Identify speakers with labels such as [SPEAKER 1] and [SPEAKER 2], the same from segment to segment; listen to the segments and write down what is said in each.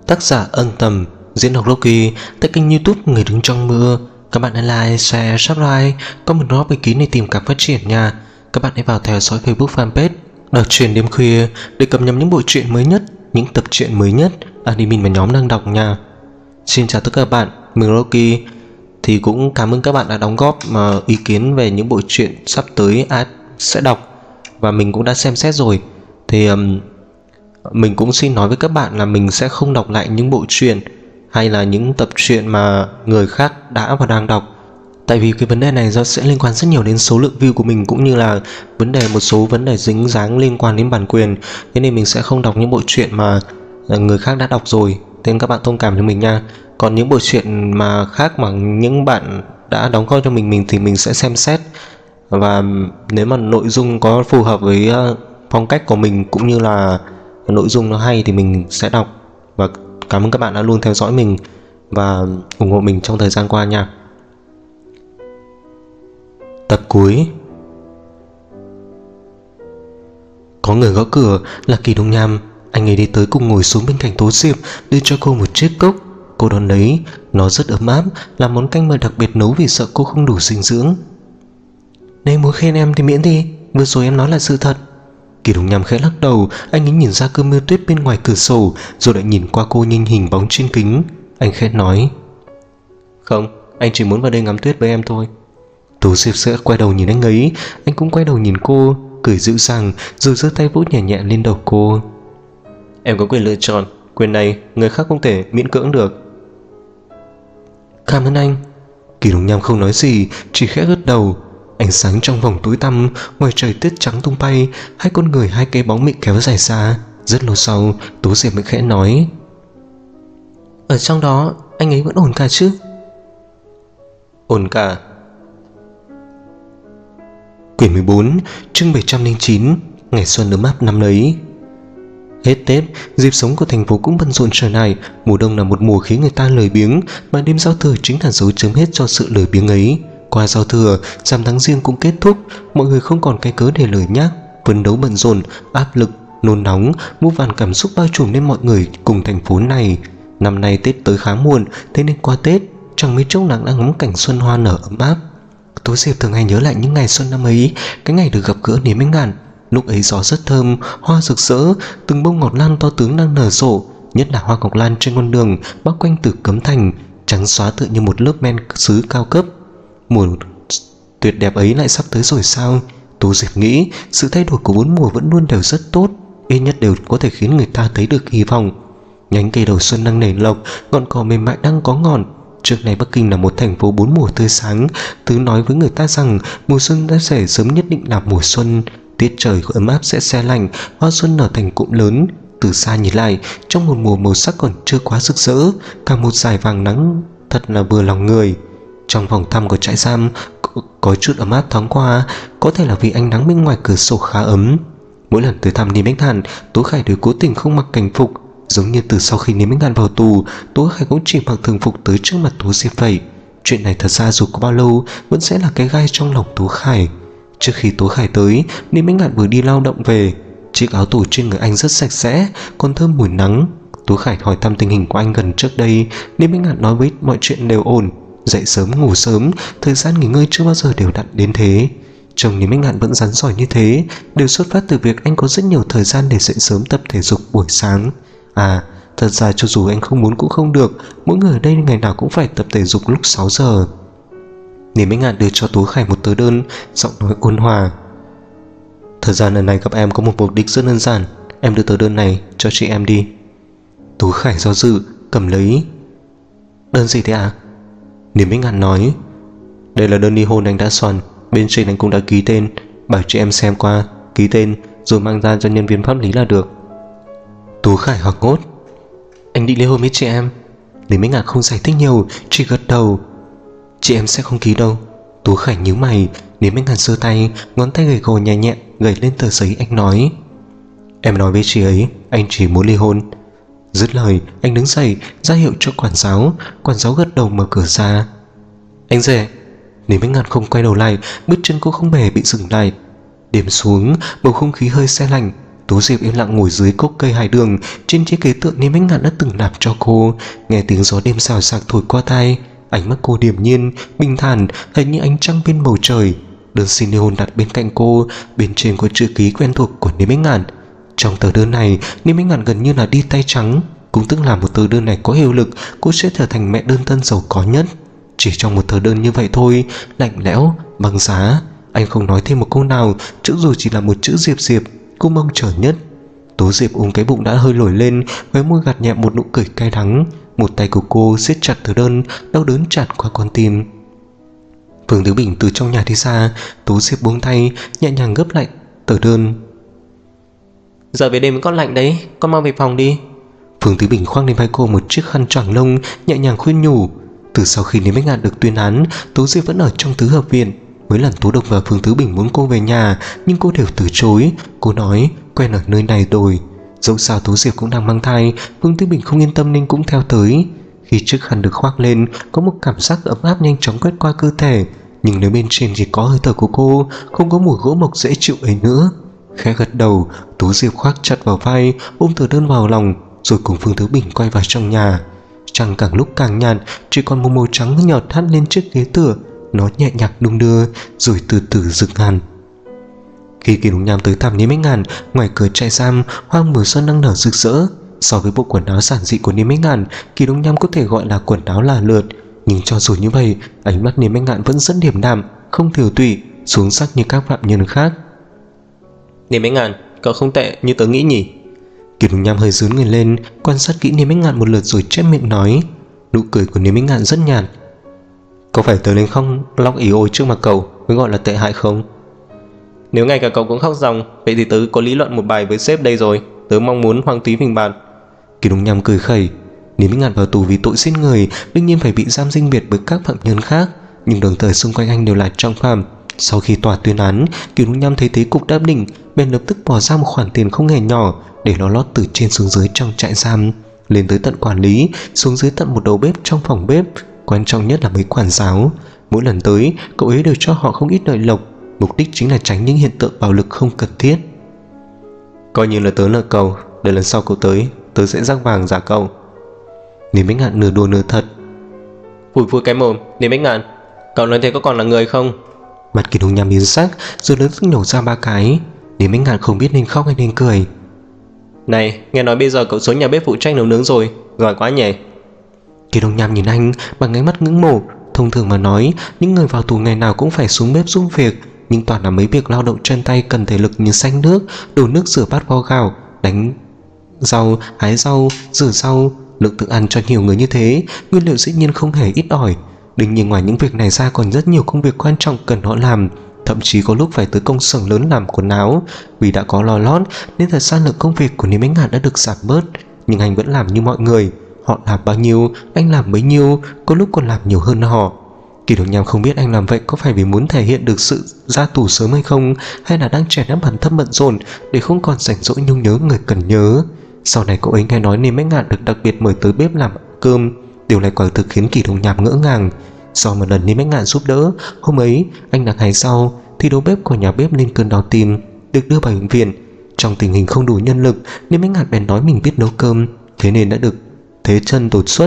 [SPEAKER 1] Tác giả Ân Tầm, diễn đọc Loki, tại kênh YouTube Người Đứng Trong Mưa. Các bạn hãy like, share, subscribe, comment drop ý kiến để tìm cảm phát triển nha. Các bạn hãy vào theo dõi Facebook fanpage Đọc Truyện Đêm Khuya để cập nhật những bộ truyện mới nhất, những tập truyện mới nhất admin và nhóm đang đọc nha. Xin chào tất cả các bạn, mình Loki. Thì cũng cảm ơn các bạn đã đóng góp ý kiến về những bộ truyện sắp tới sẽ đọc, và mình cũng đã xem xét rồi. Thì mình cũng xin nói với các bạn là mình sẽ không đọc lại những bộ truyện hay là những tập truyện mà người khác đã và đang đọc. Tại vì cái vấn đề này sẽ liên quan rất nhiều đến số lượng view của mình, cũng như là một số vấn đề dính dáng liên quan đến bản quyền. Thế nên mình sẽ không đọc những bộ truyện mà người khác đã đọc rồi, thế nên các bạn thông cảm cho mình nha. Còn những bộ truyện mà khác mà những bạn đã đóng góp cho mình thì mình sẽ xem xét, và nếu mà nội dung có phù hợp với phong cách của mình cũng như là nội dung nó hay thì mình sẽ đọc. Và cảm ơn các bạn đã luôn theo dõi mình và ủng hộ mình trong thời gian qua nha. Tập cuối. Có người gõ cửa là Kỳ Đông Nham. Anh ấy đi tới cùng ngồi xuống bên cạnh Tố Diệp, đưa cho cô một chiếc cốc. Cô đón lấy, nó rất ấm áp, là món canh mà đặc biệt nấu vì sợ cô không đủ dinh dưỡng. Nếu muốn khen em thì miễn đi, vừa rồi em nói là sự thật. Kỳ Đông Nham khẽ lắc đầu. Anh ấy nhìn ra cơn mưa tuyết bên ngoài cửa sổ, rồi lại nhìn qua cô như hình bóng trên kính. Anh khẽ nói: Không, anh chỉ muốn vào đây ngắm tuyết với em thôi. Tố Diệp sẽ quay đầu nhìn anh ấy. Anh cũng quay đầu nhìn cô, cười dịu dàng, rồi giơ tay vỗ nhẹ nhẹ lên đầu cô. Em có quyền lựa chọn, quyền này người khác không thể miễn cưỡng được. Cảm ơn anh. Kỳ Đông Nham không nói gì, chỉ khẽ gật đầu. Ánh sáng trong vòng tối tăm, ngoài trời tuyết trắng tung bay, hai con người hai cái bóng mịn kéo dài xa. Rất lâu sau, Tố Diệp mới khẽ nói: Ở trong đó anh ấy vẫn ổn cả chứ? Ổn cả. Quyển 14, chương 709, ngày xuân ấm áp năm ấy. Hết Tết, dịp sống của thành phố cũng bận rộn trở lại. Mùa đông là một mùa khiến người ta lười biếng, mà đêm giao thừa chính là dấu chấm hết cho sự lười biếng ấy. Qua giao thừa, rằm tháng Giêng cũng kết thúc, mọi người không còn cái cớ để lười nhác, phấn đấu bận rộn, áp lực, nôn nóng, muôn vàn cảm xúc bao trùm lên mọi người cùng thành phố này. Năm nay Tết tới khá muộn, thế nên qua Tết chẳng mấy chốc nàng đã ngắm cảnh xuân hoa nở ấm áp. Tố Diệp thường hay nhớ lại những ngày xuân năm ấy, cái ngày được gặp gỡ Niềm Ánh Ngạn. Lúc ấy gió rất thơm, hoa rực rỡ, từng bông ngọc lan to tướng đang nở rộ, nhất là hoa ngọc lan trên con đường bao quanh Tử Cấm Thành, trắng xóa tựa như một lớp men sứ cao cấp. Mùa tuyệt đẹp ấy lại sắp tới rồi sao? Tố Diệp nghĩ sự thay đổi của bốn mùa vẫn luôn đều rất tốt, ít nhất đều có thể khiến người ta thấy được hy vọng. Nhánh cây đầu xuân đang nảy lộc, ngọn cỏ mềm mại đang có ngọn. Trước này Bắc Kinh là một thành phố bốn mùa tươi sáng, thứ nói với người ta rằng mùa xuân đã xảy sớm nhất định là mùa xuân. Tiết trời ấm áp sẽ se lạnh, hoa xuân nở thành cụm lớn. Từ xa nhìn lại, trong một mùa màu sắc còn chưa quá rực rỡ, cả một dải vàng nắng thật là vừa lòng người. Trong phòng thăm của trại giam có chút ấm áp thoáng qua, có thể là vì ánh nắng bên ngoài cửa sổ khá ấm. Mỗi lần tới thăm Niềm Ánh Ngạn, Tố Khải đều cố tình không mặc cảnh phục, giống như từ sau khi Niềm Ánh Ngạn vào tù, Tố Khải cũng chỉ mặc thường phục tới trước mặt Tố Diệp vậy. Chuyện này thật ra dù có bao lâu vẫn sẽ là cái gai trong lòng Tố Khải. Trước khi Tố Khải tới, Niềm Ánh Ngạn vừa đi lao động về. Chiếc áo tù trên người anh rất sạch sẽ, còn thơm mùi nắng. Tố Khải hỏi thăm tình hình của anh gần trước đây. Niềm Ánh Ngạn nói với mọi chuyện đều ổn, dậy sớm ngủ sớm, thời gian nghỉ ngơi chưa bao giờ đều đặn đến thế. Chồng Niềm Ánh Ngạn vẫn rắn giỏi như thế đều xuất phát từ việc anh có rất nhiều thời gian để dậy sớm tập thể dục buổi sáng. Thật ra cho dù anh không muốn cũng không được, mỗi người ở đây ngày nào cũng phải tập thể dục lúc 6 giờ. Niềm Ánh Ngạn đưa cho Tố Khải một tờ đơn, giọng nói ôn hòa: Thời gian lần này gặp em có một mục đích rất đơn giản, em đưa tờ đơn này cho chị em đi. Tố Khải do dự, cầm lấy. Đơn gì thế ạ? Niềm Ánh Ngạn nói: Đây là đơn ly hôn anh đã soạn, bên trên anh cũng đã ký tên, bảo chị em xem qua, ký tên rồi mang ra cho nhân viên pháp lý là được. Tố Khải hoảng hốt: Anh định ly hôn với chị em? Niềm Ánh Ngạn không giải thích nhiều, chỉ gật đầu. Chị em sẽ không ký đâu. Tố Khải nhíu mày. Niềm Ánh Ngạn giơ tay, ngón tay gầy gò nhẹ nhẹ gẩy lên tờ giấy. Anh nói: Em nói với chị ấy anh chỉ muốn ly hôn. Dứt lời, anh đứng dậy ra hiệu cho quản giáo. Quản giáo gật đầu mở cửa ra. Anh rể. Niềm Ánh Ngạn không quay đầu lại, bước chân cô không hề bị dừng lại. Đêm xuống, bầu không khí hơi se lạnh. Tố Diệp im lặng ngồi dưới gốc cây hải đường, trên chiếc ghế tượng Niêm Bách Ngạn đã từng nạp cho cô. Nghe tiếng gió đêm xào xạc thổi qua tai, ánh mắt cô điềm nhiên, bình thản, hệt như ánh trăng bên bầu trời. Đơn xin ly hôn đặt bên cạnh cô, bên trên có chữ ký quen thuộc của Niêm Bách Ngạn. Trong tờ đơn này, Niêm Bách Ngạn gần như là đi tay trắng, cũng tức là một tờ đơn này có hiệu lực, cô sẽ trở thành mẹ đơn thân giàu có nhất. Chỉ trong một tờ đơn như vậy thôi, lạnh lẽo, băng giá. Anh không nói thêm một câu nào, chữ dù chỉ là một chữ Diệp Diệp, cô mong chờ nhất. Tố Diệp ôm cái bụng đã hơi nổi lên, khóe môi gạt nhẹ một nụ cười cay đắng. Một tay của cô siết chặt tờ đơn, đau đớn tràn qua con tim. Phương Tứ Bình từ trong nhà đi ra, Tố Diệp buông tay, nhẹ nhàng gấp lại tờ đơn. Giờ về đêm con lạnh đấy, con mau về phòng đi. Phương Tứ Bình khoác lên vai cô một chiếc khăn choàng lông, nhẹ nhàng khuyên nhủ. Từ sau khi Niêm Bách Ngạn được tuyên án, Tố Diệp vẫn ở trong tứ hợp viện. Mấy lần Tố Độc và Phương Tứ Bình muốn cô về nhà, nhưng cô đều từ chối. Cô nói quen ở nơi này rồi. Dẫu sao Tố Diệp cũng đang mang thai, Phương Tứ Bình không yên tâm nên cũng theo tới. Khi chiếc khăn được khoác lên, có một cảm giác ấm áp nhanh chóng quét qua cơ thể, nhưng nếu bên trên chỉ có hơi thở của cô, không có mùi gỗ mộc dễ chịu ấy nữa. Khẽ gật đầu, Tố Diệp khoác chặt vào vai, ôm tờ đơn vào lòng, rồi cùng Phương Tứ Bình quay vào trong nhà. Trăng càng lúc càng nhạt, chỉ còn một màu trắng nhợt hắt lên chiếc ghế tựa. Nó nhẹ nhạc đung đưa, rồi từ từ dừng hẳn. Khi Kỳ Đồng Nham tới thăm Niêm Bách Ngạn, ngoài cửa trại giam, hoa mùa xuân đang nở rực rỡ. So với bộ quần áo giản dị của Niêm Bách Ngạn, Kỳ Đồng Nham có thể gọi là quần áo là lượt. Nhưng cho dù như vậy, ánh mắt Niêm Bách Ngạn vẫn rất điềm đạm, không thiểu tụy, xuống sắc như các phạm nhân khác. Niêm Bách Ngạn, cậu không tệ như tớ nghĩ nhỉ? Kỳ Đồng Nham hơi rướn người lên, quan sát kỹ Niêm Bách Ngạn một lượt rồi chép miệng nói. Nụ cười của Niêm Bách Ngạn rất nhạt. Có phải tớ lên không lóc ý ôi trước mặt cậu mới gọi là tệ hại không? Nếu ngay cả cậu cũng khóc ròng, vậy thì tớ có lý luận một bài với sếp đây rồi. Tớ mong muốn Hoàng Túy Phình bạt. Kỳ Đồng Nham cười khẩy. Niêm Bách Ngạn vào tù vì tội giết người, đương nhiên phải bị giam riêng biệt với các phạm nhân khác, nhưng đồng thời xung quanh anh đều là trọng phạm. Sau khi tòa tuyên án, Kỳ Đồng Nham thấy thế cục đã định, bèn lập tức bỏ ra một khoản tiền không hề nhỏ để nó lót từ trên xuống dưới trong trại giam, lên tới tận quản lý, xuống dưới tận một đầu bếp trong phòng bếp, quan trọng nhất là mấy quản giáo. Mỗi lần tới, cậu ấy đều cho họ không ít lợi lộc, mục đích chính là tránh những hiện tượng bạo lực không cần thiết. Coi như là tớ nợ cậu, để lần sau cậu tới, tớ sẽ rắc vàng giả cậu. Niêm Bách Ngạn nửa đùa nửa thật. Phủi phủi cái mồm, Niêm Bách Ngạn, cậu nói thế có còn là người không? Mặt Kỳ Đồng Nham biến sắc, rồi lớn sức nhổ ra ba cái. Niêm Bách Ngạn không biết nên khóc hay nên cười. Này, nghe nói bây giờ cậu xuống nhà bếp phụ trách nấu nướng rồi, giỏi quá nhỉ? Kỳ Đồng Nham nhìn anh bằng ánh mắt ngưỡng mộ. Thông thường mà nói, những người vào tù ngày nào cũng phải xuống bếp giúp việc, nhưng toàn là mấy việc lao động chân tay cần thể lực như xay nước, đổ nước, rửa bát, vo gạo, đánh rau, hái rau, rửa rau. Lượng thức ăn cho nhiều người như thế, nguyên liệu dĩ nhiên không hề ít ỏi. Đương nhiên ngoài những việc này ra còn rất nhiều công việc quan trọng cần họ làm, thậm chí có lúc phải tới công xưởng lớn làm quần áo. Vì đã có lo lót nên thời gian lượng công việc của Niêm Bách Ngạn đã được giảm bớt, nhưng anh vẫn làm như mọi người. Họ làm bao nhiêu, anh làm bấy nhiêu, có lúc còn làm nhiều hơn họ. Kỳ Đồng Nham không biết anh làm vậy có phải vì muốn thể hiện được sự ra tù sớm hay không, hay là đang chèn ép bản thân bận rộn để không còn rảnh rỗi nhung nhớ người cần nhớ. Sau này cậu ấy nghe nói Niêm Bách Ngạn được đặc biệt mời tới bếp làm cơm, điều này quả thực khiến Kỳ Đồng Nham ngỡ ngàng. Do một lần Niêm Bách Ngạn giúp đỡ, hôm ấy anh đang hái rau thì đầu bếp của nhà bếp lên cơn đau tim, được đưa vào bệnh viện. Trong tình hình không đủ nhân lực, Niêm Bách Ngạn bèn nói mình biết nấu cơm, thế nên đã được thế chân đột xuất.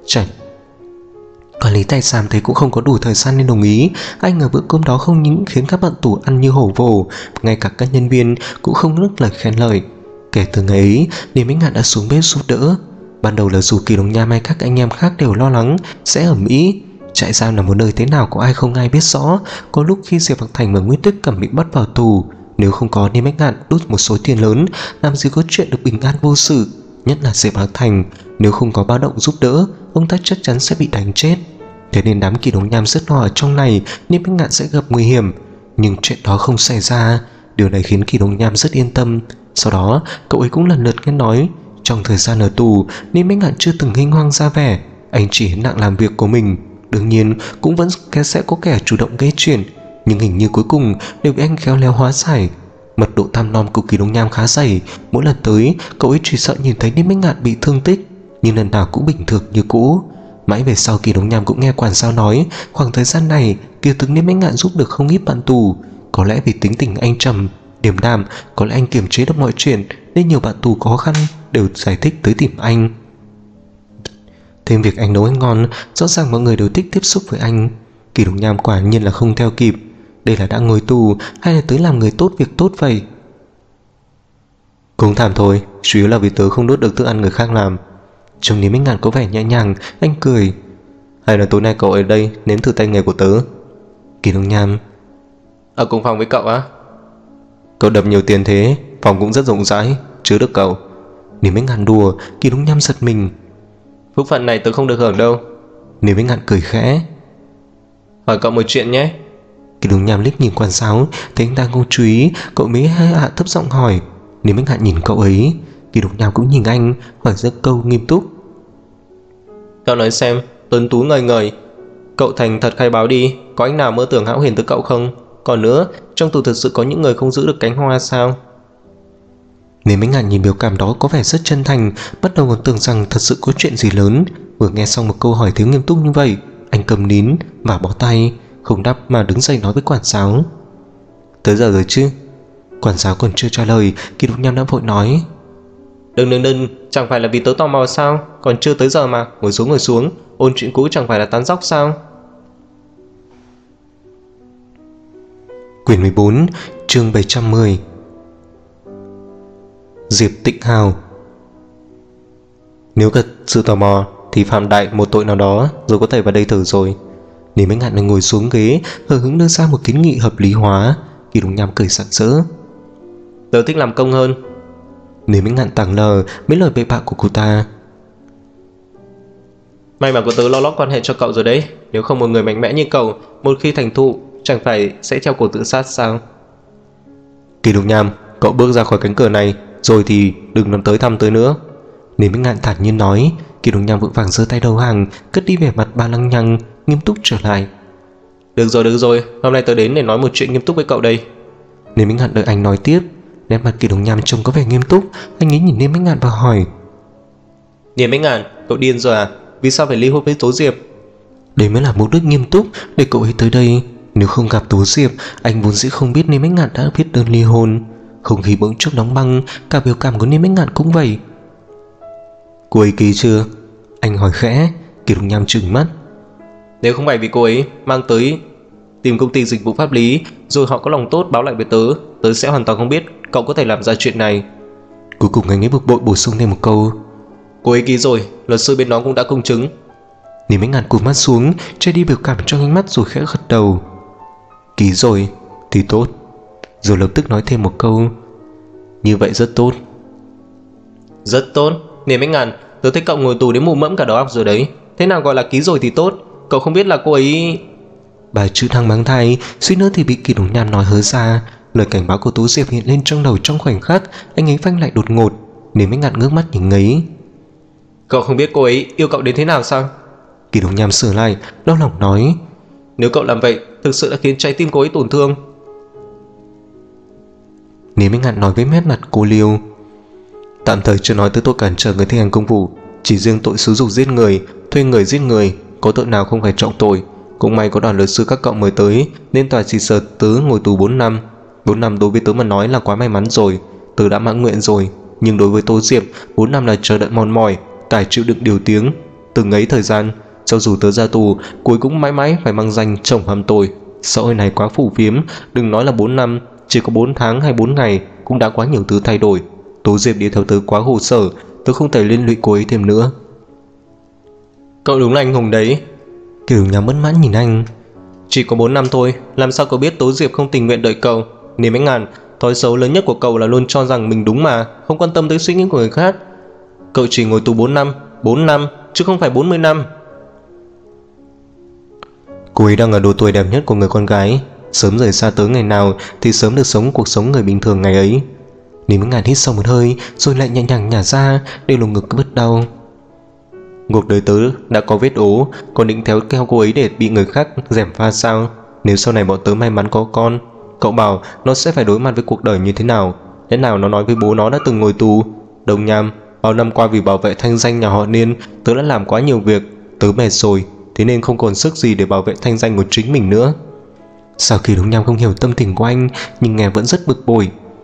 [SPEAKER 1] Quản lý tài sản thấy cũng không có đủ thời gian nên đồng ý. Anh ở bữa cơm đó không những khiến các bạn tù ăn như hổ vồ, ngay cả các nhân viên cũng không nức lời khen lời. Kể từ ngày ấy, Niêm Bách Ngạn đã xuống bếp giúp đỡ. Ban đầu là dù Kỳ Đồng Nham hay các anh em khác đều lo lắng sẽ ầm ĩ. Trại giam là một nơi thế nào có ai không ai biết rõ. Có lúc khi Diệp Bạc Thành và Nguyễn Đức Cẩm bị bắt vào tù, nếu không có Niêm Bách Ngạn đút một số tiền lớn, làm gì có chuyện được bình an vô sự. Nhất là Diệp Bạc Thành, nếu không có báo động giúp đỡ, ông ta chắc chắn sẽ bị đánh chết. Thế nên đám Kỳ Đồng Nham rất lo ở trong này Niêm Bách Ngạn sẽ gặp nguy hiểm. Nhưng chuyện đó không xảy ra. Điều này khiến Kỳ Đồng Nham rất yên tâm. Sau đó cậu ấy cũng lần lượt nghe nói trong thời gian ở tù, Niêm Bách Ngạn chưa từng nghênh hoang ra vẻ, anh chỉ hến nặng làm việc của mình. Đương nhiên cũng vẫn sẽ có kẻ chủ động gây chuyện, nhưng hình như cuối cùng đều bị anh khéo léo hóa giải. Mật độ tham nom của Kỳ Đồng Nham khá dày. Mỗi lần tới, cậu ấy chỉ sợ nhìn thấy Niêm Bách Ngạn bị thương tích, nhưng lần nào cũng bình thường như cũ. Mãi về sau Kỳ Đồng Nham cũng nghe quản giáo nói, khoảng thời gian này Kiều Tướng Niêm Bách Ngạn giúp được không ít bạn tù. Có lẽ vì tính tình anh trầm Điềm đạm, có lẽ anh kiềm chế được mọi chuyện nên nhiều bạn tù khó khăn đều giải thích tới tìm anh. Thêm việc anh nấu ăn ngon, rõ ràng mọi người đều thích tiếp xúc với anh. Kỳ Đồng Nham quả nhiên là không theo kịp. Đây là đã ngồi tù hay là tới làm người tốt việc tốt vậy? Cũng thảm thôi, chủ yếu là vì tớ không đốt được thức ăn người khác làm. Trông Lý Minh Ngạn có vẻ nhẹ nhàng, anh cười. Hay là tối nay cậu ở đây nếm thử tay nghề của tớ? Kỳ Đồng Nham: ở cùng phòng với cậu á? Cậu đập nhiều tiền thế, phòng cũng rất rộng rãi, chứa được cậu. Lý Minh Ngạn đùa. Kỳ Đồng Nham giật mình. Phúc phận này tớ không được hưởng đâu. Lý Minh Ngạn cười khẽ. Hỏi cậu một chuyện nhé. Kỳ Đồng Nham liếc nhìn quan giáo, thấy anh ta không chú ý, cậu mới hạ thấp giọng hỏi. Lý Minh Ngạn nhìn cậu ấy. Kỳ Đồng Nham cũng nhìn anh, hỏi rất câu nghiêm túc. Cậu nói xem, tuấn tú ngời ngời, cậu thành thật khai báo đi, có anh nào mơ tưởng hão huyền tới cậu không? Còn nữa, trong tù thật sự có những người không giữ được cánh hoa sao? Lý Minh Ngạn nhìn biểu cảm đó có vẻ rất chân thành, bắt đầu còn tưởng rằng thật sự có chuyện gì lớn. Vừa nghe xong một câu hỏi thiếu nghiêm túc như vậy, anh cầm nín và bỏ tay, không đáp mà đứng dậy nói với quản giáo. Tới giờ rồi chứ? Quản giáo còn chưa trả lời, Kỳ Đồng Nham đã vội nói. Đừng, chẳng phải là vì tớ tò mò sao? Còn chưa tới giờ mà, ngồi xuống, ôn chuyện cũ chẳng phải là tán dóc sao? Quyển 14, chương 710. Diệp Tịnh Hào. Nếu thật sự tò mò thì phạm đại một tội nào đó rồi có thể vào đây thử rồi. Lý Minh Ngạn ngồi xuống ghế, hờ hững đưa ra một kiến nghị hợp lý hóa. Kỳ Đồng Nham cười sảng sỡ. Tớ thích làm công hơn. Lý Minh Ngạn tảng lờ mấy lời bậy bạ của cô ta. May mà của tớ lo lót quan hệ cho cậu rồi đấy. Nếu không một người mạnh mẽ như cậu, một khi thành thụ chẳng phải sẽ treo cổ tự sát sao? Kỳ Đồng Nham, cậu bước ra khỏi cánh cửa này rồi thì đừng làm tới thăm tới nữa. Lý Minh Ngạn thản nhiên nói. Kỳ Đồng Nham vội vàng giơ tay đầu hàng, cất đi vẻ mặt ba lăng nhăng, nghiêm túc trở lại. Được rồi, hôm nay tớ đến để nói một chuyện nghiêm túc với cậu đây. Lý Minh Ngạn đợi anh nói tiếp. Nét mặt Kỳ Đồng Nham trông có vẻ nghiêm túc, anh ấy nhìn Lý Minh Ngạn và hỏi. Lý Minh Ngạn, cậu điên rồi à? Vì sao phải ly hôn với Tố Diệp? Đây mới là mục đích nghiêm túc để cậu ấy tới đây. Nếu không gặp Tố Diệp, anh vốn dĩ không biết Lý Minh Ngạn đã viết đơn ly hôn. Không khí bỗng chốc đóng băng, cả biểu cảm của Lý Minh Ngạn cũng vậy. Cô ấy ký chưa? Anh hỏi khẽ. Kỳ Đồng Nham trừng mắt. Nếu không phải vì cô ấy mang tới tìm công ty dịch vụ pháp lý rồi họ có lòng tốt báo lại với tớ sẽ hoàn toàn không biết cậu có thể làm ra chuyện này. Cuối cùng anh ấy bực bội bổ sung thêm một câu. Cô ấy ký rồi, luật sư bên đó cũng đã công chứng. Lý Minh Ngạn cụp mắt xuống, che đi biểu cảm trong ánh mắt rồi khẽ gật đầu. Ký rồi thì tốt. Rồi lập tức nói thêm một câu. Như vậy rất tốt. Rất tốt. Lý Minh Ngạn, tớ thấy cậu ngồi tù đến mù mẫm cả đầu óc rồi đấy. Thế nào gọi là ký rồi thì tốt? Cậu không biết là cô ấy... Bà chữ đang mang thai, suýt nữa thì bị Kỳ Đồng Nham nói hớ ra. Lời cảnh báo của Tố Diệp hiện lên trong đầu trong khoảnh khắc. Anh ấy phanh lại đột ngột. Lý Minh Ngạn ngước mắt nhìn ấy. Cậu không biết cô ấy yêu cậu đến thế nào sao? Kỳ Đồng Nham sửa lại, đau lòng nói. Nếu cậu làm vậy, thực sự đã khiến trái tim cô ấy tổn thương. Lý Minh Ngạn nói với nét mặt cô liêu. Tạm thời chưa nói tới tội cản trở người thi hành công vụ, chỉ riêng tội xúi giục giết người, thuê người giết người, có tội nào không phải trọng tội. Cũng may có đoàn luật sư các cậu mời tới nên tòa chỉ sợ tớ ngồi tù 4 năm. 4 năm đối với tớ mà nói là quá may mắn rồi. Tớ đã mãn nguyện rồi. Nhưng đối với Tố Diệp, 4 năm là chờ đợi mòn mỏi, tải chịu đựng điều tiếng. Từng ấy thời gian, cho dù tớ ra tù, cuối cũng mãi mãi phải mang danh chồng hàm tội. Xã hội này quá phù phiếm, đừng nói là 4 năm, chỉ có 4 tháng hay 4 ngày cũng đã quá nhiều thứ thay đổi. Tố Diệp đi theo tớ quá khổ sở, tớ không thể liên lụy cô ấy thêm nữa. Cậu đúng là anh hùng đấy. Kiểu nhà bất mãn nhìn anh. Chỉ có 4 năm thôi, làm sao cậu biết Tố Diệp không tình nguyện đợi cậu? Lý Minh Ngạn, thói xấu lớn nhất của cậu là luôn cho rằng mình đúng mà, không quan tâm tới suy nghĩ của người khác. Cậu chỉ ngồi tù 4 năm, chứ không phải 40 năm. Cô ấy đang ở độ tuổi đẹp nhất của người con gái. Sớm rời xa tớ ngày nào thì sớm được sống cuộc sống người bình thường ngày ấy. Lý Minh Ngạn hít sâu một hơi rồi lại nhẹ nhàng nhả ra để lồng ngực bứt đau. Cuộc đời tớ đã có vết ố, còn định theo cô ấy để bị người khác gièm pha sao? Nếu sau này bọn tớ may mắn có con, cậu bảo nó sẽ phải đối mặt với cuộc đời như thế nào? Thế nào nó nói với bố nó đã từng ngồi tù? Đồng Nham, bao năm qua vì bảo vệ thanh danh nhà họ Niên, tớ đã làm quá nhiều việc, tớ mệt rồi, thế nên không còn sức gì để bảo vệ thanh danh của chính mình nữa. Sau khi Đồng Nham không hiểu tâm tình của anh, nhưng nghe vẫn rất bực bội.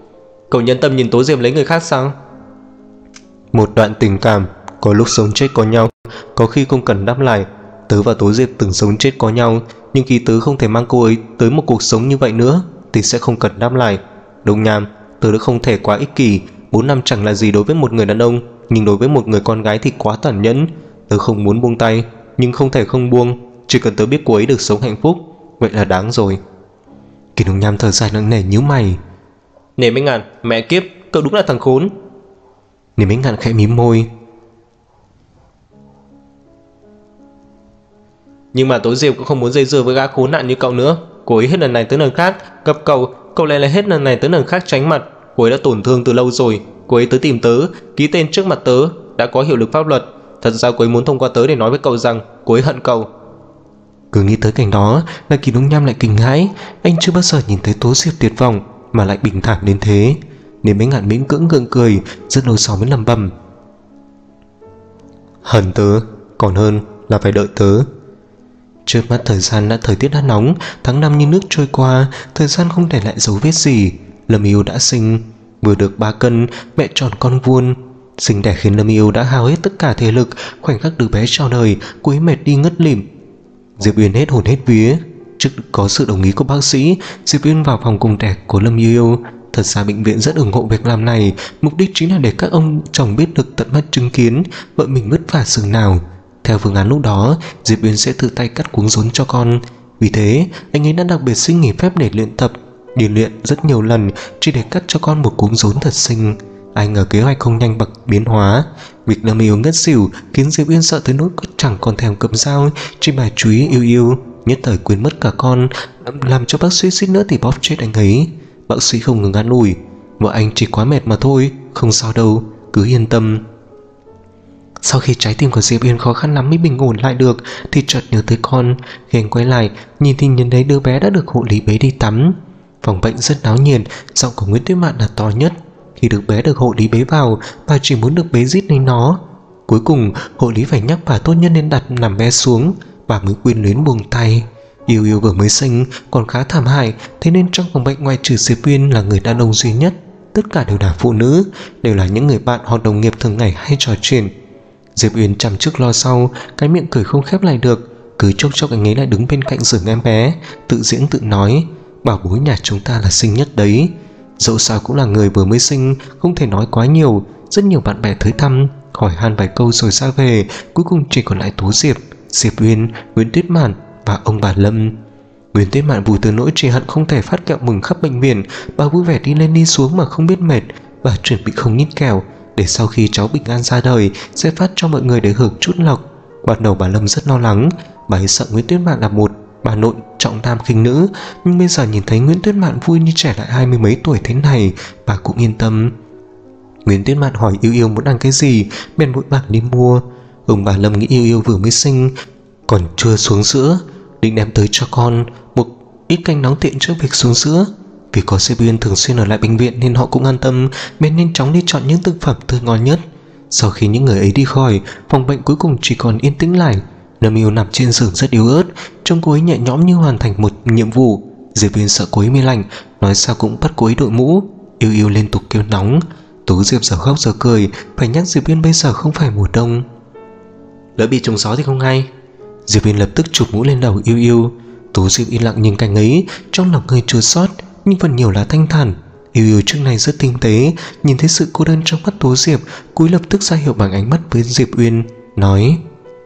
[SPEAKER 2] Cậu nhẫn tâm nhìn Tố Diệp lấy người khác sao?
[SPEAKER 1] Một đoạn tình cảm, có lúc sống chết có nhau, có khi không cần đáp lại. Tớ và Tố Diệp từng sống chết có nhau, nhưng khi tớ không thể mang cô ấy tới một cuộc sống như vậy nữa thì sẽ không cần đáp lại. Đông Nham, tớ đã không thể quá ích kỷ. 4 năm chẳng là gì đối với một người đàn ông, nhưng đối với một người con gái thì quá tàn nhẫn. Tớ không muốn buông tay, nhưng không thể không buông. Chỉ cần tớ biết cô ấy được sống hạnh phúc, vậy là đáng rồi. Kỳ Đông Nham thở dài nặng nề nhíu mày.
[SPEAKER 2] Nể Mấy Ngàn, mẹ kiếp, cậu đúng là thằng khốn.
[SPEAKER 1] Nể Mấy Ngàn khẽ mím môi.
[SPEAKER 2] Nhưng mà Tố Diệp cũng không muốn dây dưa với gã khốn nạn như cậu nữa. Cô ấy hết lần này tới lần khác gặp cậu lại là hết lần này tới lần khác tránh mặt. Cô ấy đã tổn thương từ lâu rồi. Cô ấy tới tìm tớ, ký tên trước mặt tớ, đã có hiệu lực pháp luật. Thật ra cô ấy muốn thông qua tớ để nói với cậu rằng cô ấy hận cậu.
[SPEAKER 1] Cứ nghĩ tới cảnh đó là Kỳ Đông Nham lại kinh hãi. Anh chưa bao giờ nhìn thấy Tố Diệp tuyệt vọng mà lại bình thản đến thế. Nên Mấy Ngàn miễn cưỡng gượng cười, rất lâu sau mới lẩm bẩm. Hận tớ còn hơn là phải đợi tớ. Trước mắt thời tiết đã nóng, tháng 5 như nước trôi qua, thời gian không để lại dấu vết gì. Lâm Yêu đã sinh, vừa được 3 cân, mẹ tròn con vuông. Sinh đẻ khiến Lâm Yêu đã hao hết tất cả thể lực, khoảnh khắc đứa bé chào đời, cô ấy mệt đi ngất lịm. Diệp Uyên hết hồn hết vía. Trước có sự đồng ý của bác sĩ, Diệp Uyên vào phòng cùng đẻ của Lâm Yêu. Thật ra bệnh viện rất ủng hộ việc làm này, mục đích chính là để các ông chồng biết được tận mắt chứng kiến vợ mình vất vả sừng nào. Theo phương án lúc đó, Diệp Uyên sẽ tự tay cắt cuống rốn cho con. Vì thế, anh ấy đã đặc biệt xin nghỉ phép để luyện tập, đi luyện rất nhiều lần chỉ để cắt cho con một cuống rốn thật xinh. Ai ngờ kế hoạch không nhanh bật biến hóa. Việc Lâm Yêu ngất xỉu khiến Diệp Uyên sợ tới nỗi chẳng còn thèm cầm dao, chỉ bài chú ý yêu, nhất thời quên mất cả con, làm cho bác sĩ suýt nữa thì bóp chết anh ấy. Bác sĩ không ngừng an ủi, vợ anh chỉ quá mệt mà thôi, không sao đâu, cứ yên tâm. Sau khi trái tim của Diệp Uyên khó khăn lắm mới bình ổn lại được thì chợt nhớ tới con. Khi anh quay lại nhìn thì nhìn thấy đứa bé đã được hộ lý bế đi tắm. Phòng bệnh rất náo nhiệt, giọng của Nguyễn Tuyết Mạn là to nhất. Khi đứa bé được hộ lý bế vào, bà chỉ muốn được bế rít lấy nó. Cuối cùng hộ lý phải nhắc bà tốt nhân nên đặt nằm bé xuống, bà mới quyến luyến buông tay. Yêu vừa mới sinh còn khá thảm hại, thế nên trong phòng bệnh ngoài trừ Diệp Uyên là người đàn ông duy nhất, tất cả đều là phụ nữ, đều là những người bạn hoặc đồng nghiệp thường ngày hay trò chuyện. Diệp Uyên chăm trước lo sau, cái miệng cười không khép lại được. Cứ chốc chốc anh ấy lại đứng bên cạnh giường em bé, tự diễn tự nói, bảo bối nhà chúng ta là xinh nhất đấy. Dẫu sao cũng là người vừa mới sinh, không thể nói quá nhiều. Rất nhiều bạn bè tới thăm, hỏi han vài câu rồi ra về. Cuối cùng chỉ còn lại Tố Diệp, Diệp Uyên, Nguyễn Tuyết Mạn và ông bà Lâm. Nguyễn Tuyết Mạn vui từ nỗi chỉ hận không thể phát kẹo mừng khắp bệnh viện. Bà vui vẻ đi lên đi xuống mà không biết mệt. Bà chuẩn bị không ít kẹo để sau khi cháu bình an ra đời sẽ phát cho mọi người để hưởng chút lộc. Ban đầu bà Lâm rất lo lắng, bà ấy sợ Nguyễn Tuyết Mạn là một bà nội trọng nam khinh nữ, nhưng bây giờ nhìn thấy Nguyễn Tuyết Mạn vui như trẻ lại 20 mấy tuổi thế này, bà cũng yên tâm. Nguyễn Tuyết Mạn hỏi Yêu muốn ăn cái gì, bèn vội vàng đi mua. Ông bà Lâm nghĩ Yêu vừa mới sinh, còn chưa xuống sữa, định đem tới cho con một ít canh nóng tiện trước việc xuống sữa. Vì có Diệp Uyên thường xuyên ở lại bệnh viện nên họ cũng an tâm, bèn nhanh chóng đi chọn những thực phẩm tươi ngon nhất. Sau khi những người ấy đi khỏi, phòng bệnh cuối cùng chỉ còn yên tĩnh lại. Lâm Yêu nằm trên giường rất yếu ớt, trông cô ấy nhẹ nhõm như hoàn thành một nhiệm vụ. Diệp Uyên sợ cô ấy mê lạnh, nói sao cũng bắt cô ấy đội mũ. Yêu liên tục kêu nóng. Tố Diệp giờ khóc giờ cười, phải nhắc Diệp Uyên bây giờ không phải mùa đông.
[SPEAKER 2] Lỡ bị trúng gió thì không hay.
[SPEAKER 1] Diệp Uyên lập tức chụp mũ lên đầu Yêu. Tố Diệp yên lặng nhìn cảnh ấy, trong lòng hơi chua xót nhưng phần nhiều là thanh thản. Yêu trước này rất tinh tế, nhìn thấy sự cô đơn trong mắt Tố Diệp, cúi lập tức ra hiệu bằng ánh mắt với Diệp Uyên, nói: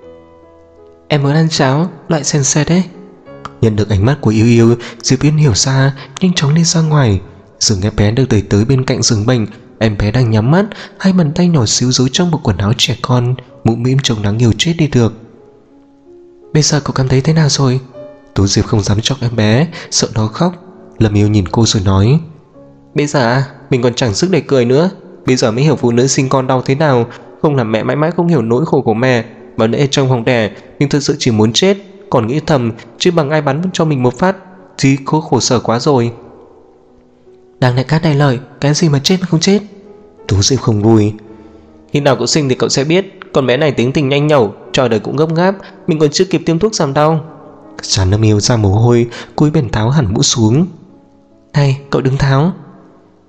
[SPEAKER 2] Em muốn ăn cháo, loại sen xe đấy.
[SPEAKER 1] Nhận được ánh mắt của Yêu, Diệp Uyên hiểu ra, nhanh chóng đi ra ngoài. Giường em bé được đẩy tới bên cạnh giường bệnh. Em bé đang nhắm mắt, hai bàn tay nhỏ xíu giấu trong một quần áo trẻ con, mũm mĩm trông đáng nhiều chết đi được.
[SPEAKER 2] Bây giờ cậu cảm thấy thế nào rồi?
[SPEAKER 1] Tố Diệp không dám chọc em bé, sợ nó khóc. Lâm Yêu nhìn cô rồi nói:
[SPEAKER 2] Bây giờ mình còn chẳng sức để cười nữa. Bây giờ mới hiểu phụ nữ sinh con đau thế nào. Không làm mẹ mãi mãi không hiểu nỗi khổ của mẹ. Và nãy trong phòng đẻ nhưng thực sự chỉ muốn chết, còn nghĩ thầm chứ bằng ai bắn cho mình một phát thì khổ sở quá rồi.
[SPEAKER 1] Đang lại cát đại lợi, cái gì mà chết không chết. Tố Diệp không vui.
[SPEAKER 2] Khi nào cậu sinh thì cậu sẽ biết. Con bé này tính tình nhanh nhẩu, trò đời cũng gấp gáp, mình còn chưa kịp tiêm thuốc giảm đau.
[SPEAKER 1] Trán Lâm Yêu ra mồ hôi, cúi bèn tháo hẳn mũ xuống.
[SPEAKER 2] Này cậu đừng tháo.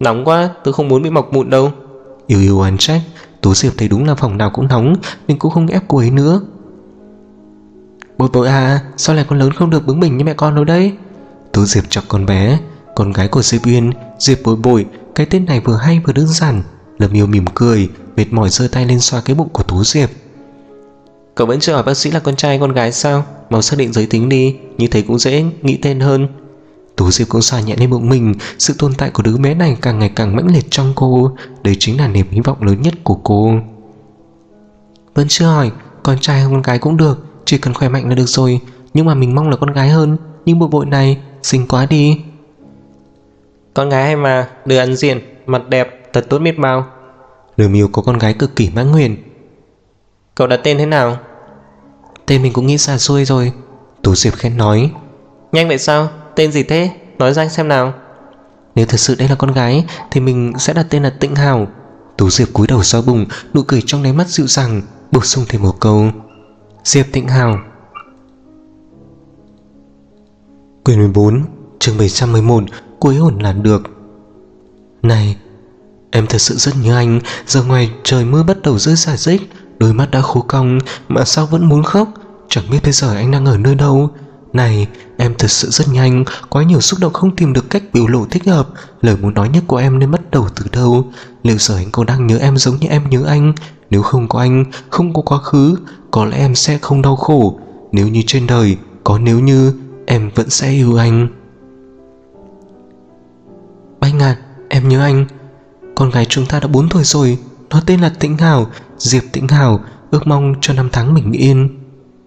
[SPEAKER 2] Nóng quá, tôi không muốn bị mọc mụn đâu.
[SPEAKER 1] Yêu Yêu oán trách. Tú Diệp thấy đúng là phòng nào cũng nóng nên cũng không ép cô ấy nữa. Bội bội à, sao lại con lớn không được bướng bỉnh như mẹ con đâu đấy? Tú Diệp chọc con bé, con gái của Diệp Uyên, Diệp Bội Bội. Cái tên này vừa hay vừa đơn giản. Lâm Yêu mỉm cười, mệt mỏi giơ tay lên xoa cái bụng của Tú Diệp.
[SPEAKER 2] Cậu vẫn chưa hỏi bác sĩ là con trai hay con gái sao? Mau xác định giới tính đi, như thế cũng dễ nghĩ tên hơn.
[SPEAKER 1] Tú Diệp cũng xoa nhẹ lên bụng mình. Sự tồn tại của đứa bé này càng ngày càng mãnh liệt trong cô. Đây chính là niềm hy vọng lớn nhất của cô. Vẫn chưa hỏi, con trai hay con gái cũng được, chỉ cần khỏe mạnh là được rồi. Nhưng mà mình mong là con gái hơn. Nhưng Bội Bội này, xinh quá đi.
[SPEAKER 2] Con gái hay mà, đưa ăn diện, mặt đẹp, thật tốt biết bao.
[SPEAKER 1] Lâm Yêu có con gái cực kỳ mãn nguyện.
[SPEAKER 2] Cậu đặt tên thế nào?
[SPEAKER 1] Tên mình cũng nghĩ xa xôi rồi, Tú Diệp khen nói.
[SPEAKER 2] Nhanh vậy sao? Tên gì thế? Nói ra xem nào.
[SPEAKER 1] Nếu thật sự đây là con gái thì mình sẽ đặt tên là Tĩnh Hào. Tú Diệp cúi đầu xoa bụng, nụ cười trong đáy mắt dịu dàng, bổ sung thêm một câu: Diệp Tĩnh Hào. Quyển 14, chương 711, cuối hồn làm được. Này, em thật sự rất nhớ anh. Giờ ngoài trời mưa bắt đầu rơi rả rích, đôi mắt đã khô cong mà sao vẫn muốn khóc. Chẳng biết bây giờ anh đang ở nơi đâu. Này, em thật sự rất nhanh, quá nhiều xúc động không tìm được cách biểu lộ thích hợp. Lời muốn nói nhất của em nên bắt đầu từ đâu? Liệu giờ anh còn đang nhớ em giống như em nhớ anh? Nếu không có anh, không có quá khứ, có lẽ em sẽ không đau khổ. Nếu như trên đời có nếu như, em vẫn sẽ yêu anh. Bách Ngạn, em nhớ anh. Con gái chúng ta đã 4 tuổi rồi. Nó tên là Tĩnh Hào, Diệp Tĩnh Hào. Ước mong cho năm tháng bình yên.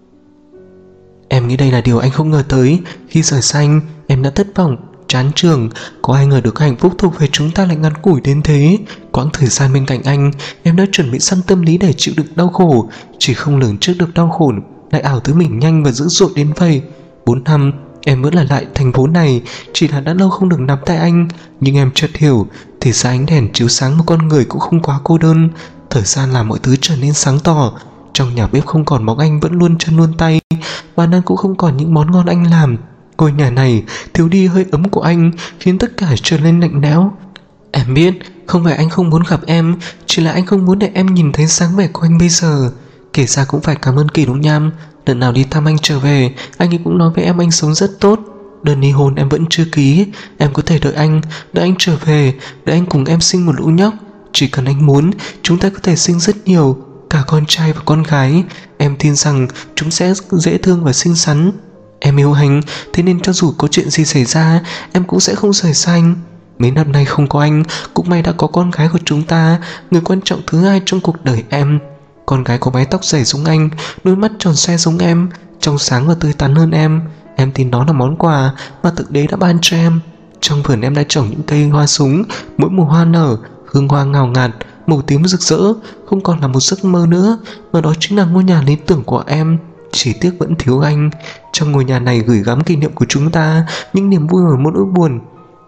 [SPEAKER 1] Em nghĩ đây là điều anh không ngờ tới. Khi rời xa anh, em đã thất vọng, chán trường. Có ai ngờ được hạnh phúc thuộc về chúng ta lại ngắn ngủi đến thế. Quãng thời gian bên cạnh anh, em đã chuẩn bị sẵn tâm lý để chịu đựng đau khổ. Chỉ không lường trước được đau khổ lại ảo tới mình nhanh và dữ dội đến vậy. 4 năm em vẫn ở lại thành phố này, chỉ là đã lâu không được nắm tay anh. Nhưng em chợt hiểu, thì ra ánh đèn chiếu sáng một con người cũng không quá cô đơn. Thời gian làm mọi thứ trở nên sáng tỏ. Trong nhà bếp không còn bóng anh vẫn luôn chân luôn tay, bàn ăn cũng không còn những món ngon anh làm. Ngôi nhà này thiếu đi hơi ấm của anh, khiến tất cả trở nên lạnh lẽo. Em biết, không phải anh không muốn gặp em, chỉ là anh không muốn để em nhìn thấy sáng vẻ của anh bây giờ. Kể ra cũng phải cảm ơn Kỳ Đúng Nham. Lần nào đi thăm anh trở về, anh ấy cũng nói với em anh sống rất tốt. Đơn ly hôn em vẫn chưa ký. Em có thể đợi anh trở về, để anh cùng em sinh một lũ nhóc. Chỉ cần anh muốn, chúng ta có thể sinh rất nhiều, cả con trai và con gái. Em tin rằng chúng sẽ dễ thương và xinh xắn. Em yêu anh, thế nên cho dù có chuyện gì xảy ra, em cũng sẽ không rời xa anh. Mấy năm nay không có anh, cũng may đã có con gái của chúng ta, người quan trọng thứ hai trong cuộc đời em. Con gái có mái tóc dày giống anh, đôi mắt tròn xoe giống em, trong sáng và tươi tắn hơn em. Em tin đó là món quà mà thực đế đã ban cho em. Trong vườn em đã trồng những cây hoa súng, mỗi mùa hoa nở, hương hoa ngào ngạt, màu tím rực rỡ, không còn là một giấc mơ nữa, mà đó chính là ngôi nhà lý tưởng của em. Chỉ tiếc vẫn thiếu anh. Trong ngôi nhà này gửi gắm kỷ niệm của chúng ta, những niềm vui và một nỗi buồn.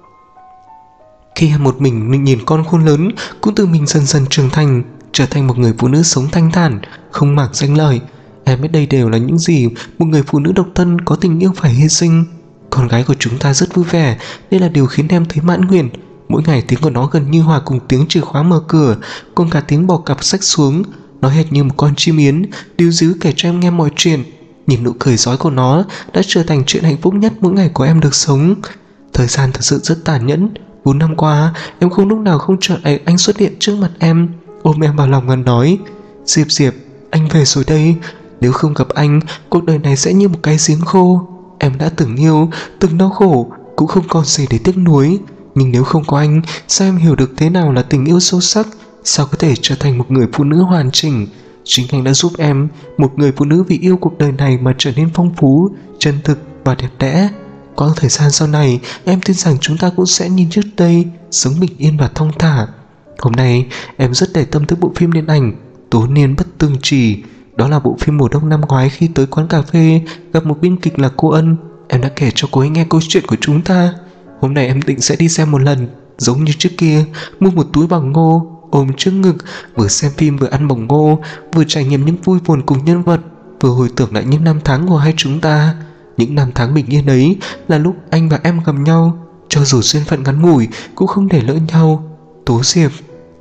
[SPEAKER 1] Khi em một mình nhìn con khôn lớn, cũng từ mình dần dần trưởng thành, trở thành một người phụ nữ sống thanh thản, không màng danh lợi. Em biết đây đều là những gì một người phụ nữ độc thân có tình yêu phải hy sinh. Con gái của chúng ta rất vui vẻ, đây là điều khiến em thấy mãn nguyện. Mỗi ngày tiếng của nó gần như hòa cùng tiếng chìa khóa mở cửa, cùng cả tiếng bỏ cặp sách xuống. Nó hệt như một con chim yến, líu ríu kể cho em nghe mọi chuyện. Nhìn nụ cười rói của nó đã trở thành chuyện hạnh phúc nhất mỗi ngày của em được sống. Thời gian thật sự rất tàn nhẫn. 4 năm qua, em không lúc nào không chờ anh xuất hiện trước mặt em, ôm em vào lòng và nói: Diệp Diệp, anh về rồi đây. Nếu không gặp anh, cuộc đời này sẽ như một cái giếng khô. Em đã từng yêu, từng đau khổ, cũng không còn gì để tiếc nuối. Nhưng nếu không có anh, sao em hiểu được thế nào là tình yêu sâu sắc? Sao có thể trở thành một người phụ nữ hoàn chỉnh? Chính anh đã giúp em, một người phụ nữ vì yêu cuộc đời này mà trở nên phong phú, chân thực và đẹp đẽ. Quãng thời gian sau này, em tin rằng chúng ta cũng sẽ như trước đây, sống bình yên và thong thả. Hôm nay, em rất để tâm tới bộ phim điện ảnh Tố Niên Bất Tương Trì. Đó là bộ phim mùa đông năm ngoái khi tới quán cà phê, gặp một biên kịch là cô Ân. Em đã kể cho cô ấy nghe câu chuyện của chúng ta. Hôm nay em định sẽ đi xem một lần, giống như trước kia, mua một túi bằng ngô, ôm trước ngực, vừa xem phim vừa ăn bỏng ngô, vừa trải nghiệm những vui buồn cùng nhân vật, vừa hồi tưởng lại những năm tháng của hai chúng ta. Những năm tháng bình yên ấy là lúc anh và em gặp nhau. cho dù duyên phận ngắn ngủi cũng không để lỡ nhau. Tố Diệp.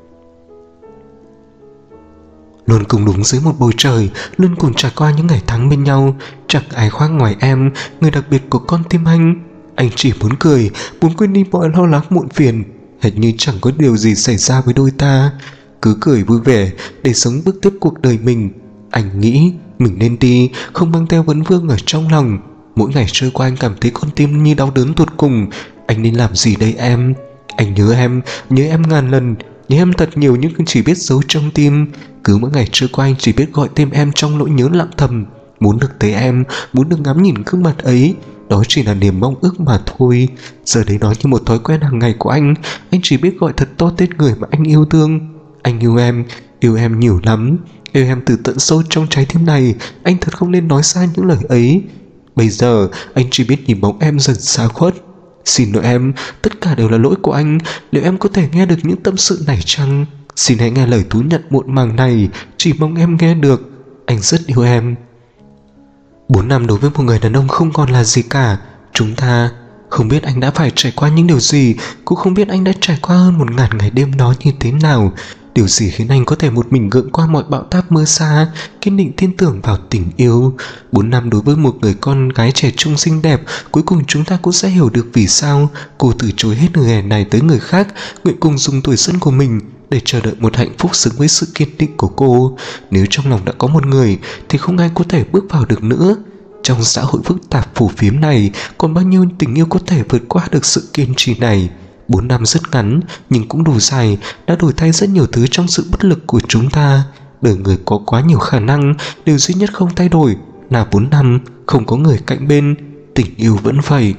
[SPEAKER 1] Luôn cùng đúng dưới một bầu trời, luôn cùng trải qua những ngày tháng bên nhau, chẳng ai khác ngoài em, người đặc biệt của con tim anh. Anh chỉ muốn cười, muốn quên đi mọi lo lắng muộn phiền, hệt như chẳng có điều gì xảy ra với đôi ta. Cứ cười vui vẻ để sống bước tiếp cuộc đời mình. Anh nghĩ mình nên đi, không mang theo vấn vương ở trong lòng. Mỗi ngày trôi qua anh cảm thấy con tim như đau đớn tột cùng. Anh nên làm gì đây em? Anh nhớ em ngàn lần, nhớ em thật nhiều nhưng chỉ biết giấu trong tim. Cứ mỗi ngày trôi qua anh chỉ biết gọi tên em trong nỗi nhớ lặng thầm. Muốn được thấy em, muốn được ngắm nhìn gương mặt ấy, đó chỉ là niềm mong ước mà thôi. Giờ đây nó như một thói quen hàng ngày của anh chỉ biết gọi thật to tên người mà anh yêu thương. Anh yêu em nhiều lắm, yêu em từ tận sâu trong trái tim này. Anh thật không nên nói ra những lời ấy. Bây giờ anh chỉ biết nhìn bóng em dần xa khuất. Xin lỗi em, tất cả đều là lỗi của anh. Liệu em có thể nghe được những tâm sự này chăng? Xin hãy nghe lời thú nhận muộn màng này, chỉ mong em nghe được. Anh rất yêu em. 4 năm đối với một người đàn ông không còn là gì cả. Chúng ta không biết anh đã phải trải qua những điều gì, cũng không biết anh đã trải qua hơn 1000 ngày đêm đó như thế nào. Điều gì khiến anh có thể một mình gượng qua mọi bão táp mưa xa, kiên định tin tưởng vào tình yêu. 4 năm đối với một người con gái trẻ trung xinh đẹp. Cuối cùng chúng ta cũng sẽ hiểu được vì sao cô từ chối hết người này tới người khác, nguyện cùng dùng tuổi xuân của mình để chờ đợi một hạnh phúc xứng với sự kiên định của cô. Nếu trong lòng đã có một người thì không ai có thể bước vào được nữa. Trong xã hội phức tạp phù phiếm này, còn bao nhiêu tình yêu có thể vượt qua được sự kiên trì này. 4 năm rất ngắn nhưng cũng đủ dài, đã đổi thay rất nhiều thứ trong sự bất lực của chúng ta. Đời người có quá nhiều khả năng, điều duy nhất không thay đổi là 4 năm không có người cạnh bên, tình yêu vẫn vậy.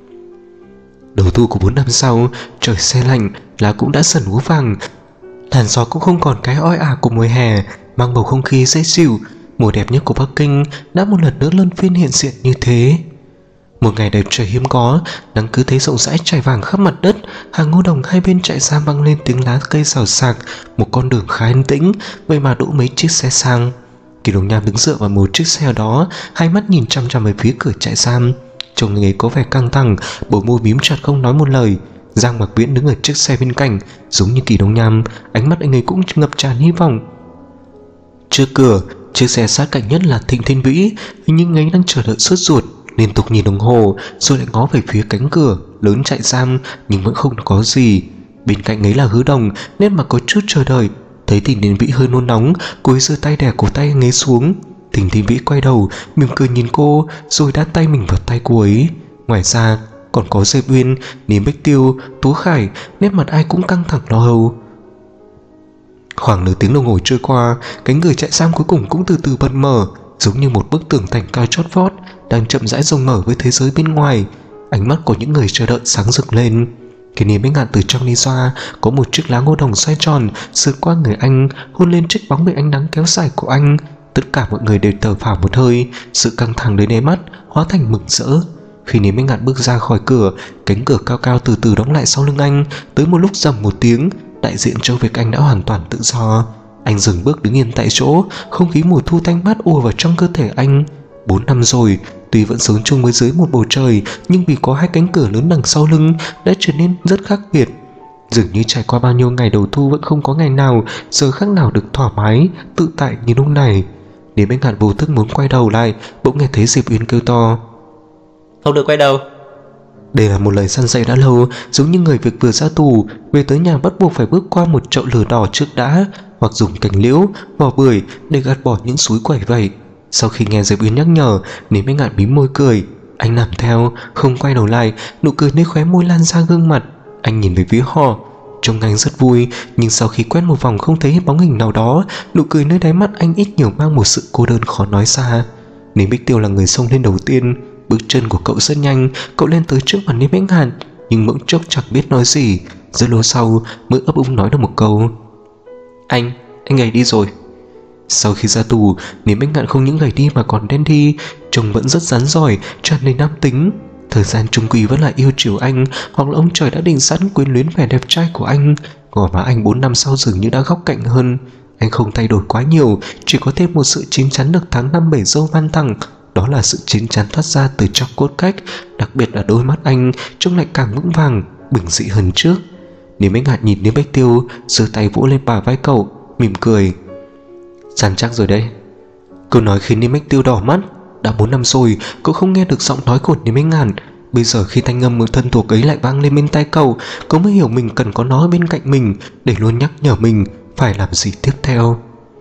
[SPEAKER 1] Đầu thu của 4 năm sau, trời se lạnh, lá cũng đã dần úa vàng, làn gió cũng không còn cái oi ả của mùa hè, mang bầu không khí dễ chịu. Mùa đẹp nhất của Bắc Kinh đã một lần nữa luân phiên hiện diện như thế. Một ngày đẹp trời hiếm có, nắng cứ thế rộng rãi trải vàng khắp mặt đất. Hàng ngô đồng hai bên trại giam vang lên tiếng lá cây xào xạc. Một con đường khá yên tĩnh, vậy mà đỗ mấy chiếc xe sang. Kỳ Đồng Nham đứng dựa vào một chiếc xe đó, hai mắt nhìn chăm chăm về phía cửa trại giam. Trông anh ấy có vẻ căng thẳng, bờ môi mím chặt không nói một lời. Giang Mặc Viễn đứng ở chiếc xe bên cạnh, giống như Kỳ Đồng Nham, ánh mắt anh ấy cũng ngập tràn hy vọng. Trước cửa, chiếc xe sát cạnh nhất là Thịnh Thiên Vĩ, hình như anh ấy đang chờ đợi sốt ruột, liên tục nhìn đồng hồ rồi lại ngó về phía cánh cửa lớn trại giam nhưng vẫn không có gì. Bên cạnh ấy là Hứa Đồng, nét mặt có chút chờ đợi. Thấy Thịnh Thiên Vĩ hơi nôn nóng, cô ấy giơ tay đè cổ tay anh ấy xuống. Thịnh Thiên Vĩ quay đầu mỉm cười nhìn cô rồi đá tay mình vào tay cô ấy. Ngoài ra còn có Diệp Uyên, Lý Bích Tiêu, Tú Khải, nét mặt ai cũng căng thẳng lo âu. Khoảng nửa tiếng đồng hồ trôi qua, cánh cửa trại giam cuối cùng cũng từ từ bật mở, giống như một bức tường thành cao chót vót đang chậm rãi rộng mở với thế giới bên ngoài. Ánh mắt của những người chờ đợi sáng rực lên. Khi Niềm Bích Ngạn từ trong đi ra, có một chiếc lá ngô đồng xoay tròn sượt qua người anh, hôn lên chiếc bóng bị ánh nắng kéo dài của anh. Tất cả mọi người đều thở phào một hơi, sự căng thẳng đến đáy mắt hóa thành mừng rỡ. Khi Niềm Bích Ngạn bước ra khỏi cửa, cánh cửa cao cao từ từ đóng lại sau lưng anh. Tới một lúc rầm một tiếng, đại diện cho việc anh đã hoàn toàn tự do. Anh dừng bước đứng yên tại chỗ, không khí mùa thu tanh mát ùa vào trong cơ thể anh. 4 năm rồi, tuy vẫn sống chung với dưới một bầu trời, nhưng vì có hai cánh cửa lớn đằng sau lưng đã trở nên rất khác biệt. Dường như trải qua bao nhiêu ngày đầu thu vẫn không có ngày nào giờ khắc nào được thoải mái, tự tại như lúc này. Đến bên cạnh vô thức muốn quay đầu lại, bỗng nghe thấy Diệp Uyên kêu to:
[SPEAKER 2] Không được quay đầu.
[SPEAKER 1] Đây là một lời săn dạy đã lâu, giống như người việc vừa ra tù, về tới nhà bắt buộc phải bước qua một chậu lửa đỏ trước đã, hoặc dùng cành liễu, vỏ bưởi để gạt bỏ những suối quẩy vậy. Sau khi nghe Diệp Uyên nhắc nhở, Niềm Bích Ngạn mím môi cười. Anh làm theo, không quay đầu lại, nụ cười nơi khóe môi lan ra gương mặt. Anh nhìn về phía họ, trông anh rất vui, nhưng sau khi quét một vòng không thấy bóng hình nào đó, nụ cười nơi đáy mắt anh ít nhiều mang một sự cô đơn khó nói ra. Niềm Bích Tiêu là người xông lên đầu tiên. Bước chân của cậu rất nhanh, cậu lên tới trước mặt Niềm Bích Ngạn, nhưng bỗng chốc chẳng biết nói gì. Rất lâu sau mới ấp úng nói được một câu: Anh ấy đi rồi. Sau khi ra tù, Niềm Bích Ngạn không những gầy đi mà còn đen đi, trông vẫn rất rắn giỏi, tràn đầy nam tính. Thời gian chung quy vẫn là yêu chiều anh, hoặc là ông trời đã định sẵn quyến luyến vẻ đẹp trai của anh. Gò má anh 4 năm sau dường như đã góc cạnh hơn. Anh không thay đổi quá nhiều, chỉ có thêm một sự chín chắn được tháng 5 7 râu ban thẳng. đó là sự chín chắn phát ra từ trong cốt cách, đặc biệt là đôi mắt anh trông lại càng vững vàng, bình dị hơn trước. Niêm Bách Ngạn nhìn Niêm Bách Tiêu, giơ tay vỗ lên bả vai cậu, mỉm cười. Săn chắc rồi đấy. Câu nói khiến Niêm Bách Tiêu đỏ mắt. Đã 4 năm rồi cậu không nghe được giọng nói của Niêm Bách Ngạn. Bây giờ khi thanh âm thân thuộc ấy lại vang lên bên tai cậu mới hiểu mình cần có nó bên cạnh mình để luôn nhắc nhở mình phải làm gì tiếp theo.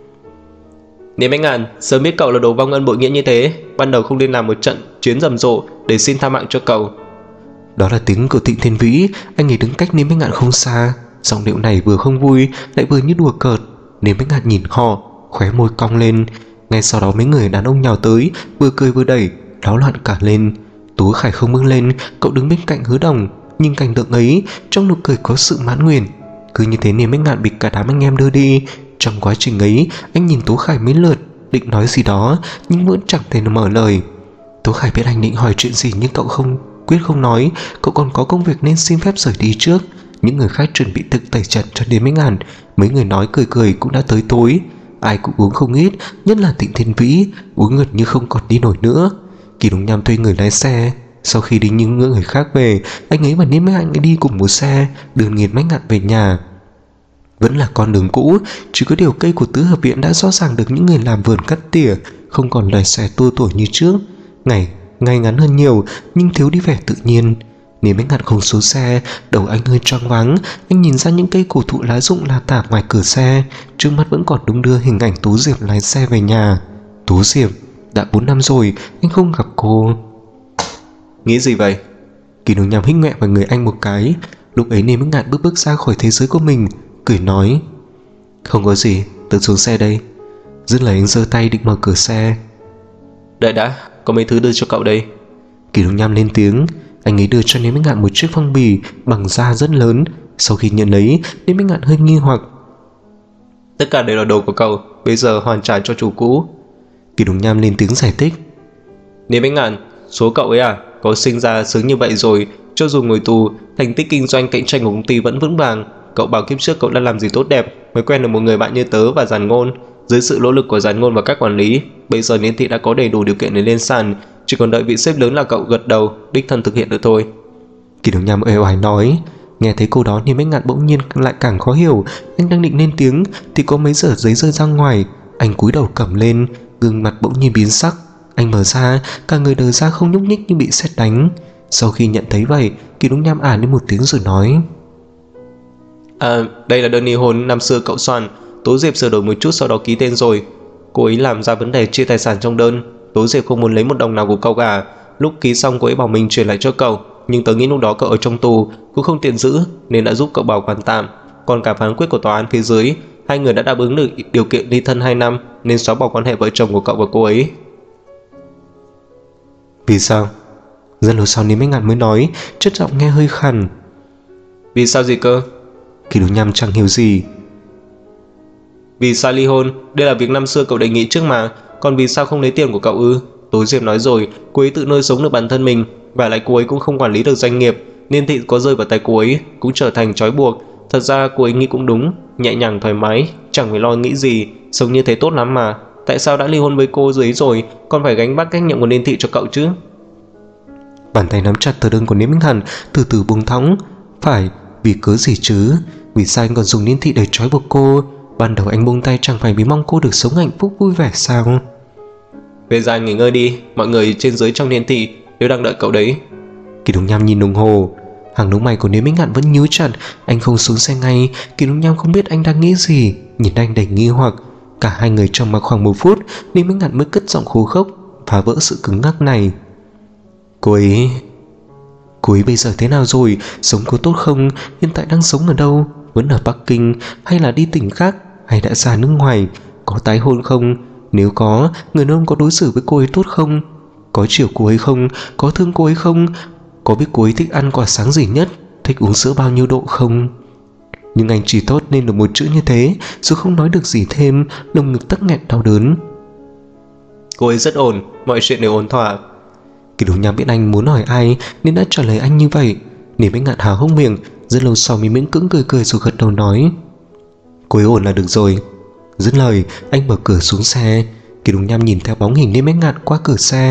[SPEAKER 2] Niêm Bách Ngạn, sớm biết cậu là đồ vong ân bội nghĩa như thế, ban đầu không nên làm một trận chuyến rầm rộ để xin tha mạng cho cậu.
[SPEAKER 1] Đó là tiếng của Tịnh Thiên Vĩ. Anh ấy đứng cách Niêm Bách Ngạn không xa. Giọng điệu này vừa không vui lại vừa như đùa cợt. Niêm Bách Ngạn nhìn họ, khóe môi cong lên. Ngay sau đó mấy người đàn ông nhào tới, vừa cười vừa đẩy, náo loạn cả lên. Tú Khải không bước lên, cậu đứng bên cạnh Hứa Đồng. Nhưng cảnh tượng ấy, trong nụ cười có sự mãn nguyện. Cứ như thế Niêm Bách Ngạn bị cả đám anh em đưa đi. Trong quá trình ấy, anh nhìn Tú Khải mấy lượt, định nói gì đó nhưng vẫn chẳng thể mở lời. Tú Khải biết anh định hỏi chuyện gì nhưng cậu quyết không nói. Cậu còn có công việc nên xin phép rời đi trước. Những người khác chuẩn bị thực tẩy trận cho Niêm Bách Ngạn. Mấy người nói cười cười cũng đã tới tối. Ai cũng uống không ít, nhất là Tịnh Thiên Vĩ, uống gần như không còn đi nổi nữa. Kỳ Đồng Nham thuê người lái xe. Sau khi đi những người khác về, anh ấy và Niêm Bách Ngạn đi cùng một xe đưa Niêm Bách Ngạn về nhà. Vẫn là con đường cũ, chỉ có điều cây của tứ hợp viện đã rõ ràng được những người làm vườn cắt tỉa, không còn lòe xòe tua tủa như trước. Ngày ngắn hơn nhiều nhưng thiếu đi vẻ tự nhiên. Niêm Bách Ngạn không xuống xe, đầu anh hơi choáng váng. Anh nhìn ra những cây cổ thụ lá rụng la tả ngoài cửa xe, trước mắt vẫn còn đung đưa hình ảnh Tú Diệp lái xe về nhà. Tú Diệp, đã 4 năm rồi anh không gặp cô.
[SPEAKER 2] Nghĩ gì vậy?
[SPEAKER 1] Kỳ Đồng Nham hít nhẹ vào người anh một cái. Lúc ấy Niêm Bách Ngạn bước ra khỏi thế giới của mình, cười nói: Không có gì, tự xuống xe đây. Dứt lời anh giơ tay định mở cửa xe.
[SPEAKER 2] Đợi đã, có mấy thứ đưa cho cậu đây.
[SPEAKER 1] Kỳ Đồng Nham lên tiếng. Anh ấy đưa cho Niêm Bách Ngạn một chiếc phong bì bằng da rất lớn. Sau khi nhận lấy, Niêm Bách Ngạn hơi nghi hoặc.
[SPEAKER 2] Tất cả đều là đồ của cậu, bây giờ hoàn trả cho chủ cũ.
[SPEAKER 1] Kỳ Đồng Nham lên tiếng giải thích.
[SPEAKER 2] Niêm Bách Ngạn, số cậu ấy à, có sinh ra sướng như vậy rồi, cho dù ngồi tù, thành tích kinh doanh cạnh tranh của công ty vẫn vững vàng. Cậu bảo kiếp trước cậu đã làm gì tốt đẹp mới quen được một người bạn như tớ và Giản Ngôn. Dưới sự nỗ lực của Giản Ngôn và các quản lý, bây giờ Niên Thị đã có đầy đủ điều kiện để lên sàn, chỉ còn đợi vị sếp lớn là cậu gật đầu đích thân thực hiện được thôi.
[SPEAKER 1] Kỳ Đồng Nham uể oải nói. Nghe thấy câu đó Niêm Bách Ngạn bỗng nhiên lại càng khó hiểu. Anh đang định lên tiếng thì có mấy tờ giấy rơi ra ngoài. Anh cúi đầu cầm lên, gương mặt bỗng nhiên biến sắc. Anh mở ra, cả người đờ ra không nhúc nhích như bị sét đánh. Sau khi nhận thấy vậy, Kỳ Đồng Nham lên một tiếng rồi nói:
[SPEAKER 2] Đây là đơn ly hôn năm xưa cậu soạn, Tố Diệp sửa đổi một chút sau đó ký tên rồi. Cô ấy làm ra vấn đề chia tài sản trong đơn. Tố Diệp không muốn lấy một đồng nào của cậu cả. Lúc ký xong cô ấy bảo mình chuyển lại cho cậu, nhưng tớ nghĩ lúc đó cậu ở trong tù cũng không tiện giữ nên đã giúp cậu bảo quản tạm. Còn cả phán quyết của tòa án phía dưới, hai người đã đáp ứng được điều kiện ly thân 2 năm nên xóa bỏ quan hệ vợ chồng của cậu và cô ấy.
[SPEAKER 1] Vì sao? Rất lâu sau Niêm Bách Ngạn mới nói, chất giọng nghe hơi khàn.
[SPEAKER 2] Vì sao gì cơ?
[SPEAKER 1] Kỳ Đồng Nham chẳng hiểu gì.
[SPEAKER 2] Vì sao ly hôn? Đây là việc năm xưa cậu đề nghị trước mà. Còn vì sao không lấy tiền của cậu ư? Tố Diệp nói rồi, cô ấy tự nuôi sống được bản thân mình, và lại cô ấy cũng không quản lý được doanh nghiệp. Niên Thị có rơi vào tay cô ấy cũng trở thành trói buộc. Thật ra cô ấy nghĩ cũng đúng, nhẹ nhàng thoải mái, chẳng phải lo nghĩ gì, sống như thế tốt lắm mà. Tại sao đã ly hôn với cô ấy rồi còn phải gánh vác trách nhiệm của Niên Thị cho cậu chứ?
[SPEAKER 1] Bàn tay nắm chặt tờ đơn của Niêm Bách Ngạn từ từ buông thõng. Phải, vì cớ gì chứ? Vì sao anh còn dùng Niên Thị để trói buộc cô? Ban đầu anh buông tay chẳng phải vì mong cô được sống hạnh phúc vui vẻ sao?
[SPEAKER 2] Về ra nghỉ ngơi đi, mọi người trên dưới trong Niên Thị đều đang đợi cậu đấy.
[SPEAKER 1] Kỳ Đồng Nham nhìn đồng hồ. Hàng lông mày của Niêm Bách Ngạn vẫn nhíu chặt. Anh không xuống xe ngay. Kỳ Đồng Nham không biết anh đang nghĩ gì, nhìn anh đầy nghi hoặc. Cả hai người trầm mặc khoảng 1 phút, Niêm Bách Ngạn mới cất giọng khô khốc, phá vỡ sự cứng ngắc này. Cô ấy bây giờ thế nào rồi? Sống có tốt không? Hiện tại đang sống ở đâu? Vẫn ở Bắc Kinh hay là đi tỉnh khác, hay đã ra nước ngoài? Có tái hôn không? Nếu có, người đàn ông có đối xử với cô ấy tốt không? Có chiều cô ấy không? Có thương cô ấy không? Có biết cô ấy thích ăn quả sáng gì nhất? Thích uống sữa bao nhiêu độ không? Nhưng anh chỉ tốt nên được một chữ như thế, rồi không nói được gì thêm, lồng ngực tắc nghẹn đau đớn.
[SPEAKER 2] Cô ấy rất ổn, mọi chuyện đều ổn thỏa.
[SPEAKER 1] Kỳ Đồng Nham biết anh muốn hỏi ai nên đã trả lời anh như vậy. Niêm Bách Ngạn há hốc miệng, rất lâu sau mới miễn cưỡng cười rồi gật đầu nói: Cô ấy ổn là được rồi. Dứt lời anh mở cửa xuống xe. Kỳ Đồng Nham nhìn theo bóng hình Niêm Bách Ngạn qua cửa xe.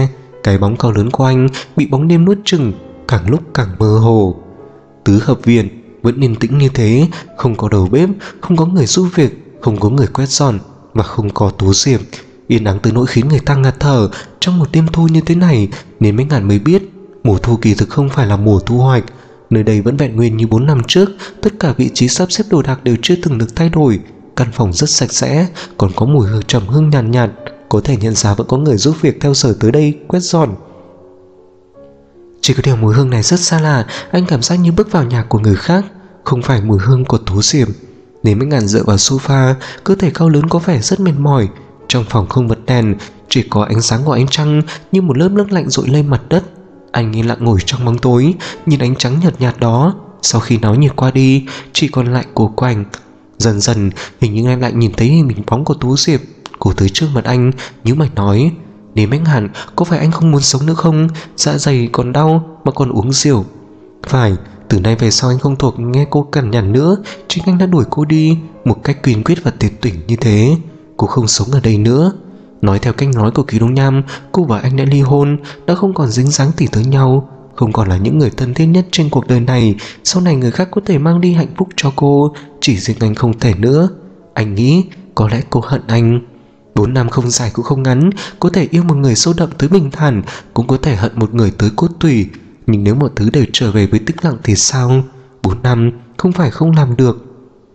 [SPEAKER 1] Cái bóng cao lớn của anh bị bóng đêm nuốt chửng, càng lúc càng mơ hồ. Tứ hợp viện vẫn yên tĩnh như thế, không có đầu bếp, không có người giúp việc, không có người quét dọn và không có Tố Diệp. Yên ắng tới nỗi khiến người ta ngạt thở. Trong một đêm thu như thế này, nên mấy ngàn mới biết mùa thu kỳ thực không phải là mùa thu hoạch. Nơi đây vẫn vẹn nguyên như 4 năm trước, tất cả vị trí sắp xếp đồ đạc đều chưa từng được thay đổi. Căn phòng rất sạch sẽ, còn có mùi trầm hương nhàn nhạt, có thể nhận ra vẫn có người giúp việc theo giờ tới đây quét dọn. Chỉ có điều mùi hương này rất xa lạ, anh cảm giác như bước vào nhà của người khác, không phải mùi hương của Tố Diệp. Nên mấy ngàn dựa vào sofa, cơ thể cao lớn có vẻ rất mệt mỏi. Trong phòng không bật đèn, chỉ có ánh sáng của ánh trăng như một lớp nước lạnh dội lên mặt đất. Anh yên lặng ngồi trong bóng tối, nhìn ánh trắng nhợt nhạt đó. Sau khi náo nhiệt qua đi, chỉ còn lại cô quạnh. Dần dần, hình như anh lại nhìn thấy hình bóng của Tố Diệp. Cô tới trước mặt anh, nhíu mày nói: "Nếu Mạnh Hàn, có phải anh không muốn sống nữa không? Dạ dày còn đau mà còn uống rượu." "Phải, từ nay về sau anh không thuộc nghe cô cằn nhằn nữa. Chính anh đã đuổi cô đi một cách kiên quyết và tuyệt tình như thế. Cô không sống ở đây nữa." Nói theo cách nói của Kỳ Đông Nham, cô và anh đã ly hôn, đã không còn dính dáng tỉ tới nhau, không còn là những người thân thiết nhất trên cuộc đời này. Sau này người khác có thể mang đi hạnh phúc cho cô, chỉ riêng anh không thể nữa. Anh nghĩ có lẽ cô hận anh. 4 năm không dài cũng không ngắn, có thể yêu một người sâu đậm tới bình thản, cũng có thể hận một người tới cốt tủy. Nhưng nếu mọi thứ đều trở về với tĩnh lặng thì sao? 4 năm không phải không làm được.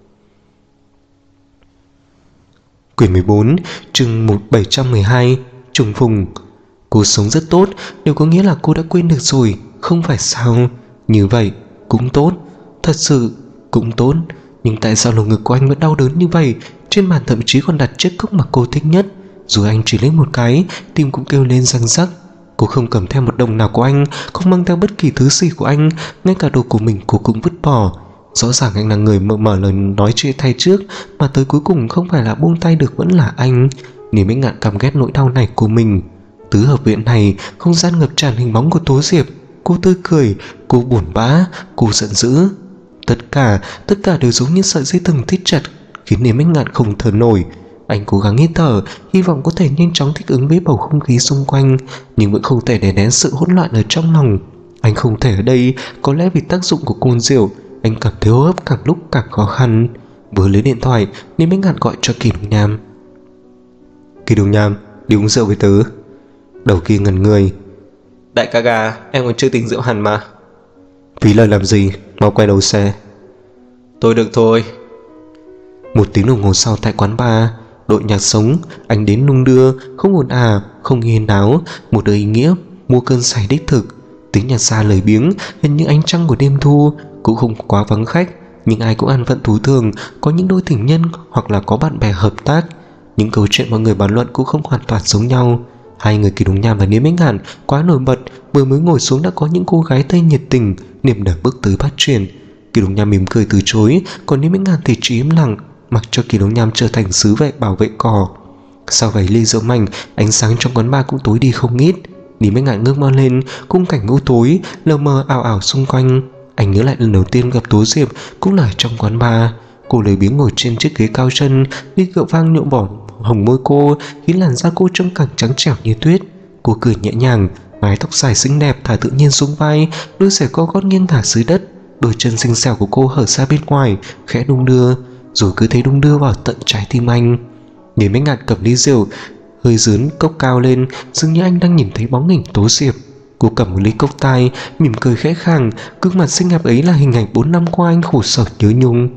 [SPEAKER 1] Quyển 14, chương 1712, trùng phùng. Cô sống rất tốt, điều có nghĩa là cô đã quên được rồi, không phải sao? Như vậy cũng tốt, thật sự cũng tốt. Nhưng tại sao lồng ngực của anh vẫn đau đớn như vậy? Trên bàn thậm chí còn đặt chiếc cốc mà cô thích nhất. Dù anh chỉ lấy một cái, tim cũng kêu lên răng rắc. Cô không cầm theo một đồng nào của anh, không mang theo bất kỳ thứ gì của anh, ngay cả đồ của mình cô cũng vứt bỏ. Rõ ràng anh là người mở lời nói chia tay trước, mà tới cuối cùng không phải là buông tay được vẫn là anh. Nên mới ngạn căm ghét nỗi đau này của mình. Tứ hợp viện này, không gian ngập tràn hình bóng của Tố Diệp. Cô tươi cười, cô buồn bã, cô giận dữ. Tất cả đều giống như sợi dây thừng thít chặt, khiến Niềm Ích Ngạn không thở nổi. Anh cố gắng hít thở, hy vọng có thể nhanh chóng thích ứng với bầu không khí xung quanh, nhưng vẫn không thể đè nén sự hỗn loạn ở trong lòng. Anh không thể ở đây, có lẽ vì tác dụng của cồn rượu, anh cảm thấy hô hấp càng lúc càng khó khăn. Vừa lấy điện thoại, Niềm Ích Ngạn gọi cho Kỳ Đông Nham. "Kỳ Đông Nham, đi uống rượu với tớ." Đầu kia ngẩn người.
[SPEAKER 2] "Đại ca gà, em còn chưa tỉnh rượu hẳn mà."
[SPEAKER 1] "Phí lời làm gì, mau quay đầu xe."
[SPEAKER 2] "Thôi được thôi."
[SPEAKER 1] 1 tiếng đồng hồ sau tại quán bar, đội nhạc sống, anh đến nung đưa, không ồn không yên áo, một đời ý nghĩa, mua cơn say đích thực. Tiếng nhạc xa lời biếng, hình như ánh trăng của đêm thu, cũng không quá vắng khách, nhưng ai cũng an phận thú thường, có những đôi tình nhân hoặc là có bạn bè hợp tác. Những câu chuyện mọi người bàn luận cũng không hoàn toàn giống nhau. Hai người Kỳ Đông Nham và Niềm Ích Ngạn quá nổi bật, vừa mới ngồi xuống đã có những cô gái tây nhiệt tình niềm nở bước tới bắt chuyện. Kỳ Đông Nham mỉm cười từ chối, còn Niềm Ích Ngạn thì chỉ im lặng, mặc cho Kỳ Đông Nham trở thành sứ vệ bảo vệ cỏ. Sau vài ly rượu mạnh, ánh sáng trong quán bar cũng tối đi không ít. Niềm Ích Ngạn ngước mắt lên, khung cảnh u tối lờ mờ ảo ảo xung quanh. Anh nhớ lại lần đầu tiên gặp Tố Diệp cũng là trong quán bar. Cô lười biếng ngồi trên chiếc ghế cao chân, ly rượu vang nhuộm bỏ hồng môi cô, khiến làn da cô trông càng trắng trẻo như tuyết. Cô cười nhẹ nhàng, mái tóc dài xinh đẹp thả tự nhiên xuống vai, đôi giày co gót nghiêng thả dưới đất. Đôi chân xinh xẻo của cô hở ra bên ngoài, khẽ đung đưa, rồi cứ thấy đung đưa vào tận trái tim anh. Niềm Ích Ngạn cầm ly rượu, hơi dướn cốc cao lên, dường như anh đang nhìn thấy bóng hình Tố Diệp. Cô cầm một ly cốc tai, mỉm cười khẽ khàng, gương mặt xinh đẹp ấy là hình ảnh 4 năm qua anh khổ sở nhớ nhung.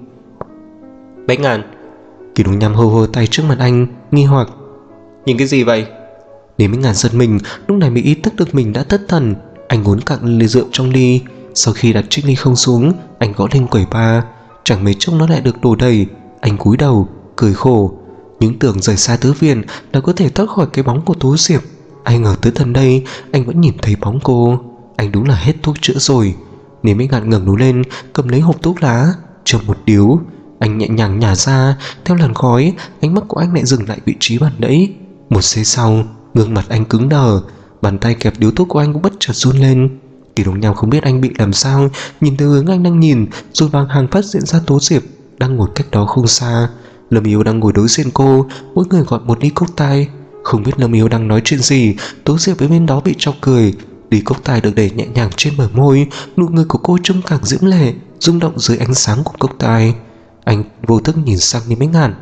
[SPEAKER 2] "Bách Ngạn."
[SPEAKER 1] Kỳ Đông Nham hô tay trước mặt anh, nghi hoặc.
[SPEAKER 2] "Nhìn cái gì vậy?"
[SPEAKER 1] Niềm Ích Ngạn giật mình, lúc này mới ý thức được mình đã thất thần. Anh uống cạn ly rượu trong ly. Sau khi đặt chiếc ly không xuống, anh gõ lên quầy bar. Chẳng mấy chốc nó lại được đổ đầy. Anh cúi đầu, cười khổ. Những tưởng rời xa tứ viện là có thể thoát khỏi cái bóng của Tố Diệp. Ai ngờ tới tận đây, anh vẫn nhìn thấy bóng cô. Anh đúng là hết thuốc chữa rồi. Niềm Ích Ngạn ngẩng đầu lên, cầm lấy hộp thuốc lá, châm một điếu. Anh nhẹ nhàng nhả ra, theo làn khói, ánh mắt của anh lại dừng lại vị trí ban nãy. Một giây sau, gương mặt anh cứng đờ, bàn tay kẹp điếu thuốc của anh cũng bất chợt run lên. Kỳ Đông Nham không biết anh bị làm sao, nhìn từ hướng anh đang nhìn, rồi bằng hàng phát hiện ra Tố Diệp đang ngồi cách đó không xa. Lâm Yêu đang ngồi đối diện cô, mỗi người gọi một ly cốc tai. Không biết Lâm Yêu đang nói chuyện gì, Tố Diệp ở bên đó bị chọc cười. Ly cốc tai được để nhẹ nhàng trên bờ môi, nụ cười của cô trông càng diễm lệ, rung động dưới ánh sáng của cốc tai. Anh vô thức nhìn sang Niêm Bách Ngạn,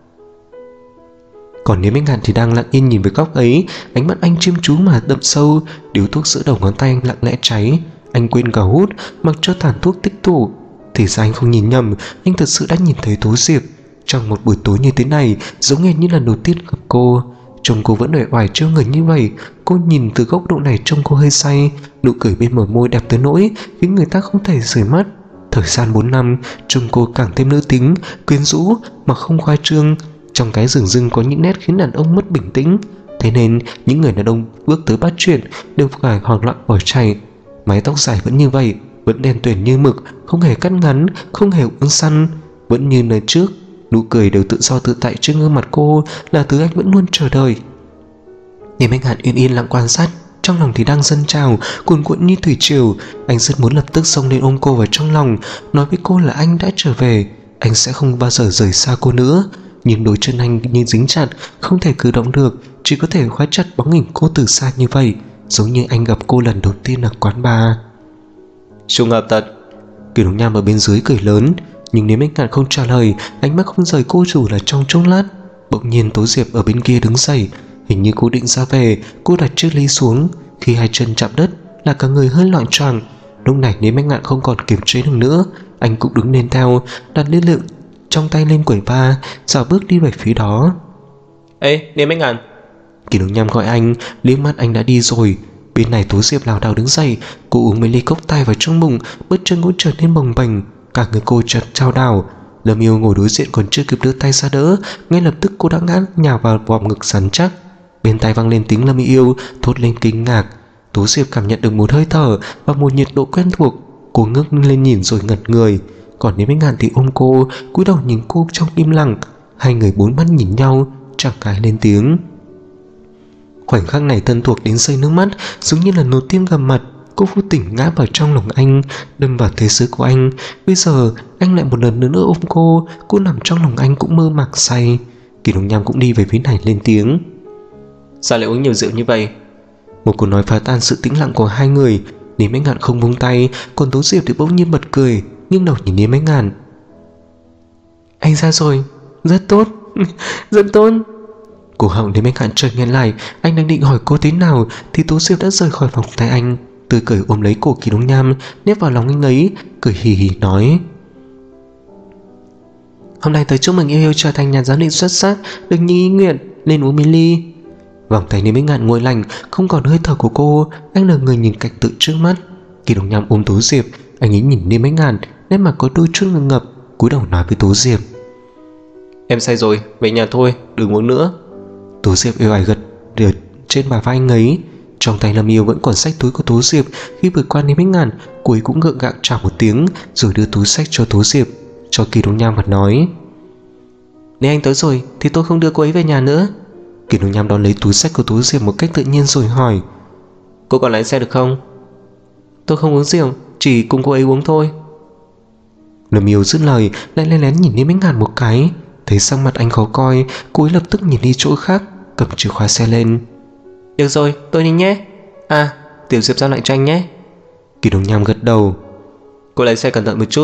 [SPEAKER 1] còn Niêm Bách Ngạn thì đang lặng yên nhìn với góc ấy. Ánh mắt anh chăm chú mà đậm sâu, điếu thuốc giữa đầu ngón tay anh lặng lẽ cháy. Anh quên cả hút, mặc cho tàn thuốc tích tụ. Thì ra anh không nhìn nhầm, anh thật sự đã nhìn thấy Tố Diệp. Trong một buổi tối như thế này, giống như lần đầu tiên gặp cô, trông cô vẫn uể oải trêu người như vậy. Cô nhìn từ góc độ này trông cô hơi say, nụ cười bên bờ môi đẹp tới nỗi khiến người ta không thể rời mắt. Thời gian 4 năm, trông cô càng thêm nữ tính, quyến rũ mà không khoa trương. Trong cái rừng rưng có những nét khiến đàn ông mất bình tĩnh. Thế nên những người đàn ông bước tới bắt chuyện đều phải hoảng loạn bỏ chạy. Mái tóc dài vẫn như vậy, vẫn đen tuyền như mực, không hề cắt ngắn, không hề uốn săn, vẫn như nơi trước. Nụ cười đều tự do tự tại trên gương mặt cô là thứ anh vẫn luôn chờ đợi. Niêm Bách Ngạn yên lặng quan sát, trong lòng thì đang dâng trào, cuồn cuộn như thủy triều. Anh rất muốn lập tức xông lên ôm cô vào trong lòng, nói với cô là anh đã trở về, anh sẽ không bao giờ rời xa cô nữa. Nhưng đôi chân anh như dính chặt, không thể cử động được, chỉ có thể khóa chặt bóng hình cô từ xa như vậy, giống như anh gặp cô lần đầu tiên ở quán bar.
[SPEAKER 2] Trùng hợp thật.
[SPEAKER 1] Kiều Đông Nham ở bên dưới cười lớn, nhưng Niêm Bách Ngạn không trả lời, ánh mắt không rời cô dù là trong chốc lát. Bỗng nhiên Tố Diệp ở bên kia đứng dậy, hình như cô định ra về. Cô đặt chiếc ly xuống, khi hai chân chạm đất là cả người hơi loạng choạng. Lúc này Niêm Bách Ngạn không còn kiềm chế được nữa, anh cũng đứng lên theo, đặt ly rượu trong tay lên quầy bar, dạo bước đi về phía đó.
[SPEAKER 2] Ê, Niêm Bách Ngạn!
[SPEAKER 1] Kiều Đông Nham gọi anh, liếc mắt anh đã đi rồi. Bên này Tố Diệp lảo đảo đứng dậy, cô uống mấy ly cốc tai vào trong bụng, bước chân cũng trở nên bồng bềnh, cả người cô chợt chao đảo. Lâm Yêu ngồi đối diện còn chưa kịp đưa tay ra đỡ, ngay lập tức cô đã ngã nhào vào vòng ngực rắn chắc. Bên tai vang lên tiếng Lâm Yêu thốt lên kinh ngạc. Tố Diệp cảm nhận được một hơi thở và một nhiệt độ quen thuộc, cô ngước lên nhìn rồi ngẩn người. Còn Niêm Bách Ngạn thì ôm cô, cúi đầu nhìn cô trong im lặng. Hai người bốn mắt nhìn nhau, chẳng ai lên tiếng. Khoảnh khắc này thân thuộc đến rơi nước mắt, giống như là lần đầu tiên gặp mặt. Cô vô tình ngã vào trong lòng anh, đâm vào thế giới của anh. Bây giờ anh lại một lần nữa ôm cô nằm trong lòng anh cũng mơ màng say. Kỳ Đông Nham cũng đi về phía này lên tiếng.
[SPEAKER 2] Sao lại uống nhiều rượu như vậy?
[SPEAKER 1] Một câu nói phá tan sự tĩnh lặng của hai người. Niêm Bách Ngạn không buông tay, còn Tố Diệp thì bỗng nhiên bật cười, nghiêng đầu nhìn Niêm Bách Ngạn. Anh ra rồi, rất tốt, rất tốt. Cổ họng Niêm Bách Ngạn chợt nghẹn lại, anh đang định hỏi cô thế nào thì Tố Diệp đã rời khỏi vòng tay anh, tươi cười ôm lấy cổ Kỳ Đông Nham, nép vào lòng anh ấy, cười hì hì nói: Hôm nay tới chúc mừng Yêu Yêu trở thành nhà giám định xuất sắc, được như ý nguyện, lên uống ly. Vòng tay Niêm Bách Ngạn nguội lạnh, không còn hơi thở của cô. Anh lờ người nhìn cảnh tượng trước mắt. Kỳ Đông Nham ôm Tố Diệp, anh ấy nhìn Niêm Bách Ngạn, nét mặt có đôi chút ngượng ngập, cúi đầu nói với Tố Diệp:
[SPEAKER 2] Em say rồi, về nhà thôi, đừng uống nữa.
[SPEAKER 1] Tố Diệp êu ái gật được trên bả vai anh ấy. Trong tay Lâm Yêu vẫn còn xách túi của Tố Diệp. Khi vượt qua Niêm Bách Ngạn, cô ấy cũng gượng gạo chào một tiếng rồi đưa túi xách cho Tố Diệp, cho Kỳ Đông Nham và nói: Nếu anh tới rồi thì tôi không đưa cô ấy về nhà nữa. Kỳ Đông Nham đón lấy túi xách của Tố Diệp một cách tự nhiên rồi hỏi:
[SPEAKER 2] Cô còn lái xe được không?
[SPEAKER 1] Tôi không uống rượu, chỉ cùng cô ấy uống thôi. Lâm Yêu dứt lời lại lén lén nhìn Niêm Bách Ngạn một cái. Thấy sắc mặt anh khó coi, cô ấy lập tức nhìn đi chỗ khác, cầm chìa khóa xe lên.
[SPEAKER 2] Được rồi, tôi đi nhé. À, Tiểu Diệp giao lại cho anh nhé.
[SPEAKER 1] Kỳ Đông Nham gật đầu.
[SPEAKER 2] Cô lái xe cẩn thận một chút.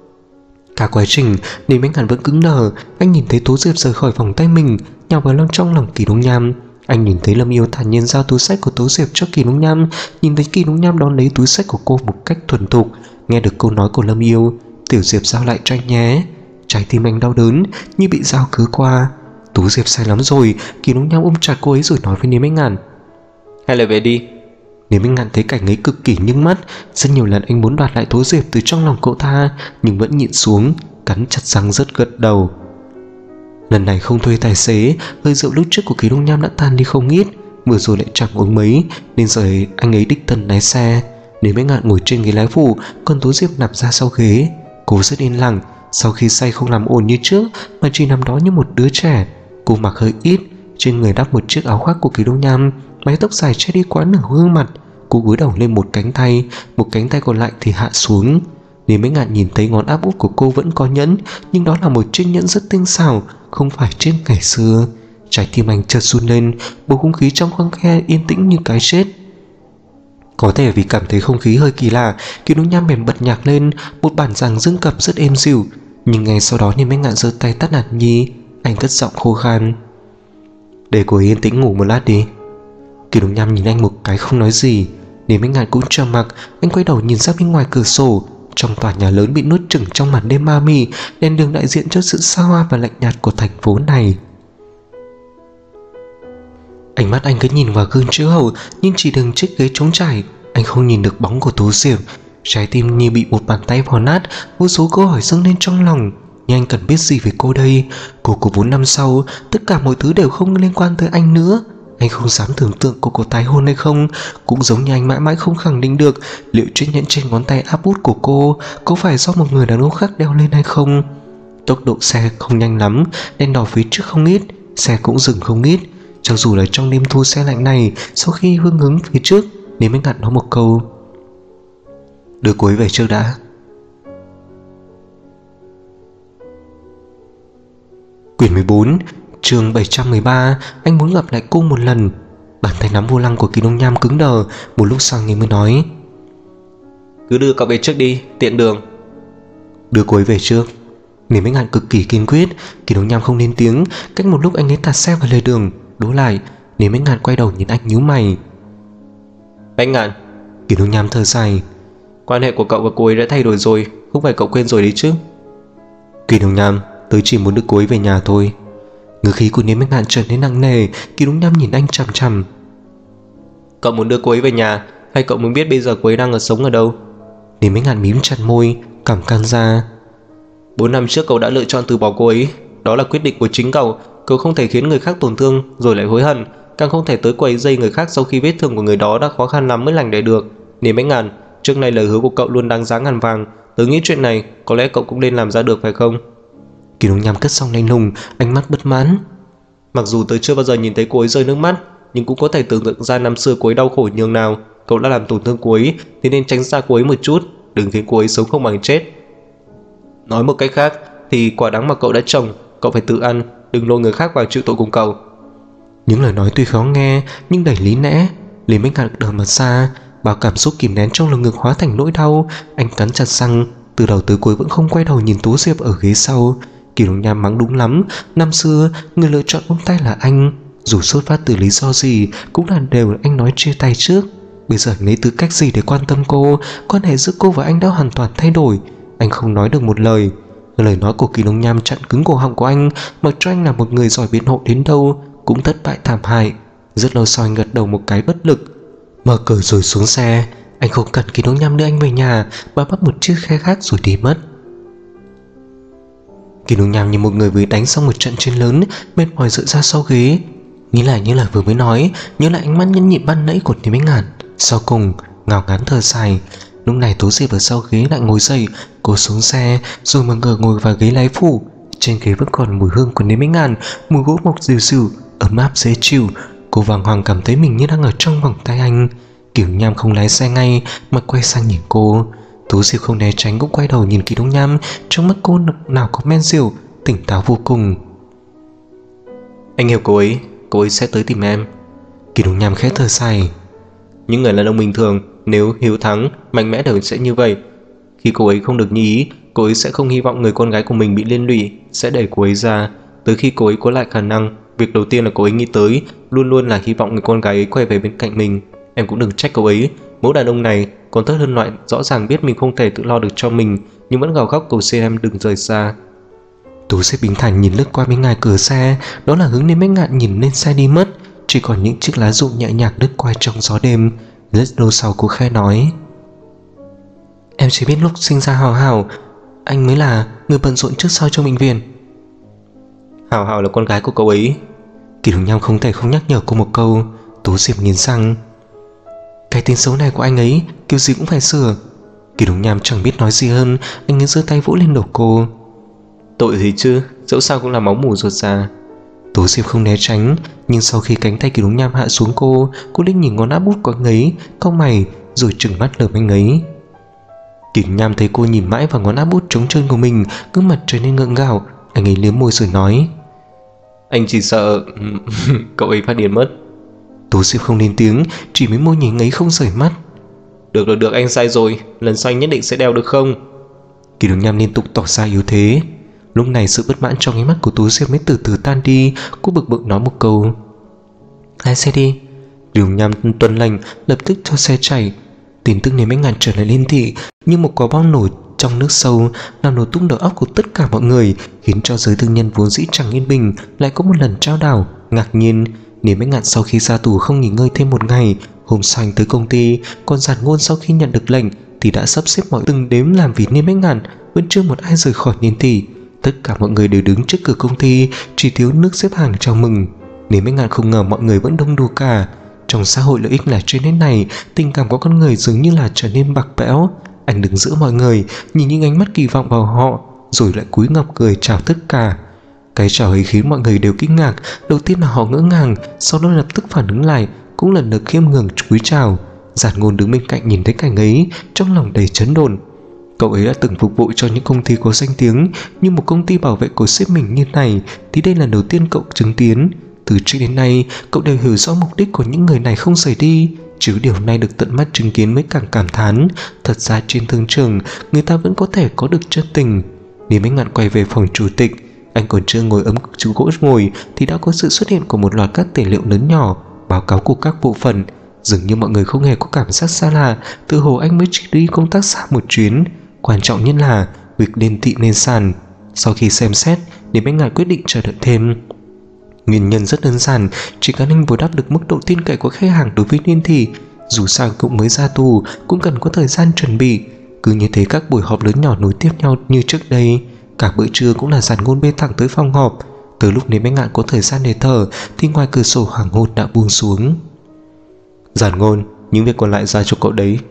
[SPEAKER 1] Cả quá trình Niêm Bách Ngạn vẫn cứng đờ. Anh nhìn thấy Tố Diệp rời khỏi vòng tay mình, nhào vào trong lòng Kỳ Đông Nham. Anh nhìn thấy Lâm Yêu thản nhiên giao túi xách của Tố Diệp cho Kỳ Đông Nham, nhìn thấy Kỳ Đông Nham đón lấy túi xách của cô một cách thuần thục. Nghe được câu nói của Lâm Yêu, Tiểu Diệp giao lại cho anh nhé. Trái tim anh đau đớn như bị dao cứa qua. Tố Diệp say lắm rồi. Kỳ Đông Nham ôm chặt cô ấy rồi nói với Niêm Bách Ngạn:
[SPEAKER 2] Hay là về đi.
[SPEAKER 1] Niêm Bách Ngạn thấy cảnh ấy cực kỳ nhức mắt. Rất nhiều lần anh muốn đoạt lại Tố Diệp từ trong lòng cậu ta, nhưng vẫn nhịn xuống, cắn chặt răng rất gật đầu. Lần này không thuê tài xế, hơi rượu lúc trước của Kỳ Đông Nham đã tan đi không ít, vừa rồi lại chẳng uống mấy, nên giờ anh ấy đích thân lái xe. Niêm Bách Ngạn ngồi trên ghế lái phụ, còn Tố Diệp nằm ra sau ghế. Cô rất yên lặng, sau khi say không làm ồn như trước mà chỉ nằm đó như một đứa trẻ. Cô mặc hơi ít, trên người đắp một chiếc áo khoác của Kỳ Đông Nham, mái tóc dài che đi quá nửa gương mặt. Cô cúi đầu lên một cánh tay còn lại thì hạ xuống. Niêm Bách Ngạn nhìn thấy ngón áp út của cô vẫn có nhẫn, nhưng đó là một chiếc nhẫn rất tinh xảo, không phải chiếc ngày xưa. Trái tim anh chợt run lên, bầu không khí trong khoang khe yên tĩnh như cái chết. Có thể vì cảm thấy không khí hơi kỳ lạ, Kỳ Đông Nham bèn bật nhạc lên, một bản giảng dương cầm rất êm dịu. Nhưng ngay sau đó Niềm Anh Ngạn giơ tay tắt nhạc nhi. Anh cất giọng khô khan: "Để cô ấy yên tĩnh ngủ một lát đi." Kỳ Đông Nham nhìn anh một cái không nói gì. Niềm Anh Ngạn cũng trầm mặc. Anh quay đầu nhìn ra bên ngoài cửa sổ. Trong tòa nhà lớn bị nuốt chửng trong màn đêm ma mị, đèn đường đại diện cho sự xa hoa và lạnh nhạt của thành phố này. Ánh mắt anh cứ nhìn vào gương chiếu hậu, nhưng chỉ đường chiếc ghế trống trải. Anh không nhìn được bóng của Tú Diệp. Trái tim như bị một bàn tay vò nát, vô số câu hỏi dâng lên trong lòng. Nhưng anh cần biết gì về cô đây? Cô của 4 năm sau, tất cả mọi thứ đều không liên quan tới anh nữa. Anh không dám tưởng tượng cô có tái hôn hay không. Cũng giống như anh mãi mãi không khẳng định được liệu chiếc nhẫn trên ngón tay áp út của cô có phải do một người đàn ông khác đeo lên hay không. Tốc độ xe không nhanh lắm, đèn đỏ phía trước không ít, xe cũng dừng không ít. Cho dù là trong đêm thu xe lạnh này, sau khi hương hứng phía trước, Niềm Anh Ngạn nói một câu: "Đưa cô ấy về trước đã." Quyển 14, chương 713. Anh muốn gặp lại cô một lần. Bàn tay nắm vô lăng của Kỳ Đông Nham cứng đờ. Một lúc sau anh mới nói:
[SPEAKER 2] "Cứ đưa cậu về trước đi, tiện đường."
[SPEAKER 1] "Đưa cô ấy về trước." Niềm Anh Ngạn cực kỳ kiên quyết. Kỳ Đông Nham không lên tiếng. Cách một lúc anh ấy tạt xe vào lề đường. Đố lại, Niềm Anh Ngạn quay đầu nhìn anh nhíu mày.
[SPEAKER 2] "Anh Ngạn."
[SPEAKER 1] Kỳ Đông Nham thở dài:
[SPEAKER 2] "Quan hệ của cậu và cô ấy đã thay đổi rồi, không phải cậu quên rồi đấy chứ?"
[SPEAKER 1] "Kỳ Đông Nham, tớ chỉ muốn đưa cô ấy về nhà thôi." Ngữ khí của Niềm Anh Ngạn trở nên nặng nề. Kỳ Đông Nham nhìn anh chằm chằm:
[SPEAKER 2] "Cậu muốn đưa cô ấy về nhà, hay cậu muốn biết bây giờ cô ấy đang sống ở đâu?"
[SPEAKER 1] Niềm Anh Ngạn mím chặt môi, cảm can ra:
[SPEAKER 2] 4 năm trước cậu đã lựa chọn từ bỏ cô ấy. Đó là quyết định của chính cậu. Cậu không thể khiến người khác tổn thương rồi lại hối hận, càng không thể tới quấy dây người khác sau khi vết thương của người đó đã khó khăn lắm mới lành lại được. Niềm Anh Ngạn, trước nay lời hứa của cậu luôn đáng giá ngàn vàng. Tớ nghĩ chuyện này có lẽ cậu cũng nên làm ra được, phải không?
[SPEAKER 1] Kỳ Đông Nham cất xong lạnh lùng, ánh mắt bất mãn:
[SPEAKER 2] Mặc dù tớ chưa bao giờ nhìn thấy cô ấy rơi nước mắt, nhưng cũng có thể tưởng tượng ra năm xưa cô ấy đau khổ nhường nào. Cậu đã làm tổn thương cô ấy thì nên tránh xa cô ấy một chút, đừng khiến cô ấy sống không bằng chết. Nói một cách khác thì quả đắng mà cậu đã trồng, cậu phải tự ăn, đừng lôi người khác vào chịu tội cùng cậu.
[SPEAKER 1] Những lời nói tuy khó nghe nhưng đầy lý lẽ. Lý Minh Ngạn đờ mặt xa, bao cảm xúc kìm nén trong lồng ngực hóa thành nỗi đau. Anh cắn chặt răng, từ đầu tới cuối vẫn không quay đầu nhìn Tú Diệp ở ghế sau. Kỳ Đông Nham mắng đúng lắm. Năm xưa người lựa chọn buông tay là anh, dù xuất phát từ lý do gì cũng là đều anh nói chia tay trước. Bây giờ anh lấy tư cách gì để quan tâm cô? Quan hệ giữa cô và anh đã hoàn toàn thay đổi. Anh không nói được một lời. Lời nói của Kỳ Đông Nham chặn cứng cổ họng của anh, mặc cho anh là một người giỏi biện hộ đến đâu cũng thất bại thảm hại. Rất lâu sau anh gật đầu một cái bất lực, mở cửa rồi xuống xe. Anh không cần Kỳ Đông Nham đưa anh về nhà mà bắt một chiếc xe khác rồi đi mất. Kỳ Đông Nham như một người vừa đánh xong một trận chiến lớn, mệt mỏi dựa ra sau ghế, nghĩ lại như lời vừa mới nói, nhớ lại ánh mắt nhẫn nhịn ban nãy của Niềm Anh Ngạn. Sau cùng ngào ngán thở dài. Lúc này Tú Diệp ở sau ghế lại ngồi dậy. Cô xuống xe rồi mở cửa ngồi vào ghế lái phụ. Trên ghế vẫn còn mùi hương của Niềm Anh Ngạn, mùi gỗ mộc dịu dịu, ấm áp dễ chịu. Cô bàng hoàng cảm thấy mình như đang ở trong vòng tay anh. Kiểu Nham không lái xe ngay mà quay sang nhìn cô. Tú Diệp không né tránh cũng quay đầu nhìn Kỳ Đông Nham. Trong mắt cô nào có men rượu, tỉnh táo vô cùng.
[SPEAKER 2] Anh hiểu cô ấy sẽ tới tìm em.
[SPEAKER 1] Kỳ Đông Nham khẽ thở dài.
[SPEAKER 2] Những người đàn ông bình thường nếu hiếu thắng, mạnh mẽ đều sẽ như vậy. Khi cô ấy không được như ý, cô ấy sẽ không hy vọng người con gái của mình bị liên lụy, sẽ đẩy cô ấy ra. Tới khi cô ấy có lại khả năng, việc đầu tiên là cô ấy nghĩ tới luôn luôn là hy vọng người con gái ấy quay về bên cạnh mình. Em cũng đừng trách cô ấy. Mẫu đàn ông này còn tốt hơn loại rõ ràng biết mình không thể tự lo được cho mình nhưng vẫn gào khóc cầu xin em đừng rời xa.
[SPEAKER 1] Tú Diệp bình thản nhìn lướt qua bên ngoài cửa xe, đó là hướng Niềm Anh Ngạn nhìn lên xe đi mất. Chỉ còn những chiếc lá rụng nhẹ nhàng lướt qua trong gió đêm. Rất lâu sau cô khẽ nói: Em chỉ biết lúc sinh ra Hào Hào, anh mới là người bận rộn trước sau trong bệnh viện.
[SPEAKER 2] Hào Hào là con gái của cậu ấy.
[SPEAKER 1] Kỳ Đông Nham không thể không nhắc nhở cô một câu. Tú Diệp nghiến răng: Cái tính xấu này của anh ấy kiểu gì cũng phải sửa. Kỳ Đông Nham chẳng biết nói gì hơn. Anh ấy giơ tay vỗ lên đầu cô.
[SPEAKER 2] Tội gì chứ, dẫu sao cũng là máu mủ ruột già.
[SPEAKER 1] Tú Diệp không né tránh, nhưng sau khi cánh tay Kỳ Đông Nham hạ xuống cô định nhìn ngón áp bút của anh ấy, cau mày rồi trừng mắt lườm anh ấy. Kỳ Đông Nham thấy cô nhìn mãi vào ngón áp bút trống trơn của mình, gương mặt trở nên ngượng ngạo. Anh ấy liếm môi rồi nói:
[SPEAKER 2] Anh chỉ sợ cậu ấy phát điên mất.
[SPEAKER 1] Tố Diệp không lên tiếng, chỉ mấy môi nhìn ấy không rời mắt.
[SPEAKER 2] Được, anh sai rồi, lần sau anh nhất định sẽ đeo được không?
[SPEAKER 1] Kỳ Đường Nham liên tục tỏ ra yếu thế. Lúc này sự bất mãn trong ánh mắt của Tố Diệp mới từ từ tan đi. Cô bực bội nói một câu: lái xe đi. Đường Nham tuân lệnh lập tức cho xe chạy. Tin tức này mới ngàn trở lại liên thị như một quả bom nổ trong nước sâu, làm nổ tung đầu óc của tất cả mọi người, khiến cho giới thương nhân vốn dĩ chẳng yên bình lại có một lần trao đảo. Ngạc nhiên, Niềm Bách Ngạn sau khi ra tù không nghỉ ngơi thêm một ngày, hôm sau anh tới công ty. Còn Giản Ngôn sau khi nhận được lệnh thì đã sắp xếp mọi từng đếm làm vì Niềm Bách Ngạn. Vẫn chưa một ai rời khỏi Niên thị. Tất cả mọi người đều đứng trước cửa công ty, chỉ thiếu nước xếp hàng chào mừng. Niềm Bách Ngạn không ngờ mọi người vẫn đông đủ cả. Trong xã hội lợi ích là trên hết này, tình cảm của con người dường như là trở nên bạc bẽo. Anh đứng giữa mọi người, nhìn những ánh mắt kỳ vọng vào họ, rồi lại cúi ngọc cười chào tất cả. Cái chào ấy khiến mọi người đều kinh ngạc. Đầu tiên là họ ngỡ ngàng, sau đó lập tức phản ứng lại, cũng lần lượt khiêm nhường cúi chào. Giản Ngôn đứng bên cạnh nhìn thấy cảnh ấy, trong lòng đầy chấn động. Cậu ấy đã từng phục vụ cho những công ty có danh tiếng, nhưng một công ty bảo vệ của sếp mình như này thì đây là đầu tiên cậu chứng kiến. Từ trước đến nay, cậu đều hiểu rõ mục đích của những người này không rời đi, chứ điều này được tận mắt chứng kiến mới càng cảm thán. Thật ra trên thương trường, người ta vẫn có thể có được chân tình. Niềm Bách Ngạn quay về phòng chủ tịch. Anh còn chưa ngồi ấm chú gỗ ngồi thì đã có sự xuất hiện của một loạt các tài liệu lớn nhỏ, báo cáo của các bộ phận. Dường như mọi người không hề có cảm giác xa lạ, tự hồ anh mới chỉ đi công tác xa một chuyến. Quan trọng nhất là việc lên thị lên sàn. Sau khi xem xét, Niềm Bách Ngạn quyết định chờ đợi thêm. Nguyên nhân rất đơn giản, chỉ cần anh bù đắp được mức độ tin cậy của khách hàng đối với Niên thị. Dù sao cũng mới ra tù, cũng cần có thời gian chuẩn bị. Cứ như thế các buổi họp lớn nhỏ nối tiếp nhau như trước đây. Cả bữa trưa cũng là Giản Ngôn bê thẳng tới phòng họp. Từ lúc Niềm Bách Ngạn có thời gian để thở thì ngoài cửa sổ hoàng hôn đã buông xuống. Giản Ngôn, những việc còn lại ra cho cậu đấy.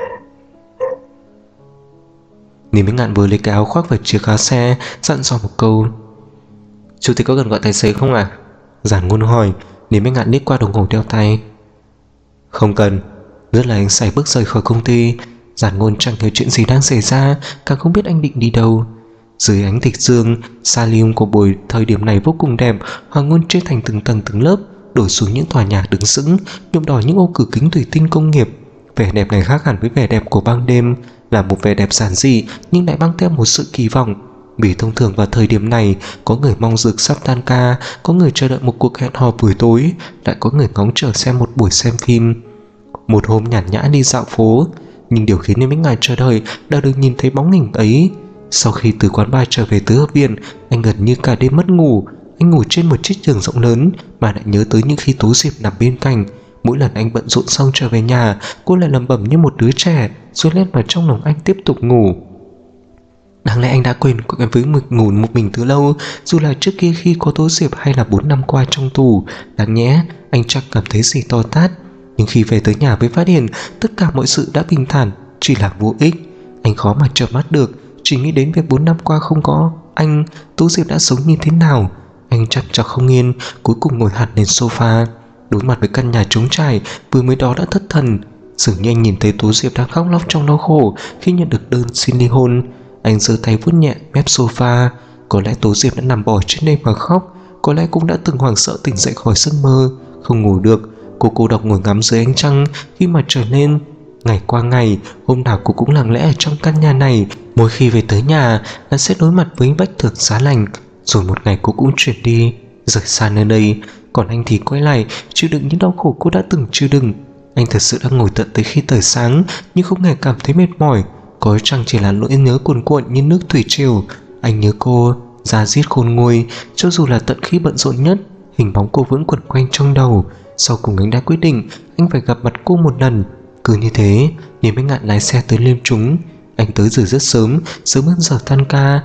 [SPEAKER 1] Niềm Bách Ngạn vừa lấy cái áo khoác và chìa khóa xe, dặn dò một câu. Chủ tịch có cần gọi tài xế không à? Giản Ngôn hỏi. Niềm Bách Ngạn liếc qua đồng hồ đeo tay. Không cần. Rất là anh sải bước rời khỏi công ty. Giản Ngôn chẳng hiểu chuyện gì đang xảy ra, càng không biết anh định đi đâu. Dưới ánh tịch dương, Salim của buổi thời điểm này vô cùng đẹp. Hoàng hôn chia thành từng tầng từng lớp, đổ xuống những tòa nhà đứng sững, nhuộm đỏ những ô cửa kính thủy tinh công nghiệp. Vẻ đẹp này khác hẳn với vẻ đẹp của ban đêm, là một vẻ đẹp giản dị nhưng lại mang theo một sự kỳ vọng. Vì thông thường vào thời điểm này, có người mong rực sắp tan ca, có người chờ đợi một cuộc hẹn hò buổi tối, lại có người ngóng chờ xem một buổi xem phim. Một hôm nhàn nhã đi dạo phố, nhưng điều khiến Niềm Bách Ngạn chờ đợi đã được nhìn thấy bóng hình ấy. Sau khi từ quán bar trở về tứ hợp viện, anh gần như cả đêm mất ngủ. Anh ngủ trên một chiếc giường rộng lớn mà lại nhớ tới những khi Tố Diệp nằm bên cạnh. Mỗi lần anh bận rộn xong trở về nhà, cô lại lẩm bẩm như một đứa trẻ, rồi lên vào trong lòng anh tiếp tục ngủ. Đáng lẽ anh đã quên với ngủ một mình từ lâu, dù là trước kia khi có Tố Diệp hay là 4 năm qua trong tù. Đáng nhẽ anh chắc cảm thấy gì to tát, nhưng khi về tới nhà mới phát hiện tất cả mọi sự đã bình thản, chỉ là vô ích. Anh khó mà chợp mắt được, chỉ nghĩ đến việc 4 năm qua không có anh, Tố Diệp đã sống như thế nào. Anh chằn chọc không yên, cuối cùng ngồi hẳn lên sofa. Đối mặt với căn nhà trống trải vừa mới đó đã thất thần. Dường như anh nhìn thấy Tố Diệp đang khóc lóc trong đau khổ khi nhận được đơn xin ly hôn. Anh giơ tay vuốt nhẹ mép sofa. Có lẽ Tố Diệp đã nằm bò trên đây mà khóc, có lẽ cũng đã từng hoảng sợ tỉnh dậy khỏi giấc mơ. Không ngủ được, cô cô độc ngồi ngắm dưới ánh trăng khi mà trở nên. Ngày qua ngày, hôm nào cô cũng lặng lẽ ở trong căn nhà này. Mỗi khi về tới nhà là sẽ đối mặt với vách tường giá lạnh. Rồi một ngày cô cũng chuyển đi, rời xa nơi đây. Còn anh thì quay lại chịu đựng những đau khổ cô đã từng chịu đựng. Anh thật sự đang ngồi tận tới khi trời sáng, nhưng không hề cảm thấy mệt mỏi. Có chăng chỉ là nỗi nhớ cuồn cuộn như nước thủy triều. Anh nhớ cô, da diết khôn nguôi. Cho dù là tận khi bận rộn nhất, hình bóng cô vẫn quẩn quanh trong đầu. Sau cùng anh đã quyết định anh phải gặp mặt cô một lần. Cứ như thế, Niềm Bách Ngạn lái xe tới Liêm Trúng. Anh tới từ rất sớm, sớm hơn giờ tan ca.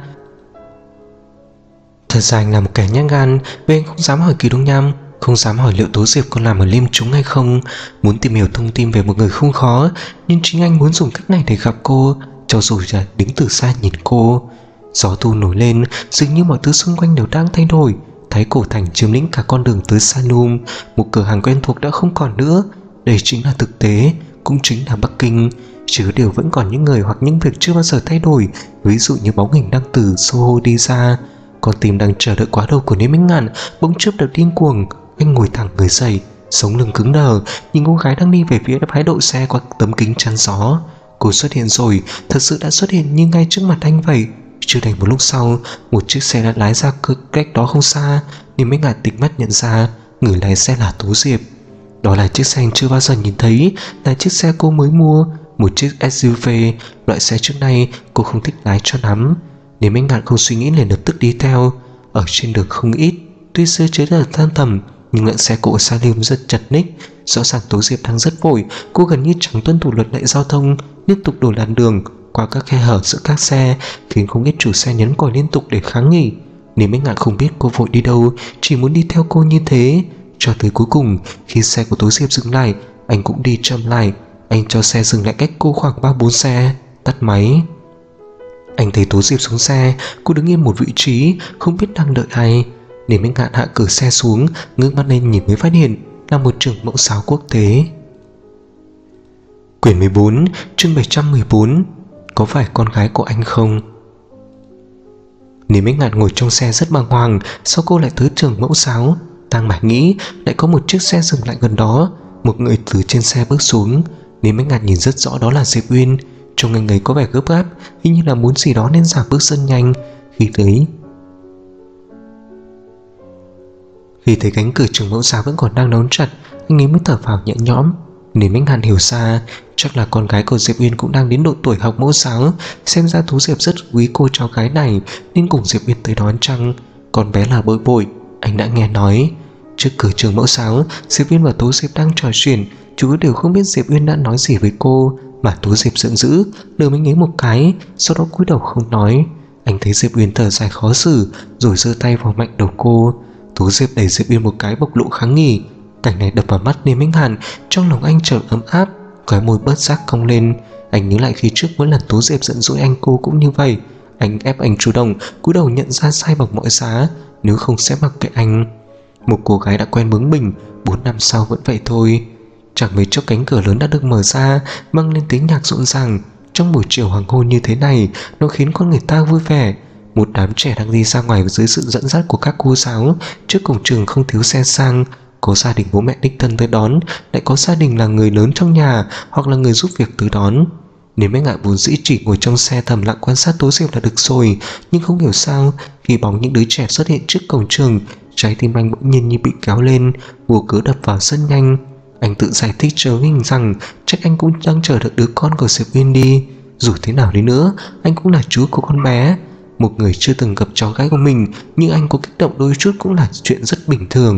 [SPEAKER 1] Thật ra anh là một kẻ nhát gan, vì anh không dám hỏi Kỳ Đông Nham, không dám hỏi liệu Tố Diệp còn làm ở Liêm Trúng hay không. Muốn tìm hiểu thông tin về một người không khó, nhưng chính anh muốn dùng cách này để gặp cô, cho dù là đứng từ xa nhìn cô. Gió thu nổi lên, dường như mọi thứ xung quanh đều đang thay đổi. Thái Cổ Thành chiếm lĩnh cả con đường tới Salum, một cửa hàng quen thuộc đã không còn nữa. Đây chính là thực tế, cũng chính là Bắc Kinh. Chứ đều vẫn còn những người hoặc những việc chưa bao giờ thay đổi, ví dụ như bóng hình đang từ Soho đi ra. Con tim đang chờ đợi quá đầu của Niêm Minh Ngạn bỗng chớp đập điên cuồng. Anh ngồi thẳng người dậy, sống lưng cứng đờ, nhìn cô gái đang đi về phía phái đội xe qua tấm kính chắn gió. Cô xuất hiện rồi, thật sự đã xuất hiện như ngay trước mặt anh vậy. Chưa đầy một lúc sau, một chiếc xe đã lái ra cách đó không xa. Niêm Minh Ngạn tỉnh mắt nhận ra người lái xe là Tố Diệp. Đó là chiếc xe anh chưa bao giờ nhìn thấy, là chiếc xe cô mới mua, một chiếc SUV. Loại xe trước nay cô không thích lái cho lắm. Niêm Minh Ngạn không suy nghĩ liền lập tức đi theo. Ở trên đường không ít, tuy sơ chế là than thầm, nhưng lượng xe cộ xa Liêm rất chật ních. Rõ ràng Tố Diệp đang rất vội, cô gần như chẳng tuân thủ luật lệ giao thông, liên tục đổi làn đường qua các khe hở giữa các xe, khiến không ít chủ xe nhấn còi liên tục để kháng nghị. Niêm Minh Ngạn không biết cô vội đi đâu, chỉ muốn đi theo cô như thế. Cho tới cuối cùng, khi xe của Tố Diệp dừng lại, anh cũng đi chậm lại. Anh cho xe dừng lại cách cô khoảng 3-4 xe, tắt máy. Anh thấy Tố Diệp xuống xe, cô đứng yên một vị trí, không biết đang đợi ai. Niêm Minh Ngạn hạ cửa xe xuống, ngước mắt lên nhìn mới phát hiện là một trưởng mẫu sáo quốc tế. Quyển 14, chương 714. Có phải con gái của anh không? Niêm Minh Ngạn ngồi trong xe rất bàng hoàng. Sao cô lại tới trưởng mẫu sáo? Tang Mải nghĩ lại có một chiếc xe dừng lại gần đó. Một người từ trên xe bước xuống. Niêm Minh Ngạn nhìn rất rõ đó là Diệp Uyên. Trông anh ấy có vẻ gấp gáp, hình như là muốn gì đó nên giảm bước chân nhanh. Khi thấy cánh cửa trưởng mẫu giáo vẫn còn đang đóng chặt, anh ấy mới thở phào nhẹ nhõm. Niêm Minh Ngạn hiểu ra, chắc là con gái của Diệp Uyên cũng đang đến độ tuổi học mẫu giáo. Xem ra Tú Diệp rất quý cô cháu gái này nên cùng Diệp Uyên tới đón chăng. Con bé là Bội Bội, anh đã nghe nói. Trước cửa trường mẫu giáo, Diệp Uyên và Tú Diệp đang trò chuyện. Chú đều không biết Diệp Uyên đã nói gì với cô, mà Tú Diệp giận dữ lườm anh ấy một cái, sau đó cúi đầu không nói. Anh thấy Diệp Uyên thở dài khó xử, rồi giơ tay vào mạnh đầu cô. Tú Diệp đẩy Diệp Uyên một cái bộc lộ kháng nghị. Cảnh này đập vào mắt Niêm Minh Ngạn, trong lòng anh chợt ấm áp, cái môi bớt giác cong lên. Anh nhớ lại khi trước mỗi lần Tú Diệp giận dỗi anh cô cũng như vậy. Anh ép anh chủ động cúi đầu nhận ra sai bằng mọi giá, nếu không sẽ mặc kệ anh. Một cô gái đã quen bướng bỉnh, 4 năm sau vẫn vậy thôi. Chẳng mấy chốc cánh cửa lớn đã được mở ra, mang lên tiếng nhạc rộn ràng. Trong buổi chiều hoàng hôn như thế này, nó khiến con người ta vui vẻ. Một đám trẻ đang đi ra ngoài dưới sự dẫn dắt của các cô giáo. Trước cổng trường không thiếu xe sang, có gia đình bố mẹ đích thân tới đón, lại có gia đình là người lớn trong nhà hoặc là người giúp việc tới đón. Niêm Minh Ngạn vốn dĩ chỉ ngồi trong xe thầm lặng quan sát Tố Diệp là được rồi, nhưng không hiểu sao khi bóng những đứa trẻ xuất hiện trước cổng trường, trái tim anh bỗng nhiên như bị kéo lên, vô cớ đập vào rất nhanh. Anh tự giải thích cho mình rằng chắc anh cũng đang chờ đợi đứa con của Diệp Uyên đi. Dù thế nào đi nữa, anh cũng là chú của con bé. Một người chưa từng gặp cháu gái của mình, nhưng anh có kích động đôi chút cũng là chuyện rất bình thường.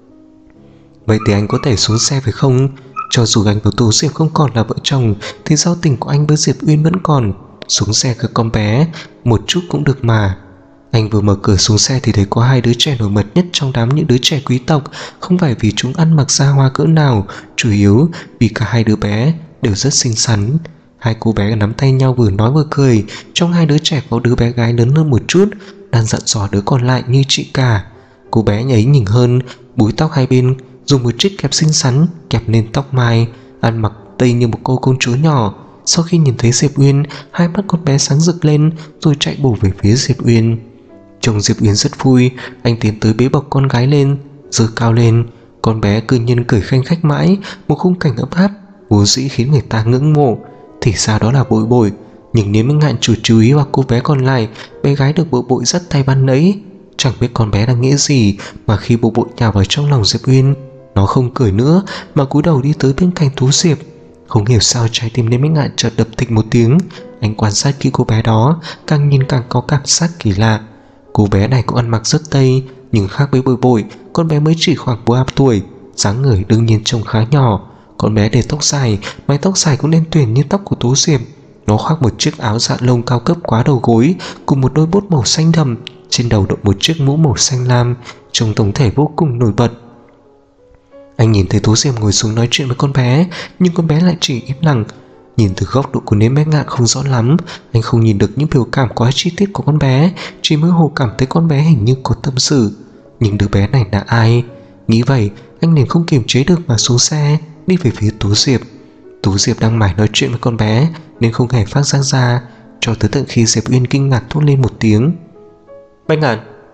[SPEAKER 1] Vậy thì anh có thể xuống xe phải không? Cho dù anh và Tú Diệp không còn là vợ chồng, thì giao tình của anh với Diệp Uyên vẫn còn. Xuống xeกับcon bé một chút cũng được mà. Anh vừa mở cửa xuống xe thì thấy có 2 đứa trẻ nổi bật nhất trong đám những đứa trẻ quý tộc. Không phải vì chúng ăn mặc xa hoa cỡ nào, chủ yếu vì cả 2 đứa bé đều rất xinh xắn. 2 cô bé nắm tay nhau vừa nói vừa cười. Trong 2 đứa trẻ có đứa bé gái lớn hơn một chút, đang dặn dò đứa còn lại như chị cả. Cô bé nhảy nhỉnh hơn, búi tóc hai bên dùng một chiếc kẹp xinh xắn kẹp lên tóc mai, ăn mặc tây như một cô công chúa nhỏ. Sau khi nhìn thấy Diệp Uyên, hai mắt con bé sáng rực lên rồi chạy bổ về phía Diệp Uyên. Trông Diệp Uyên rất vui, anh tiến tới bế bọc con gái lên, giơ cao lên. Con bé cứ nhiên cười khanh khách mãi, một khung cảnh ấm áp vốn dĩ khiến người ta ngưỡng mộ. Thì ra đó là Bội Bội, nhưng Niêm Minh Ngạn chú ý vào cô bé còn lại, bé gái được Bội Bội dắt tay ban nãy. Chẳng biết con bé đang nghĩ gì mà khi Bội Bội nhào vào trong lòng Diệp Uyên, nó không cười nữa mà cúi đầu đi tới bên cạnh Tú Diệp. Không hiểu sao trái tim Niêm Minh Ngạn chợt đập thịch một tiếng. Anh quan sát kỹ cô bé đó, càng nhìn càng có cảm giác kỳ lạ. Cô bé này cũng ăn mặc rất tây, nhưng khác với Bội Bội, con bé mới chỉ khoảng 3 tuổi, dáng người đương nhiên trông khá nhỏ. Con bé để tóc dài, mái tóc dài cũng đen tuyền như tóc của Tú Diệp. Nó khoác một chiếc áo dạ lông cao cấp quá đầu gối, cùng một đôi bốt màu xanh đậm, trên đầu đội một chiếc mũ màu xanh lam, trông tổng thể vô cùng nổi bật. Anh nhìn thấy Tú Diệp ngồi xuống nói chuyện với con bé, nhưng con bé lại chỉ im lặng. Nhìn từ góc độ của Niêm Minh Ngạn không rõ lắm, anh không nhìn được những biểu cảm quá chi tiết của con bé, chỉ mơ hồ cảm thấy con bé hình như có tâm sự. Nhưng đứa bé này là ai? Nghĩ vậy, anh liền không kiềm chế được mà xuống xe, đi về phía Tú Diệp. Tú Diệp đang mải nói chuyện với con bé nên không hề phát giác ra, cho tới tận khi Diệp Uyên kinh ngạc thốt lên một tiếng.
[SPEAKER 2] Bạch Ngạn,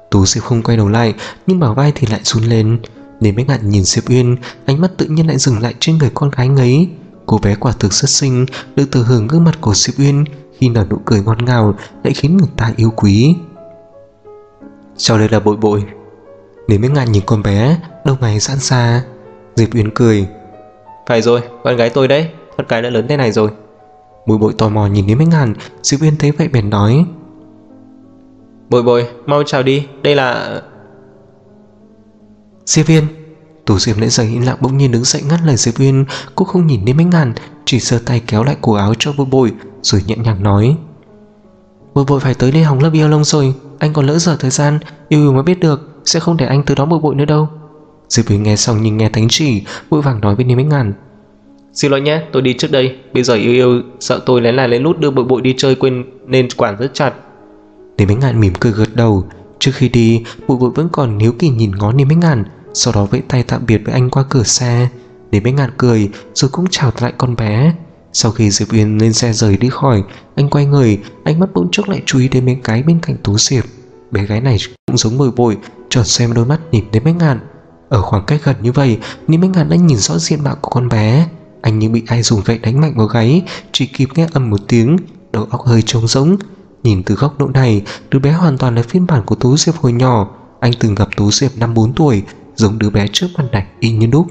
[SPEAKER 1] Tú Diệp không quay đầu lại, nhưng bả vai thì lại run lên. Đến mấy ngạn nhìn Diệp Uyên, ánh mắt tự nhiên lại dừng lại trên người con gái ngấy. Cô bé quả thực rất xinh, được thừa hưởng gương mặt của Diệp Uyên khi nở nụ cười ngọt ngào lại khiến người ta yêu quý. Cháu đây là Bội Bội. Đến mấy ngạn nhìn con bé, đầu mày giãn ra. Diệp Uyên cười.
[SPEAKER 2] Phải rồi, con gái tôi đấy, con cái đã lớn thế này rồi.
[SPEAKER 1] Bội Bội tò mò nhìn đến mấy ngàn. Diệp Uyên thấy vậy bèn nói.
[SPEAKER 2] Bội Bội, mau chào đi, đây là...
[SPEAKER 1] Diệp Uyên. Tú Diệp nãy giờ im lặng bỗng nhiên đứng dậy ngắt lời Diệp Uyên. Cô không nhìn đến mấy ngàn, chỉ giơ tay kéo lại cổ áo cho Bội Bội, rồi nhẹ nhàng nói. Bội Bội phải tới đây học lớp violon rồi, anh còn lỡ dở thời gian, yêu mới biết được, sẽ không để anh từ đón Bội Bội nữa đâu. Diệp Uyên nghe xong nhưng nghe thánh chỉ, vội vàng nói với mấy ngàn.
[SPEAKER 2] Xin lỗi nhé, tôi đi trước đây, bây giờ yêu sợ tôi lén là lén lút đưa Bội Bội đi chơi quên nên quản rất chặt.
[SPEAKER 1] Đến mấy ngàn mỉm cười gật đầu. Trước khi đi, Bội Bội vẫn còn hiếu kỳ nhìn ngó đến mấy ngàn, sau đó vẫy tay tạm biệt với anh qua cửa xe. Đến mấy ngàn cười rồi cũng chào lại con bé. Sau khi Diệp Uyên lên xe rời đi khỏi, anh quay người, ánh mắt bỗng chốc lại chú ý đến mấy cái bên cạnh Tú Diệp. Bé gái này cũng giống Bội Bội, tròn xem đôi mắt nhìn đến mấy ngàn. Ở khoảng cách gần như vậy, nên mấy ngàn đã nhìn rõ diện mạo của con bé. Anh như bị ai dùng gậy đánh mạnh vào gáy, chỉ kịp nghe ầm một tiếng, đầu óc hơi trống rỗng. Nhìn từ góc độ này, đứa bé hoàn toàn là phiên bản của Tú Diệp hồi nhỏ. Anh từng gặp Tú Diệp năm 4 tuổi, giống đứa bé trước mặt này y như đúc.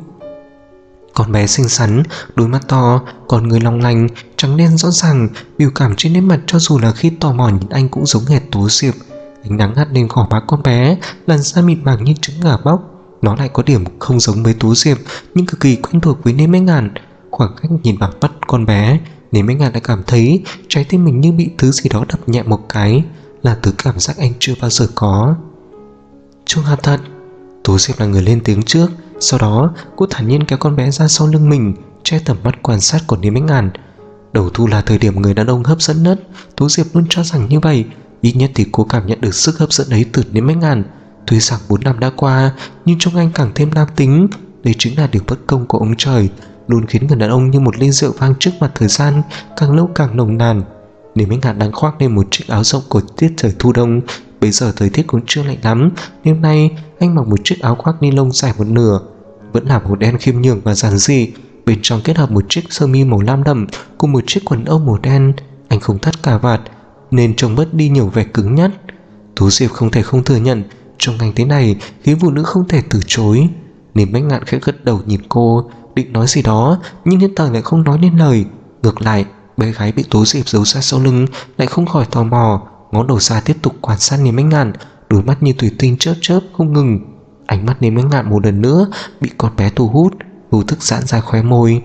[SPEAKER 1] Con bé xinh xắn, đôi mắt to, con người long lanh, trắng đen rõ ràng, biểu cảm trên nét mặt cho dù là khi tò mò nhìn anh cũng giống hệt Tú Diệp. Ánh nắng hắt lên gò má con bé, làn da mịn màng như trứng gà bóc. Nó lại có điểm không giống với Tú Diệp, nhưng cực kỳ quen thuộc với Nếm Mấy Ngàn. Khoảng cách nhìn bằng mắt con bé, Nếm Mấy Ngàn đã cảm thấy trái tim mình như bị thứ gì đó đập nhẹ một cái, là thứ cảm giác anh chưa bao giờ có. Trùng hợp thật. Tú Diệp là người lên tiếng trước. Sau đó cô thản nhiên kéo con bé ra sau lưng mình, che tầm mắt quan sát của Nếm Mấy Ngàn. Đầu thu là thời điểm người đàn ông hấp dẫn nhất. Tú Diệp luôn cho rằng như vậy. Ít nhất thì cô cảm nhận được sức hấp dẫn ấy từ Nếm Mấy Ngàn. Tuy rằng 4 năm đã qua, nhưng trong anh càng thêm nam tính. Đây chính là điều bất công của ông trời, luôn khiến người đàn ông như một ly rượu vang trước mặt thời gian, càng lâu càng nồng nàn. Nếm Mấy Ngàn đang khoác lên một chiếc áo rộng của tiết trời thu đông. Bây giờ thời tiết cũng chưa lạnh lắm, đêm nay anh mặc một chiếc áo khoác ni lông dài một nửa, vẫn là màu đen khiêm nhường và giản dị, bên trong kết hợp một chiếc sơ mi màu lam đậm cùng một chiếc quần âu màu đen. Anh không thắt cà vạt nên trông bớt đi nhiều vẻ cứng nhắc. Tú Diệp không thể không thừa nhận, trong ngành thế này khiến phụ nữ không thể từ chối. Nếm Mấy Ngạn khẽ gật đầu nhìn cô, định nói gì đó nhưng hiện tại lại không nói nên lời. Ngược lại, bé gái bị Tú Diệp giấu ra sau lưng lại không khỏi tò mò, ngó đầu ra tiếp tục quan sát Nếm Mấy Ngạn, đôi mắt như thủy tinh chớp chớp không ngừng. Ánh mắt Nếm Mấy Ngạn một lần nữa bị con bé thu hút, vô thức giãn ra khóe môi.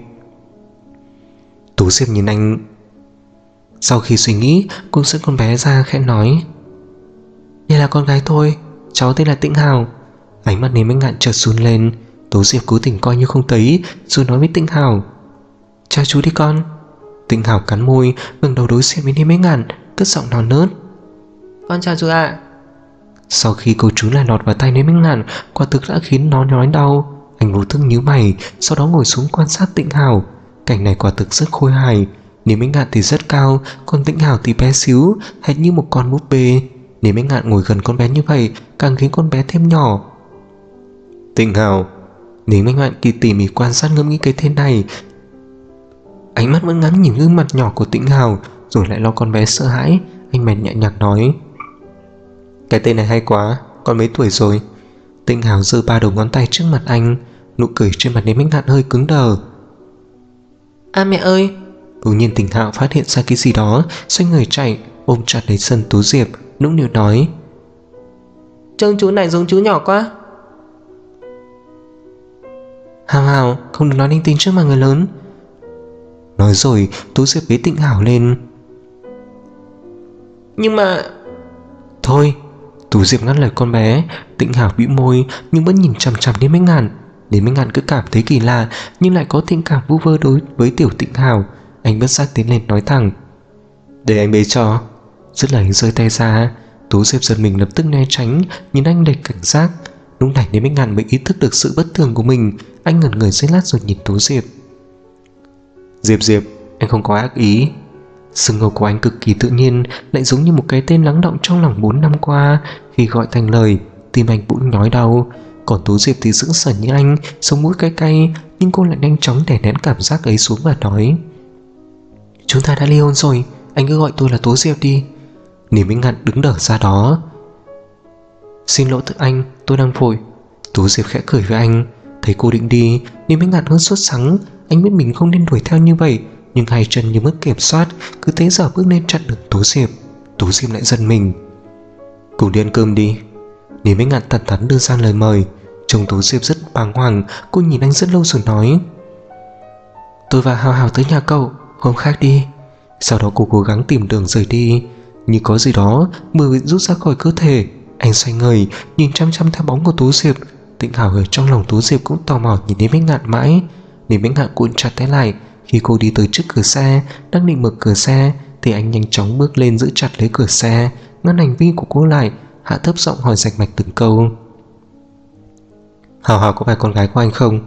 [SPEAKER 1] Tú Diệp nhìn anh. Sau khi suy nghĩ, cô dẫn con bé ra khẽ nói. Đây là con gái tôi, cháu tên là Tĩnh Hào. Ánh mắt Nếm Mấy Ngạn chợt run lên. Tú Diệp cố tình coi như không thấy, rồi nói với Tĩnh Hào. Chào chú đi con. Tĩnh Hào cắn môi, ngẩng đầu đối diện với Nếm Mấy Ngạn, cất giọng non nớt. Con chào chú ạ. Sau khi câu chú lại lọt vào tay Nếm Mấy Ngạn, quả thực đã khiến nó nhói đau. Anh vô thức nhíu mày, sau đó ngồi xuống quan sát Tĩnh Hào. Cảnh này quả thực rất khôi hài. Nếm Mấy Ngạn thì rất cao, còn Tĩnh Hào thì bé xíu, hệt như một con búp bê. Nếm Mấy Ngạn ngồi gần con bé như vậy càng khiến con bé thêm nhỏ. Tĩnh Hào. Nếm Mấy Ngạn kỳ tỉ mỉ quan sát ngẫm nghĩ cái tên này, ánh mắt vẫn ngắm nhìn gương mặt nhỏ của Tĩnh Hào, rồi lại lo con bé sợ hãi. Anh bèn nhẹ nhàng nói. Cái tên này hay quá, con mấy tuổi rồi? Tĩnh Hào giơ 3 đầu ngón tay trước mặt anh, nụ cười trên mặt Nếm Mấy Ngạn hơi cứng đờ. À mẹ ơi! Đột nhiên Tĩnh Hào phát hiện ra cái gì đó, xoay người chạy ôm chặt lấy chân Tú Diệp, nũng nịu nói. Trông chú này giống chú nhỏ quá. Hào Hào, không được nói linh tinh trước mặt người lớn. Nói rồi Tú Diệp bế Tĩnh Hào lên. Nhưng mà... Thôi. Tú Diệp ngắt lời con bé. Tĩnh Hào bĩu môi nhưng vẫn nhìn chằm chằm Nếm Mấy Ngạn. Nếm Mấy Ngạn cứ cảm thấy kỳ lạ nhưng lại có tình cảm vu vơ đối với tiểu Tĩnh Hào. Anh bất giác tiến lên nói thẳng. Để anh bế cho. Dứt lời anh rơi tay ra. Tú Diệp giật mình lập tức né tránh, nhìn anh đầy cảnh giác. Lúc này Nếm Mấy Ngạn mới ý thức được sự bất thường của mình. Anh ngẩn người giây lát rồi nhìn Tú Diệp. Diệp, anh không có ác ý. Xưng hô của anh cực kỳ tự nhiên, lại giống như một cái tên lắng đọng trong lòng 4 năm qua. Khi gọi thành lời, tim anh bỗng nhói đau. Còn Tố Diệp thì sững sờ như anh, sống mũi cay cay, nhưng cô lại nhanh chóng đè nén cảm giác ấy xuống và nói: Chúng ta đã ly hôn rồi, anh cứ gọi tôi là Tố Diệp đi. Niềm Minh Ngạn đứng đờ ra đó. Xin lỗi từ anh, tôi đang vội. Tố Diệp khẽ cười với anh. Thấy cô định đi, Niềm Minh Ngạn hơi sốt sắng. Anh biết mình không nên đuổi theo như vậy, nhưng hai chân như mất kiểm soát, cứ thế giờ bước lên chặn được Tố Diệp. Tố Diệp lại giận mình. Cùng đi ăn cơm đi. Niềm Minh Ngạn thẳng thắn đưa ra lời mời. Trông Tố Diệp rất bàng hoàng, cô nhìn anh rất lâu rồi nói: Tôi và Hào Hào tới nhà cậu, hôm khác đi. Sau đó cô cố gắng tìm đường rời đi. Như có gì đó vừa rút ra khỏi cơ thể, anh xoay người nhìn chăm chăm theo bóng của Tố Diệp. Tĩnh Hào ở trong lòng Tố Diệp cũng tò mò nhìn đến Minh Ngạn mãi. Đến Minh Ngạn cuộn chặt tay lại. Khi cô đi tới trước cửa xe, đang định mở cửa xe, thì anh nhanh chóng bước lên giữ chặt lấy cửa xe, ngăn hành vi của cô lại, hạ thấp giọng hỏi rành mạch từng câu: Hào Hào có phải con gái của anh không?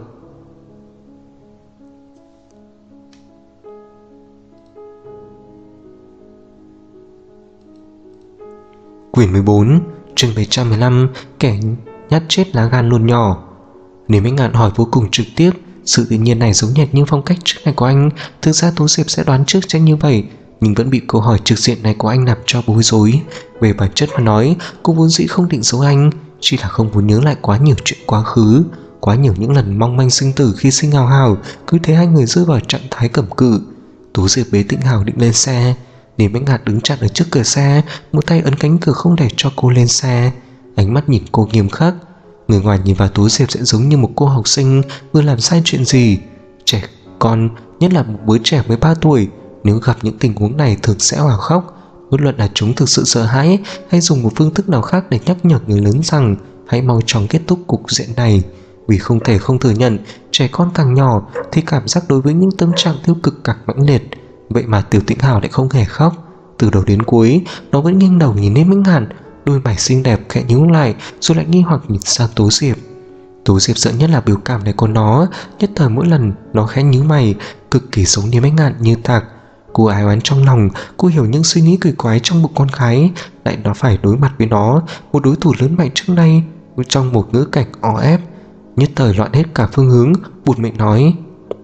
[SPEAKER 1] Quyển 14, chương 715, kẻ nhát chết lá gan luôn nhỏ. Nếu Minh Ngạn hỏi vô cùng trực tiếp, sự tự nhiên này giống nhẹt như phong cách trước này của anh. Thực ra Tố Diệp sẽ đoán trước tranh như vậy, nhưng vẫn bị câu hỏi trực diện này của anh làm cho bối rối. Về bản chất mà nói, cô vốn dĩ không định giấu anh, chỉ là không muốn nhớ lại quá nhiều chuyện quá khứ, quá nhiều những lần mong manh sinh tử khi sinh Hào Hào. Cứ thế hai người rơi vào trạng thái cẩm cự. Tố Diệp bế Tĩnh Hào định lên xe, Niềm Minh Ngạn đứng chặn ở trước cửa xe, một tay ấn cánh cửa không để cho cô lên xe. Ánh mắt nhìn cô nghiêm khắc. Người ngoài nhìn vào Tố Diệp sẽ giống như một cô học sinh vừa làm sai chuyện gì. Trẻ con, nhất là một đứa trẻ 13 tuổi, nếu gặp những tình huống này thường sẽ òa khóc. Bất luận là chúng thực sự sợ hãi hay dùng một phương thức nào khác để nhắc nhở người lớn rằng hãy mau chóng kết thúc cục diện này. Vì không thể không thừa nhận, trẻ con càng nhỏ thì cảm giác đối với những tâm trạng tiêu cực càng mãnh liệt. Vậy mà Tiểu Tĩnh Hào lại không hề khóc. Từ đầu đến cuối, nó vẫn nghiêng đầu nhìn lên Minh Ngạn, đôi mày xinh đẹp khẽ nhíu lại, rồi lại nghi hoặc nhìn sang Tố Diệp. Tố Diệp sợ nhất là biểu cảm này của nó, nhất thời mỗi lần nó khẽ nhíu mày, cực kỳ giống như Minh Ngạn như tạc. Cô ái oán trong lòng, cô hiểu những suy nghĩ kỳ quái trong bụng con gái, lại nó phải đối mặt với nó, một đối thủ lớn mạnh trước đây, trong một ngữ cảnh o ép. Nhất thời loạn hết cả phương hướng, buột miệng nói: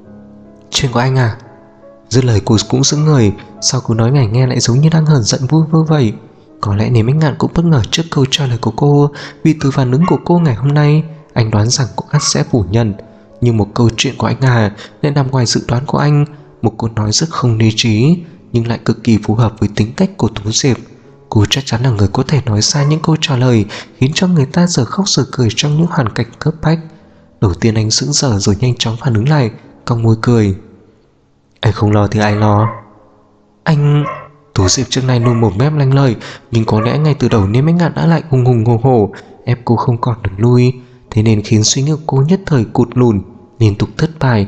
[SPEAKER 1] Chuyện của anh à? Dứt lời cô cũng sững người, sau câu nói này nghe lại giống như đang hờn giận vui vơ vậy. Có lẽ Niềm Minh Ngạn cũng bất ngờ trước câu trả lời của cô, vì từ phản ứng của cô ngày hôm nay, anh đoán rằng cô ắt sẽ phủ nhận. Nhưng một câu chuyện của anh lại nằm ngoài dự đoán của anh, một câu nói rất không lý trí, nhưng lại cực kỳ phù hợp với tính cách của Tố Diệp. Cô chắc chắn là người có thể nói ra những câu trả lời khiến cho người ta giờ khóc giờ cười trong những hoàn cảnh cấp bách. Đầu tiên anh sững sờ rồi nhanh chóng phản ứng lại, cong môi cười: Anh không lo thì ai lo? Anh... Tố Diệp trước nay luôn mồm mép lanh lợi, nhưng có lẽ ngay từ đầu Niềm Minh Ngạn đã lại hùng hùng hổ hổ, ép cô không còn đường lui, thế nên khiến suy nghĩ của cô nhất thời cụt lùn, liên tục thất bại.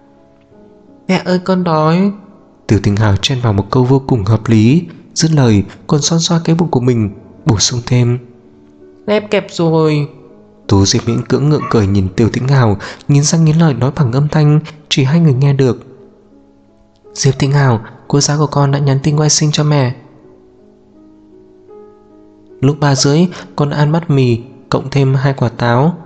[SPEAKER 1] Mẹ ơi con đói. Tiểu Tĩnh Hào chen vào một câu vô cùng hợp lý, dứt lời còn xoa xoa cái bụng của mình, bổ sung thêm: Nếp kẹp rồi. Tố Diệp miễn cưỡng ngượng cười nhìn Tiểu Tĩnh Hào, nghiến răng nghiến lợi nói bằng âm thanh chỉ hai người nghe được: Diệp Tĩnh Hào, cô giáo của con đã nhắn tin qua sinh cho mẹ. Lúc 3:30 con ăn bát mì cộng thêm 2 quả táo.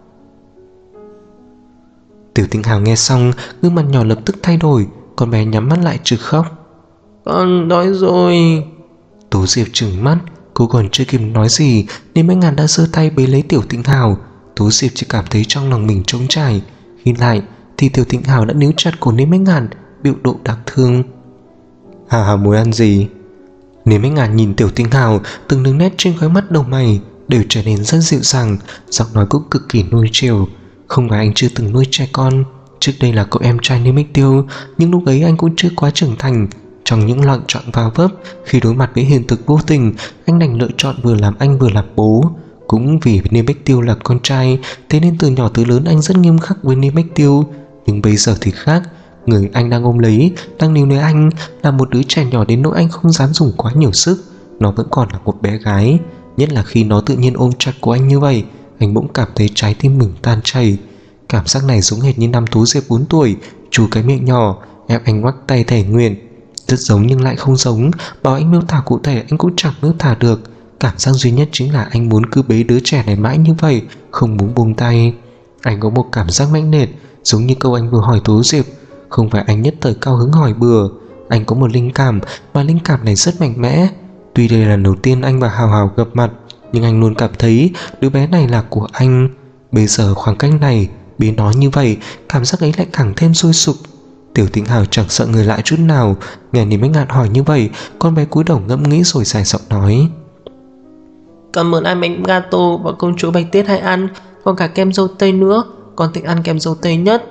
[SPEAKER 1] Tiểu Tĩnh Hào nghe xong, gương mặt nhỏ lập tức thay đổi, con bé nhắm mắt lại trừ khóc. Con đói rồi. Tố Diệp trừng mắt, cô còn chưa kịp nói gì, Niềm Minh Ngạn đã giơ tay bế lấy Tiểu Tĩnh Hào. Tố Diệp chỉ cảm thấy trong lòng mình trống trải. Khi lại thì Tiểu Tĩnh Hào đã níu chặt cổ Niềm Minh Ngạn, biểu độ đáng thương. Hào Hào muốn ăn gì? Niềm Minh Ngạn nhìn Tiểu Tĩnh Hào, từng đường nét trên khóe mắt đầu mày đều trở nên rất dịu dàng, giọng nói cũng cực kỳ nuôi chiều. Không phải anh chưa từng nuôi trẻ con, trước đây là cậu em trai Niêm Bích Tiêu, nhưng lúc ấy anh cũng chưa quá trưởng thành. Trong những loạn chọn vào vấp, khi đối mặt với hiện thực vô tình, anh đành lựa chọn vừa làm anh vừa làm bố. Cũng vì Niêm Bích Tiêu là con trai, thế nên từ nhỏ tới lớn anh rất nghiêm khắc với Niêm Bích Tiêu. Nhưng bây giờ thì khác, người anh đang ôm lấy, đang níu lấy anh là một đứa trẻ nhỏ đến nỗi anh không dám dùng quá nhiều sức. Nó vẫn còn là một bé gái, nhất là khi nó tự nhiên ôm chặt của anh như vậy, anh bỗng cảm thấy trái tim mình tan chảy. Cảm giác này giống hệt như năm Tú Diệp 4 tuổi, chú cái miệng nhỏ ép anh ngoắc tay thề nguyện: Rất giống nhưng lại không giống, bảo anh miêu tả cụ thể anh cũng chẳng miêu tả được. Cảm giác duy nhất chính là anh muốn cứ bế đứa trẻ này mãi như vậy, không muốn buông tay. Anh có một cảm giác mãnh liệt, giống như câu anh vừa hỏi Tố Diệp. Không phải anh nhất thời cao hứng hỏi bừa, anh có một linh cảm, mà linh cảm này rất mạnh mẽ. Tuy đây là lần đầu tiên anh và Hào Hào gặp mặt, nhưng anh luôn cảm thấy đứa bé này là của anh. Bây giờ khoảng cách này, bế nó như vậy, cảm giác ấy lại càng thêm sôi sục. Tiểu Tĩnh Hào chẳng sợ người lại chút nào, nghe Lý Bách Ngạn hỏi như vậy, con bé cúi đầu ngẫm nghĩ rồi dài giọng nói:
[SPEAKER 2] Cảm ơn anh bánh gato và công chúa Bạch Tuyết hay ăn, còn cả kem dâu tây nữa, con thích ăn kem dâu tây nhất.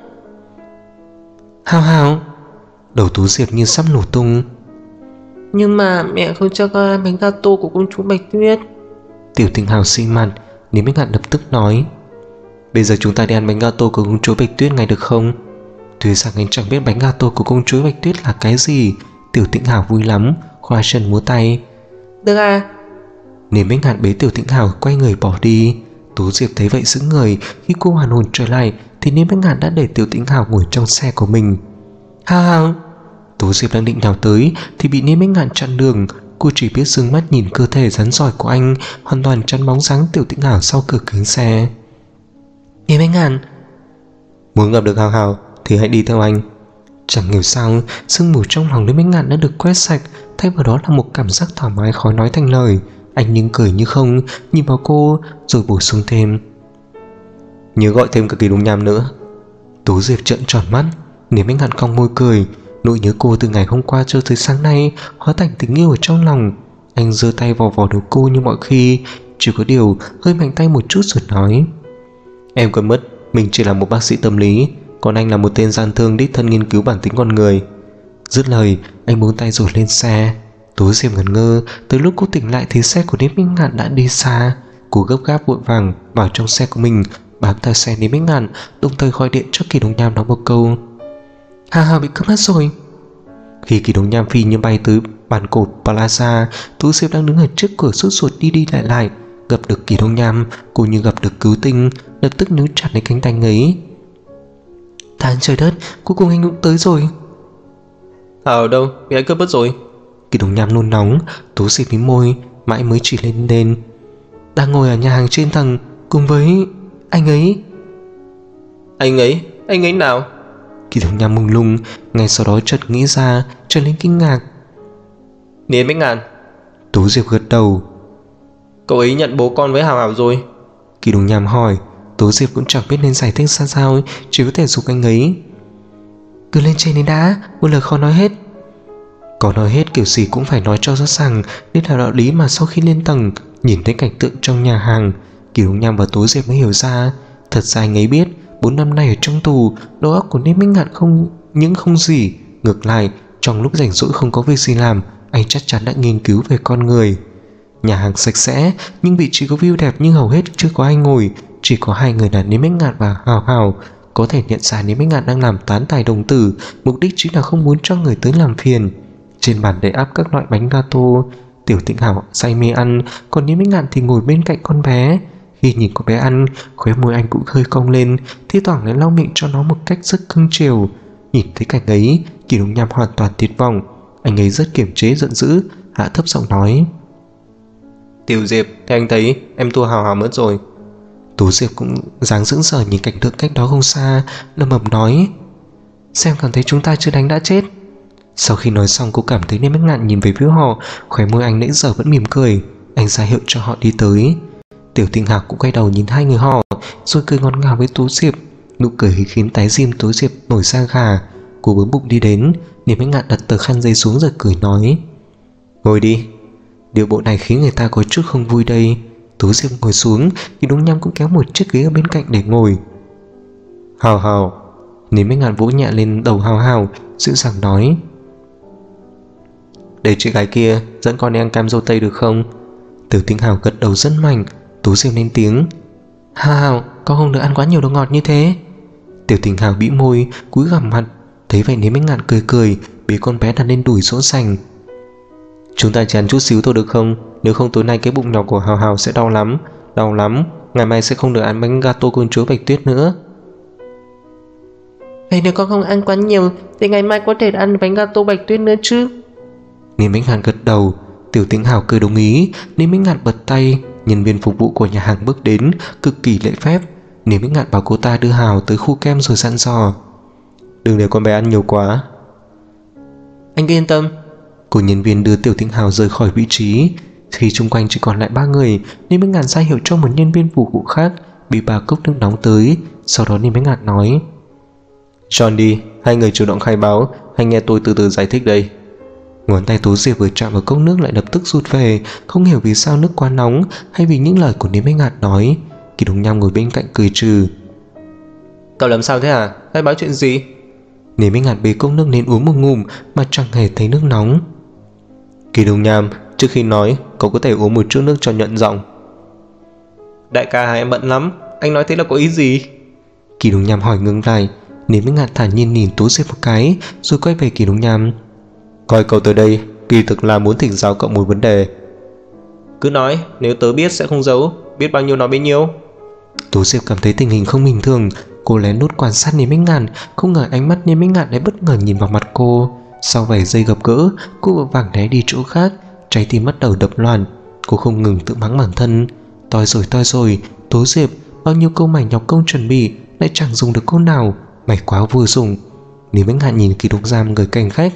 [SPEAKER 1] Hào Hào, đầu Tú Diệp như sắp nổ tung.
[SPEAKER 2] Nhưng mà mẹ không cho con ăn bánh gato của công chúa Bạch Tuyết.
[SPEAKER 1] Tiểu Tĩnh Hào xi mặt. Lý Bách Ngạn lập tức nói: Bây giờ chúng ta đi ăn bánh gato của công chúa Bạch Tuyết ngay được không? Tuy rằng anh chẳng biết bánh gato của công chúa Bạch Tuyết là cái gì. Tiểu Tĩnh Hào vui lắm, khoa chân múa tay.
[SPEAKER 2] Được à?
[SPEAKER 1] Lý Bách Ngạn bế Tiểu Tĩnh Hào quay người bỏ đi. Tú Diệp thấy vậy sững người. Khi cô hoàn hồn trở lại thì Lý Bách Ngạn đã để Tiểu Tĩnh Hào ngồi trong xe của mình. Hào Hào, Tú Diệp đang định nhào tới thì bị Lý Bách Ngạn chặn đường. Cô chỉ biết dương mắt nhìn cơ thể rắn giỏi của anh, hoàn toàn chắn bóng dáng Tiểu Tĩnh Hào sau cửa kính xe.
[SPEAKER 2] Lý Bách Ngạn,
[SPEAKER 1] muốn gặp được Hào Hào thì hãy đi theo anh. Chẳng hiểu sao sương mù trong lòng Lý Bách Ngạn đã được quét sạch, thay vào đó là một cảm giác thoải mái khó nói thành lời. Anh nhưng cười như không, nhìn vào cô rồi bổ sung thêm: nhớ gọi thêm cả Kỳ Đông Nham nữa. Tú Diệp trợn tròn mắt. Lý Bách Ngạn cong môi cười. Nỗi nhớ cô từ ngày hôm qua cho tới sáng nay hóa thành tình yêu ở trong lòng. Anh giơ tay vò vò đầu cô như mọi khi, chỉ có điều hơi mạnh tay một chút rồi nói: em quên mất mình chỉ là một bác sĩ tâm lý, còn anh là một tên gian thương đích thân nghiên cứu bản tính con người. Dứt lời anh buông tay rồi lên xe. Tú Diệp ngẩn ngơ. Tới lúc cô tỉnh lại thì xe của Lý Bách Ngạn đã đi xa. Cô gấp gáp vội vàng vào trong xe của mình, bám theo xe Lý Bách Ngạn, đồng thời gọi điện cho Kỳ Đông Nham nói một câu: Hào Hào bị cướp mất rồi. Khi Kỳ Đông Nham phi như bay tới bàn cột Plaza, Tú Diệp đang đứng ở trước cửa sốt ruột đi đi lại lại. Gặp được Kỳ Đông Nham, cô như gặp được cứu tinh, lập tức níu chặt lấy cánh tay anh ấy. Tháng trời đất, cuối cùng anh cũng tới rồi.
[SPEAKER 2] Ở đâu, bị ai cướp mất rồi?
[SPEAKER 1] Kỳ Đông Nham nôn nóng. Tú Diệp mím môi, mãi mới chỉ lên. Đang ngồi ở nhà hàng trên tầng cùng với anh ấy.
[SPEAKER 2] Anh ấy nào?
[SPEAKER 1] Kỳ Đông Nham mông lung, ngay sau đó chợt nghĩ ra, trở lên kinh ngạc.
[SPEAKER 2] Lý Bách Ngạn.
[SPEAKER 1] Tú Diệp gật đầu.
[SPEAKER 2] Cậu ấy nhận bố con với Hào Hào rồi?
[SPEAKER 1] Kỳ Đông Nham hỏi. Tú Diệp cũng chẳng biết nên giải thích ra sao, chỉ có thể giục anh ấy: cứ lên trên đến đã, một lời khó nói hết. Có nói hết kiểu gì cũng phải nói cho rõ ràng, đây là đạo lý mà sau khi lên tầng nhìn thấy cảnh tượng trong nhà hàng, Kỳ Đông Nham và Tú Diệp mới hiểu ra. Thật ra anh ấy biết 4 năm nay ở trong tù, đầu óc của Lý Bách Ngạn không gì, ngược lại trong lúc rảnh rỗi không có việc gì làm, anh chắc chắn đã nghiên cứu về con người. Nhà hàng sạch sẽ nhưng vị trí có view đẹp nhưng hầu hết chưa có ai ngồi, chỉ có hai người là Lý Bách Ngạn và Hào Hào. Có thể nhận ra Lý Bách Ngạn đang làm tán tài đồng tử, mục đích chính là không muốn cho người tới làm phiền. Trên bàn đầy ắp các loại bánh gato. Tiểu Tĩnh Hào say mê ăn, còn Lý Bách Ngạn thì ngồi bên cạnh con bé. Khi nhìn con bé ăn, khóe môi anh cũng hơi cong lên, thi thoảng lại lau miệng cho nó một cách rất cưng chiều. Nhìn thấy cảnh ấy, Kỳ Đông Nham hoàn toàn tuyệt vọng. Anh ấy rất kiềm chế giận dữ, hạ thấp giọng nói:
[SPEAKER 2] Tiểu Diệp, thì anh thấy em thua Hào Hào mất rồi.
[SPEAKER 1] Tú Diệp cũng dáng sững sờ nhìn cảnh tượng cách đó không xa, lẩm bẩm nói: xem cảm thấy chúng ta chưa đánh đã chết. Sau khi nói xong, cô cảm thấy Lý Bách Ngạn nhìn về phía họ, khóe môi anh nãy giờ vẫn mỉm cười. Anh ra hiệu cho họ đi tới. Tiểu Tĩnh Hào cũng quay đầu nhìn hai người họ, rồi cười ngọt ngào với Tú Diệp. Nụ cười khiến tái diêm Tú Diệp nổi da gà. Cô bướm bụng đi đến. Lý Bách Ngạn đặt tờ khăn giấy xuống rồi cười nói: ngồi đi. Điều bộ này khiến người ta có chút không vui đây. Tú Diệp ngồi xuống, thì Đông Nham cũng kéo một chiếc ghế ở bên cạnh để ngồi. Hào Hào. Lý Bách Ngạn vỗ nhẹ lên đầu Hào Hào, dịu dàng nói: để chị gái kia dẫn con đi ăn cam dâu tây được không? Tiểu Tĩnh Hào gật đầu rất mạnh. Tú Diệp lên tiếng: Hào Hào, con không được ăn quá nhiều đồ ngọt như thế. Tiểu Tĩnh Hào bĩu môi, cúi gằm mặt. Thấy vậy Lý Bách Ngạn cười, bế con bé đặt lên đùi dỗ dành. Chúng ta chỉ ăn chút xíu thôi được không? Nếu không tối nay cái bụng nhỏ của Hào Hào sẽ đau lắm. Ngày mai sẽ không được ăn bánh gato công chúa Bạch Tuyết nữa.
[SPEAKER 2] Vậy nếu con không ăn quá nhiều thì ngày mai có thể ăn bánh gato Bạch Tuyết nữa chứ?
[SPEAKER 1] Niêm Bích Ngạn gật đầu. Tiểu Tĩnh Hào cười đồng ý. Niêm Bích Ngạn bật tay. Nhân viên phục vụ của nhà hàng bước đến, cực kỳ lễ phép. Niêm Bích Ngạn bảo cô ta đưa Hào tới khu kem rồi dặn dò: đừng để con bé ăn nhiều quá.
[SPEAKER 2] Anh cứ yên tâm.
[SPEAKER 1] Cô nhân viên đưa Tiểu Tĩnh Hào rời khỏi vị trí. Khi chung quanh chỉ còn lại 3 người, Niêm Bích Ngạn ra hiệu cho một nhân viên phục vụ khác bị 3 cốc nước nóng tới. Sau đó Niêm Bích Ngạn nói:
[SPEAKER 2] John đi, hai người chủ động khai báo, hãy nghe tôi từ từ giải thích đây.
[SPEAKER 1] Ngón tay Tố Diệp vừa chạm vào cốc nước lại lập tức rụt về. Không hiểu vì sao nước quá nóng hay vì những lời của Niêm Bích Ngạn nói. Kỳ Đồng Nham ngồi bên cạnh cười trừ:
[SPEAKER 2] Cậu làm sao thế hả? Khai báo chuyện gì?
[SPEAKER 1] Niêm Bích Ngạn bê cốc nước lên uống một ngụm mà chẳng hề thấy nước nóng.
[SPEAKER 2] Kỳ Đồng Nham, trước khi nói, cậu có thể uống một chút nước cho nhuận giọng. Đại ca, em bận lắm, anh nói thế là có ý gì?
[SPEAKER 1] Kỳ Đồng Nham hỏi ngừng lại. Niêm Bích Ngạn thản nhiên nhìn Tố Diệp một cái rồi quay về Kỳ Đồng Nham:
[SPEAKER 2] Coi cậu tới đây, kỳ thực là muốn thỉnh giáo cậu một vấn đề. Cứ nói, nếu tớ biết sẽ không giấu, biết bao nhiêu nói bấy nhiêu.
[SPEAKER 1] Tố Diệp cảm thấy tình hình không bình thường. Cô lén lút quan sát Niêm Bích Ngạn, không ngờ ánh mắt Niêm Bích Ngạn lại bất ngờ nhìn vào mặt cô. Sau vài giây gặp gỡ, cô vội vàng né đi chỗ khác, trái tim bắt đầu đập loạn. Cô không ngừng tự mắng bản thân: toi rồi, Tố Diệp, bao nhiêu câu mày nhọc công chuẩn bị lại chẳng dùng được câu nào, mày quá vô dụng. Niêm Bích Ngạn nhìn Kỳ Đồng Nham người canh khách: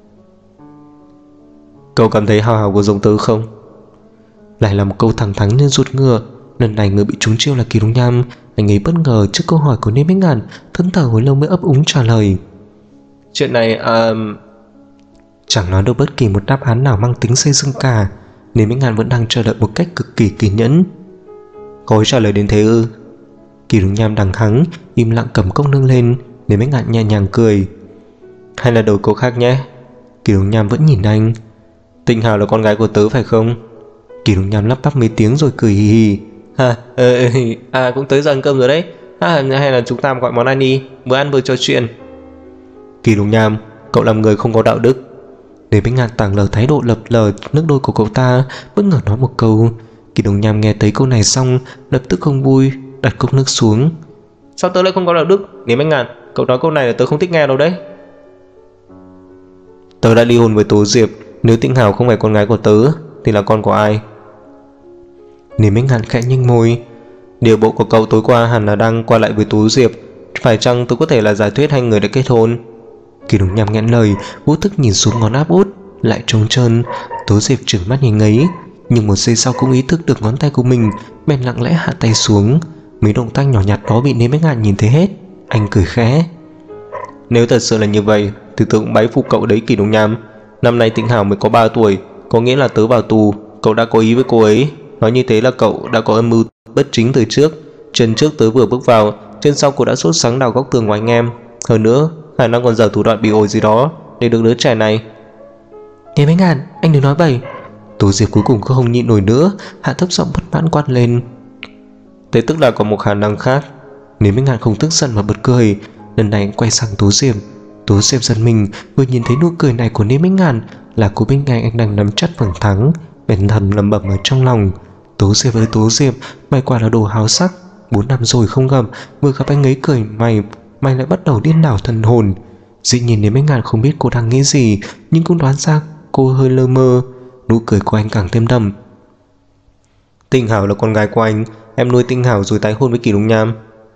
[SPEAKER 2] Cậu cảm thấy Hào có giống tớ không?
[SPEAKER 1] Lại là một câu thẳng thắn nên ruột ngựa. Lần này người bị trúng chiêu là Kỳ Đồng Nham. Anh ấy bất ngờ trước câu hỏi của Niêm Bích Ngạn, thẫn thờ hồi lâu mới ấp úng trả lời:
[SPEAKER 2] Chuyện này
[SPEAKER 1] chẳng nói được bất kỳ một đáp án nào mang tính xây dựng cả. Niêm Bích Ngạn vẫn đang chờ đợi một cách cực kỳ kiên nhẫn.
[SPEAKER 2] Có trả lời đến thế ư?
[SPEAKER 1] Kỳ Đồng Nham đằng hắng, im lặng cầm cốc nước lên. Niêm Bích Ngạn nhẹ nhàng cười:
[SPEAKER 2] Hay là đổi câu khác nhé?
[SPEAKER 1] Kỳ Đồng Nham vẫn nhìn anh:
[SPEAKER 2] Tĩnh Hào là con gái của tớ phải không?
[SPEAKER 1] Kỳ Đồng Nham lắp bắp mấy tiếng rồi cười hì hì:
[SPEAKER 2] Cũng tới giờ ăn cơm rồi đấy. Hay là chúng ta gọi món ăn đi, vừa ăn vừa trò chuyện.
[SPEAKER 1] Kỳ Đồng Nham, cậu làm người không có đạo đức. Niêm Bích Ngạn tảng lờ thái độ lập lờ nước đôi của cậu ta, bất ngờ nói một câu. Kỳ Đồng Nham nghe thấy câu này xong lập tức không vui, đặt cốc nước xuống:
[SPEAKER 2] Sao tớ lại không có đạo đức? Niêm Bích Ngạn, cậu nói câu này là tớ không thích nghe đâu đấy. Tớ đã ly hôn với Tố Diệp, nếu Tĩnh Hào không phải con gái của tớ thì là con của ai?
[SPEAKER 1] Niêm Bích Ngạn khẽ nhếch môi:
[SPEAKER 2] Điều bộ của cậu tối qua hẳn là đang qua lại với Tố Diệp, phải chăng tôi có thể là giả thuyết hai người đã kết hôn?
[SPEAKER 1] Kỳ Đồng Nham nghẹn lời, vô thức nhìn xuống ngón áp út lại trống trơn. Tố Diệp trừng mắt nhìn ấy, nhưng một giây sau cũng ý thức được ngón tay của mình, bèn lặng lẽ hạ tay xuống. Mấy động tác nhỏ nhặt đó bị Niêm Bích Ngạn nhìn thấy hết. Anh cười khẽ:
[SPEAKER 2] Nếu thật sự là như vậy thì tớ cũng bái phục cậu đấy Kỳ Đồng Nham. Năm nay Tĩnh Hào mới có 3 tuổi, có nghĩa là tớ vào tù, cậu đã có ý với cô ấy. Nói như thế là cậu đã có âm mưu bất chính từ trước. Chân trước tớ vừa bước vào, chân sau cô đã sốt sắng đào góc tường của anh em. Hơn nữa, khả năng còn dở thủ đoạn bị ổi gì đó để được đứa trẻ này.
[SPEAKER 1] Niêm Bích Ngạn, anh đừng nói bậy. Tố Diệp cuối cùng không nhịn nổi nữa, hạ thấp giọng bất mãn quát lên:
[SPEAKER 2] Thế tức là có một khả năng khác.
[SPEAKER 1] Niêm Bích Ngạn không tức giận mà bật cười. Lần này anh quay sang Tố Diệp. Tố Diệp giật mình vừa nhìn thấy nụ cười này của Niêm Bích Ngạn, là cô bên ngay anh đang nắm chắc phần thắng, bèn thầm lẩm bẩm ở trong lòng: Tố Diệp ơi Tố Diệp, mày quả là đồ háo sắc. 4 năm rồi không gặp, vừa gặp anh ấy cười mày lại bắt đầu điên đảo thần hồn. Dĩ nhiên Niêm Bích Ngạn không biết cô đang nghĩ gì, nhưng cũng đoán ra cô hơi lơ mơ. Nụ cười của anh càng thêm đậm:
[SPEAKER 2] Tĩnh Hào là con gái của anh, em nuôi Tĩnh Hào rồi tái hôn với Kỳ Đồng Nham.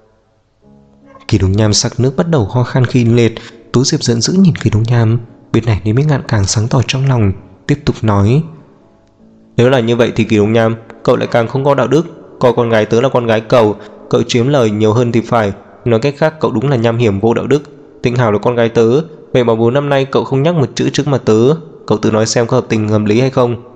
[SPEAKER 1] Kỳ Đồng Nham sặc nước bắt đầu ho khan khi liệt. Tố Diệp giận dữ nhìn Kỳ Đồng Nham. Bên này Niêm Bích Ngạn càng sáng tỏ trong lòng, tiếp tục nói:
[SPEAKER 2] Nếu là như vậy thì Kỳ Đồng Nham, cậu lại càng không có đạo đức. Coi con gái tớ là con gái cậu chiếm lời nhiều hơn thì phải. Nói cách khác, cậu đúng là nham hiểm vô đạo đức. Tĩnh Hào là con gái tớ, vậy mà 4 năm nay cậu không nhắc một chữ trước mặt tớ. Cậu tự nói xem có hợp tình hợp lý hay không?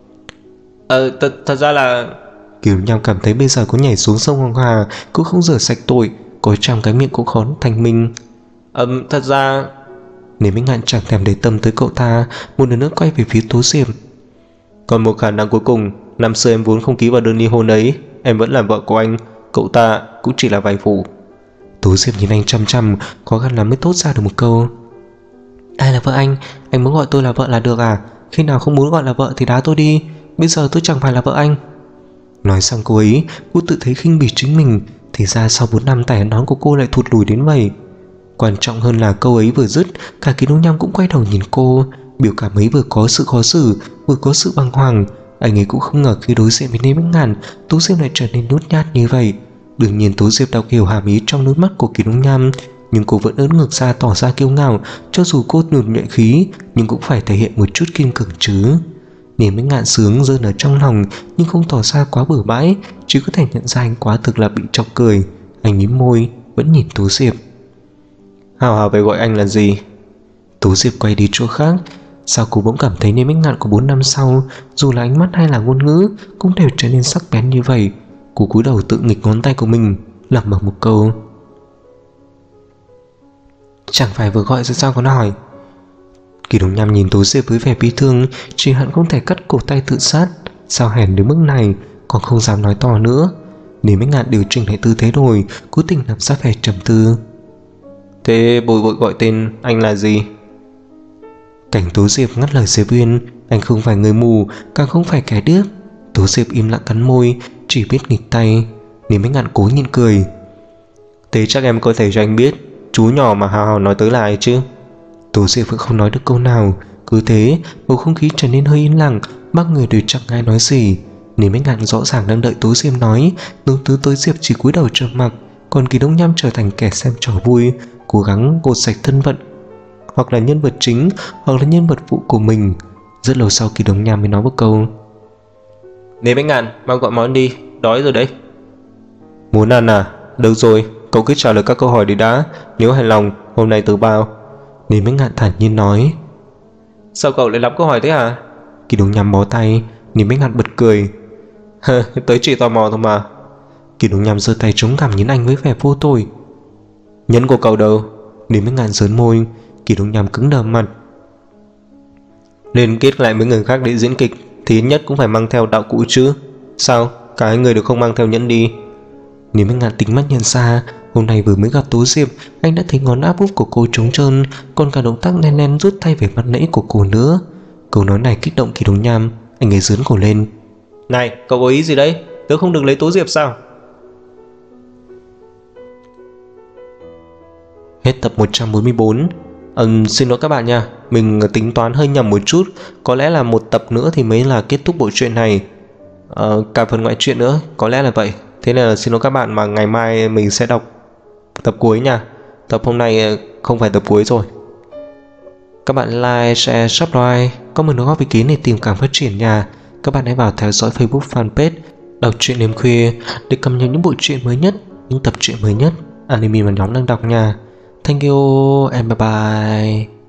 [SPEAKER 2] Thật ra là...
[SPEAKER 1] Kỳ Đồng Nham cảm thấy bây giờ có nhảy xuống sông Hoàng Hà cũng không rửa sạch tội, có trăm cái miệng cũng khó thành minh.
[SPEAKER 2] Thật ra...
[SPEAKER 1] Niêm Bích Ngạn chẳng thèm để tâm tới cậu ta, một lần nữa quay về phía Tố Diệp:
[SPEAKER 2] Còn một khả năng cuối cùng, năm xưa em vốn không ký vào đơn ly hôn ấy, em vẫn là vợ của anh, cậu ta cũng chỉ là vai phụ.
[SPEAKER 1] Tố Diệp nhìn anh chăm chăm, khó khăn lắm mới thốt ra được một câu: Ai là vợ anh muốn gọi tôi là vợ là được à? Khi nào không muốn gọi là vợ thì đá tôi đi, bây giờ tôi chẳng phải là vợ anh. Nói xong cô ấy, cô tự thấy khinh bỉ chính mình. Thì ra sau 4 năm tài nón của cô lại thụt lùi đến vậy. Quan trọng hơn là câu ấy vừa dứt, cả Kỳ Đồng Nham cũng quay đầu nhìn cô. Biểu cảm ấy vừa có sự khó xử, vừa có sự bàng hoàng. Anh ấy cũng không ngờ khi đối diện với Lý Bách Ngạn, Tố Diệp lại trở nên nhút nhát như vậy. Đương nhiên Tố Diệp đọc hiểu hàm ý trong đôi mắt của Kỳ Đông Nham, nhưng cô vẫn ưỡn ngực ra tỏ ra kiêu ngạo. Cho dù cô nhụt nhuệ khí, nhưng cũng phải thể hiện một chút kiên cường chứ. Lý Bách Ngạn sướng rơn ở trong lòng, nhưng không tỏ ra quá bừa bãi, chỉ có thể nhận ra anh quá thực là bị chọc cười. Anh mím môi, vẫn nhìn Tố Diệp.
[SPEAKER 2] Hào hào phải gọi anh là gì?
[SPEAKER 1] Tố Diệp quay đi chỗ khác. Sao cô bỗng cảm thấy Lý Bách Ngạn của 4 năm sau, dù là ánh mắt hay là ngôn ngữ, cũng đều trở nên sắc bén như vậy. Cô cúi đầu tự nghịch ngón tay của mình, lẩm bẩm một câu. Chẳng phải vừa gọi rồi sao còn hỏi? Kỳ Đông Nham nhìn Tố Diệp với vẻ bi thương, chỉ hận không thể cắt cổ tay tự sát. Sao hèn đến mức này, còn không dám nói to nữa. Lý Bách Ngạn điều chỉnh lại tư thế rồi, cố tình làm ra vẻ trầm tư.
[SPEAKER 2] Thế bồi vội gọi tên anh là gì?
[SPEAKER 1] Cảnh Tố Diệp ngắt lời Diệp Uyên. Anh không phải người mù, càng không phải kẻ điếc. Tố Diệp im lặng cắn môi, chỉ biết nghịch tay. Lý Bách Ngạn cố nhìn cười.
[SPEAKER 2] Thế chắc em có thể cho anh biết chú nhỏ mà Hào Hào nói tới là ai chứ?
[SPEAKER 1] Tố Diệp vẫn không nói được câu nào. Cứ thế bầu không khí trở nên hơi im lặng, ba người đều chẳng ai nói gì. Lý Bách Ngạn rõ ràng đang đợi Tố Diệp nói, nhưng Tố Diệp chỉ cúi đầu trầm mặc. Còn Kỳ Đông Nham trở thành kẻ xem trò vui, cố gắng gột sạch thân phận, hoặc là nhân vật chính, hoặc là nhân vật phụ của mình. Rất lâu sau Kỳ Đông Nham mới nói một câu.
[SPEAKER 2] Lý Bách Ngạn, mau gọi món đi, đói rồi đấy. Muốn ăn à? Được rồi, cậu cứ trả lời các câu hỏi đi đã. Nếu hài lòng, hôm nay tớ bao.
[SPEAKER 1] Lý Bách Ngạn thản nhiên nói.
[SPEAKER 2] Sao cậu lại lắm câu hỏi thế hả?
[SPEAKER 1] Kỳ Đông Nham bó tay. Lý Bách Ngạn bật cười.
[SPEAKER 2] Tớ chỉ tò mò thôi mà.
[SPEAKER 1] Kỳ Đông Nham giơ tay chống cằm nhìn anh với vẻ vô tội.
[SPEAKER 2] Nhẫn của cậu đâu?
[SPEAKER 1] Lý Bách Ngạn giớn môi. Kỳ Đông Nham cứng đờ mặt.
[SPEAKER 2] Liên kết lại với người khác để diễn kịch thì ít nhất cũng phải mang theo đạo cụ chứ. Sao? Cả hai người đều không mang theo nhẫn đi?
[SPEAKER 1] Lý Bách Ngạn tính mắt nhận ra, hôm nay vừa mới gặp Tố Diệp, anh đã thấy ngón áp út của cô trống trơn, còn cả động tác len len rút tay về mặt nãy của cô nữa. Câu nói này kích động Kỳ Đông Nham, anh ấy giớn cổ lên.
[SPEAKER 2] Này, cậu có ý gì đấy? Tớ không được lấy Tố Diệp sao?
[SPEAKER 1] Hết tập 144.
[SPEAKER 2] Xin lỗi các bạn nha, mình tính toán hơi nhầm một chút. Có lẽ là một tập nữa thì mới là kết thúc bộ truyện này. Cả phần ngoại truyện nữa, có lẽ là vậy. Thế nên là xin lỗi các bạn, mà ngày mai mình sẽ đọc tập cuối nha. Tập hôm nay không phải tập cuối rồi.
[SPEAKER 1] Các bạn like, share, subscribe, comment đóng góp ý kiến để tìm cảm phát triển nha. Các bạn hãy vào theo dõi Facebook fanpage Đọc truyện đêm khuya để cập nhật những bộ truyện mới nhất, những tập truyện mới nhất, anime mà nhóm đang đọc nha. Thank you and bye bye.